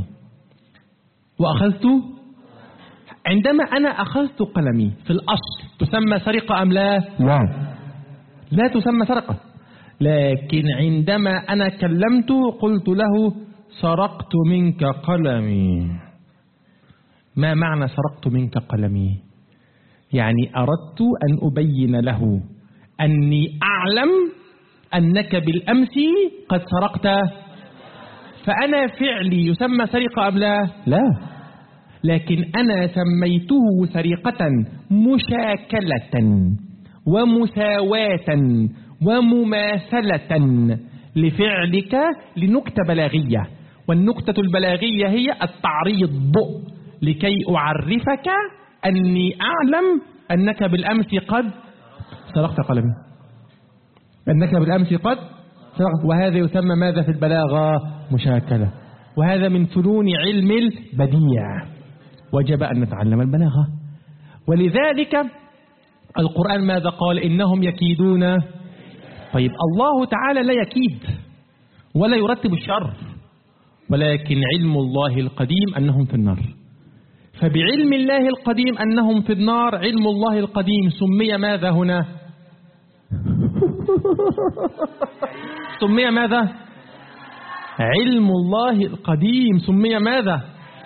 عندما أنا أخذت قلمي في الأصل تسمى سرقة أم لا؟ لا تسمى سرقة. لكن عندما أنا كلمته قلت له سرقت منك قلمي. ما معنى سرقت منك قلمي؟ يعني أردت أن أبين له أني أعلم أنك بالأمس قد سرقت، فأنا فعلي يسمى سرقة أم لا؟ لا، لكن أنا سميته سرقة مشاكلة ومساواة ومماثلة لفعلك لنكتة بلاغية، والنكتة البلاغية هي التعريض لكي أعرفك أني أعلم أنك بالأمس قد سرقت قلمي، أنك بالأمس قد سرقت. وهذا يسمى ماذا في البلاغة؟ مشاكلة. وهذا من فنون علم البديع، وجب أن نتعلم البلاغة. ولذلك القرآن ماذا قال؟ إنهم يكيدون. طيب الله تعالى لا يكيد ولا يرتب الشر، ولكن علم الله القديم أنهم في النار. فبعلم الله القديم أنهم في النار، علم الله القديم سمي ماذا هنا؟ سمي ماذا؟ علم الله القديم سمي ماذا؟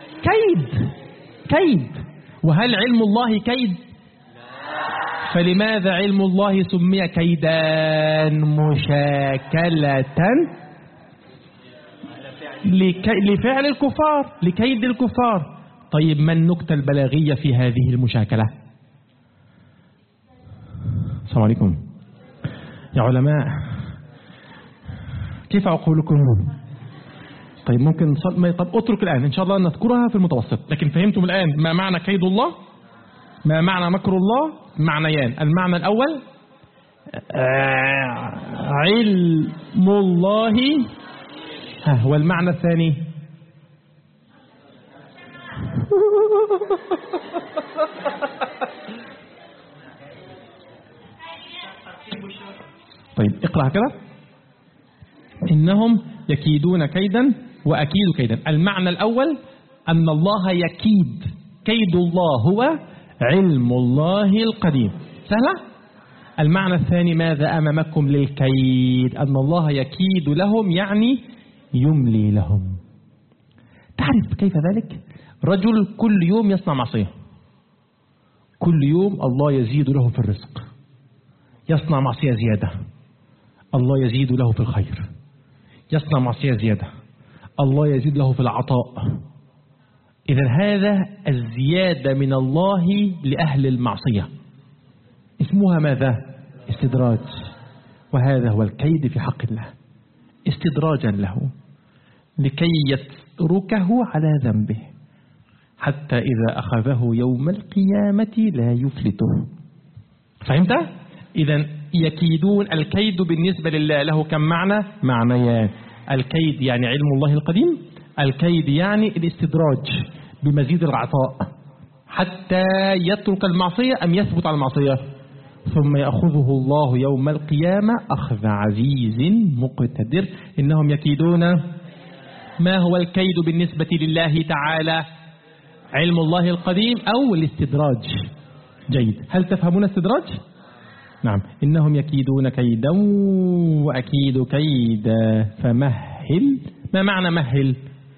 كيد. وهل علم الله كيد؟ فلماذا علم الله سمي كيدا مشاكلة لفعل الكفار، لكيد الكفار؟ طيب ما النكتة البلاغية في هذه المشاكلة؟ السلام عليكم يا علماء، كيف عقولكم؟ طيب ممكن طب اترك الآن إن شاء الله نذكرها في المتوسط. لكن فهمتم الآن ما معنى كيد الله؟ ما معنى مكر الله؟ معنيان. المعنى الأول علم الله، والمعنى الثاني طيب اقرأ كده. إنهم يكيدون كيدا وأكيد كيدا. المعنى الأول أن الله يكيد، كيد الله هو علم الله القديم، سهلة. المعنى الثاني ماذا أمامكم للكيد؟ أن الله يكيد لهم يعني يملي لهم. تعرف كيف ذلك؟ رجل كل يوم يصنع معصية، كل يوم الله يزيد له في الرزق، يصنع معصية زيادة الله يزيد له في الخير، يصنع معصية زيادة الله يزيد له في العطاء. إذا هذا الزيادة من الله لأهل المعصية اسمها ماذا؟ استدراج. وهذا هو الكيد في حق الله، استدراجا له لكي يتركه على ذنبه حتى إذا أخذه يوم القيامة لا يفلته. فهمت؟ إذا يكيدون. الكيد بالنسبة لله له كم معنى؟ معنيان. الكيد يعني علم الله القديم، الكيد يعني الاستدراج بمزيد العطاء حتى يترك المعصية أم يثبت على المعصية. ثم يأخذه الله يوم القيامة أخذ عزيز مقتدر. إنهم يكيدون. ما هو الكيد بالنسبة لله تعالى؟ علم الله القديم أو الاستدراج؟ جيد. هل تفهمون استدراج؟ نعم. إنهم يكيدون كيدا وأكيد كيدا فمهل. ما معنى مهل؟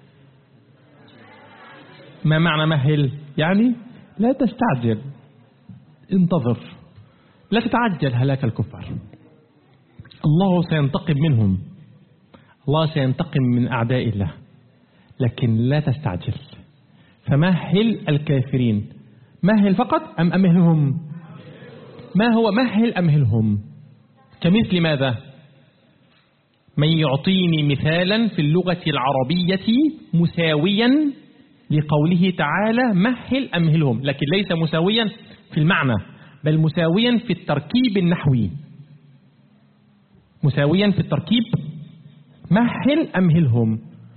ما معنى مهل؟ يعني لا تستعجل، انتظر، لا تتعجل هلاك الكفار. الله سينتقم منهم، الله سينتقم من أعداء الله، لكن لا تستعجل. فمهل الكافرين. مهل فقط أم أمهلهم؟ ما هو مهل أمهلهم؟ كمثل ماذا؟ من يعطيني مثالا في اللغة العربية مساويا لقوله تعالى مهل أمهلهم، لكن ليس مساويا في المعنى بل مساويا في التركيب النحوي. مساويا في التركيب. مهل أمهلهم.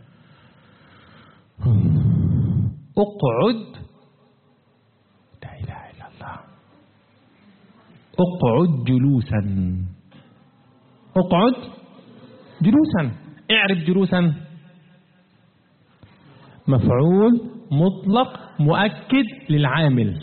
اقعد. لا إله إلا الله. اقعد جلوسا. اقعد جلوسا. اعرف جلوسا. مفعول مطلق مؤكد للعامل.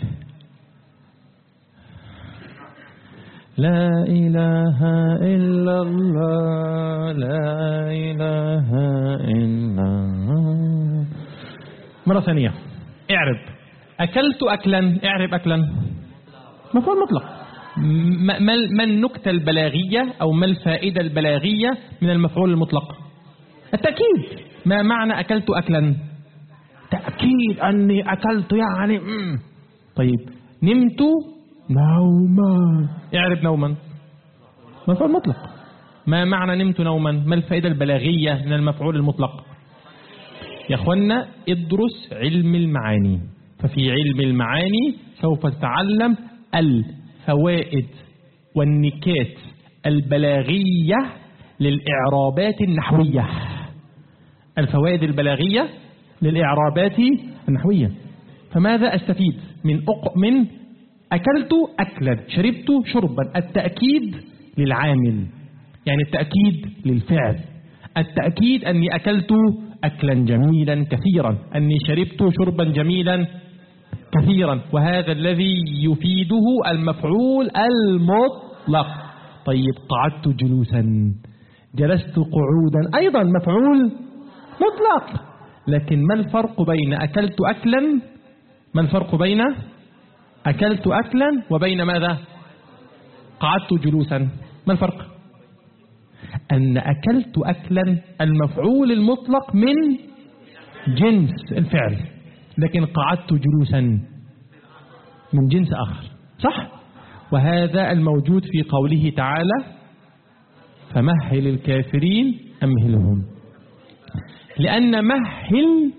لا إله إلا الله، لا إله إلا الله. مرة ثانية. اعرب. أكلت أكلا. اعرب أكلا. مفعول مطلق. ما النكتة البلاغية أو ما الفائدة البلاغية من المفعول المطلق؟ التأكيد. ما معنى أكلت أكلا؟ تأكيد أني أكلت يعني طيب. نمت نوما. اعرب نوما. مفعول مطلق. ما معنى نمت نوما؟ ما الفائدة البلاغية من المفعول المطلق؟ يا أخوانا ادرس علم المعاني، ففي علم المعاني سوف تتعلم الفوائد والنكات البلاغية للإعرابات النحوية. الفوائد البلاغية للإعرابات النحوية. فماذا أستفيد من أكلت أكلا، شربت شربا؟ التأكيد للعامل، يعني التأكيد للفعل. التأكيد أني أكلت أكلا جميلا كثيرا، أني شربت شربا جميلا كثيرا، وهذا الذي يفيده المفعول المطلق. طيب قعدت جلوسا، جلست قعودا، أيضا مفعول مطلق. لكن ما الفرق بين أكلت أكلا؟ ما الفرق بين أكلت أكلا وبين ماذا؟ قعدت جلوسا. ما الفرق؟ أن أكلت أكلا المفعول المطلق من جنس الفعل، لكن قعدت جلوسا من جنس آخر، صح؟ وهذا الموجود في قوله تعالى فمهل الكافرين أمهلهم. لأن مهل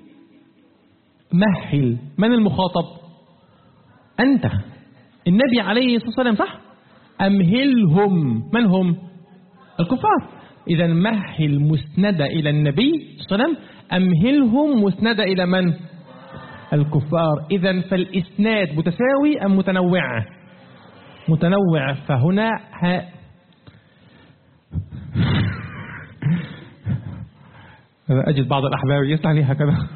من المخاطب؟ أنت، النبي عليه الصلاة والسلام، صح؟ أمهلهم من هم؟ الكفار. إذا مهل مسندة إلى النبي صلى الله عليه وسلم، أمهلهم مسندة إلى من؟ الكفار. إذا فالإسناد متساوي أم متنوع؟ متنوع. فهنا أجد بعض الأحباب يسمع لي هكذا.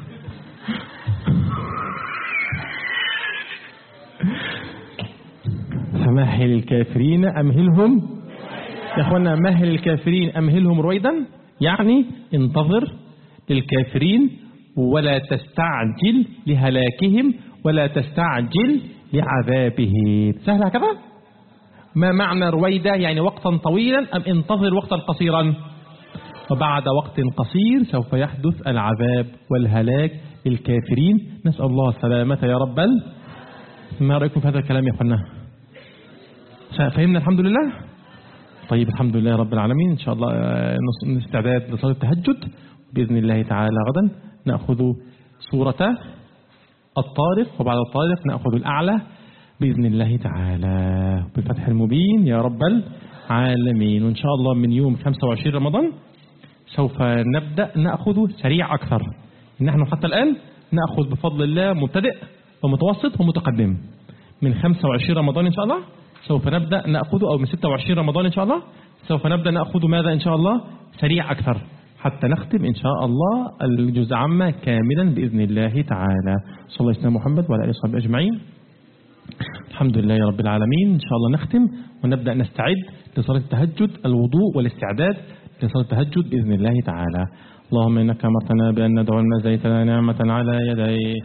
فمهل الكافرين أمهلهم. يا أخوانا مهل الكافرين أمهلهم رويدا، يعني انتظر للكافرين ولا تستعجل لهلاكهم ولا تستعجل لعذابهم. سهل هكذا؟ ما معنى رويدا؟ يعني وقتا طويلا أم انتظر وقتا قصيرا؟ وبعد وقت قصير سوف يحدث العذاب والهلاك للكافرين. نسأل الله السلامة يا رب. ما رأيكم في هذا الكلام يا أخوانا؟ فهمنا الحمد لله؟ طيب الحمد لله رب العالمين. إن شاء الله نستعداد لصلاة التهجد بإذن الله تعالى. غدا نأخذ سورة الطارق، وبعد الطارق نأخذ الأعلى بإذن الله تعالى بالفتح المبين يا رب العالمين. وإن شاء الله من يوم 25 رمضان سوف نبدأ نأخذ سريع أكثر. نحن حتى الآن نأخذ بفضل الله مبتدئ ومتوسط ومتقدم. من 25 رمضان إن شاء الله سوف نبدأ نأخذ، أو من 26 رمضان إن شاء الله سوف نبدأ نأخذ ماذا إن شاء الله سريع أكثر، حتى نختم إن شاء الله الجزء عامة كاملا بإذن الله تعالى. صلى الله عليه محمد وعلى آله وصحبه أجمعين. الحمد لله رب العالمين. إن شاء الله نختم ونبدأ نستعد لصلاة التهجد، الوضوء والاستعداد لصلاة التهجد بإذن الله تعالى. اللهم إنك أمرتنا بأن ندعو المزيت لنا نعمة على يديه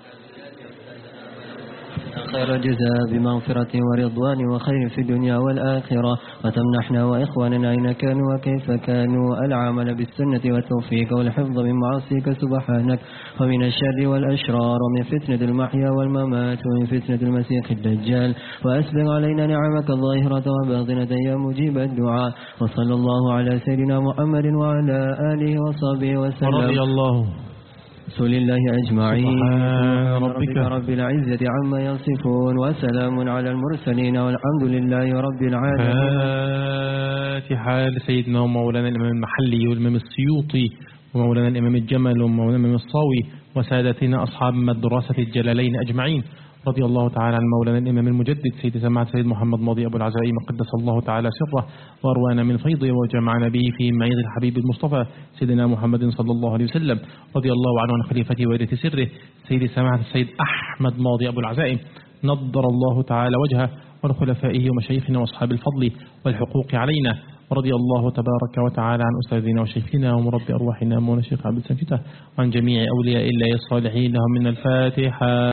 خير الجزاء بمغفرة ورضوان وخير في الدنيا والآخرة، وتمنحنا وإخواننا أين كانوا وكيف كانوا العمل بالسنة والتوفيق والحفظ من معاصيك سبحانك، ومن الشر والأشرار، ومن فتنة المحيا والممات، ومن فتنة المسيح الدجال، وأسبغ علينا نعمك الظاهرة وباطنة يا مجيب الدعاء. وصلى الله على سيدنا محمد وعلى آله وصحبه وسلم. ورضي الله رسول الله أجمعين. سبحان ربك رب العزة عما يصفون، وسلام على المرسلين، والحمد لله رب العالمين. فاتحة لسيدنا ومولانا الإمام المحلي والإمام السيوطي ومولانا الإمام الجمل ومولانا الإمام الصاوي وسادتنا أصحاب مدرسة الجلالين أجمعين. رضي الله تعالى عن مولانا الإمام المجدد سيد سماحة سيد محمد ماضي أبو العزائم قدس الله تعالى سره، وأروانا من فيضه وجمعنا به في معيد الحبيب المصطفى سيدنا محمد صلى الله عليه وسلم. رضي الله عنه عن خليفته وإلة سره سيد سماحة السيد أحمد ماضي أبو العزائم نضر الله تعالى وجهه، ولخلفائه ومشايخنا وأصحاب الفضل والحقوق علينا. ورضي الله تبارك وتعالى عن أستاذنا وشيخنا ومربي أرواحنا مولانا الشيخ عبد السنفتة، وعن جميع أولياء الله الصالحين لهم من الفاتحة.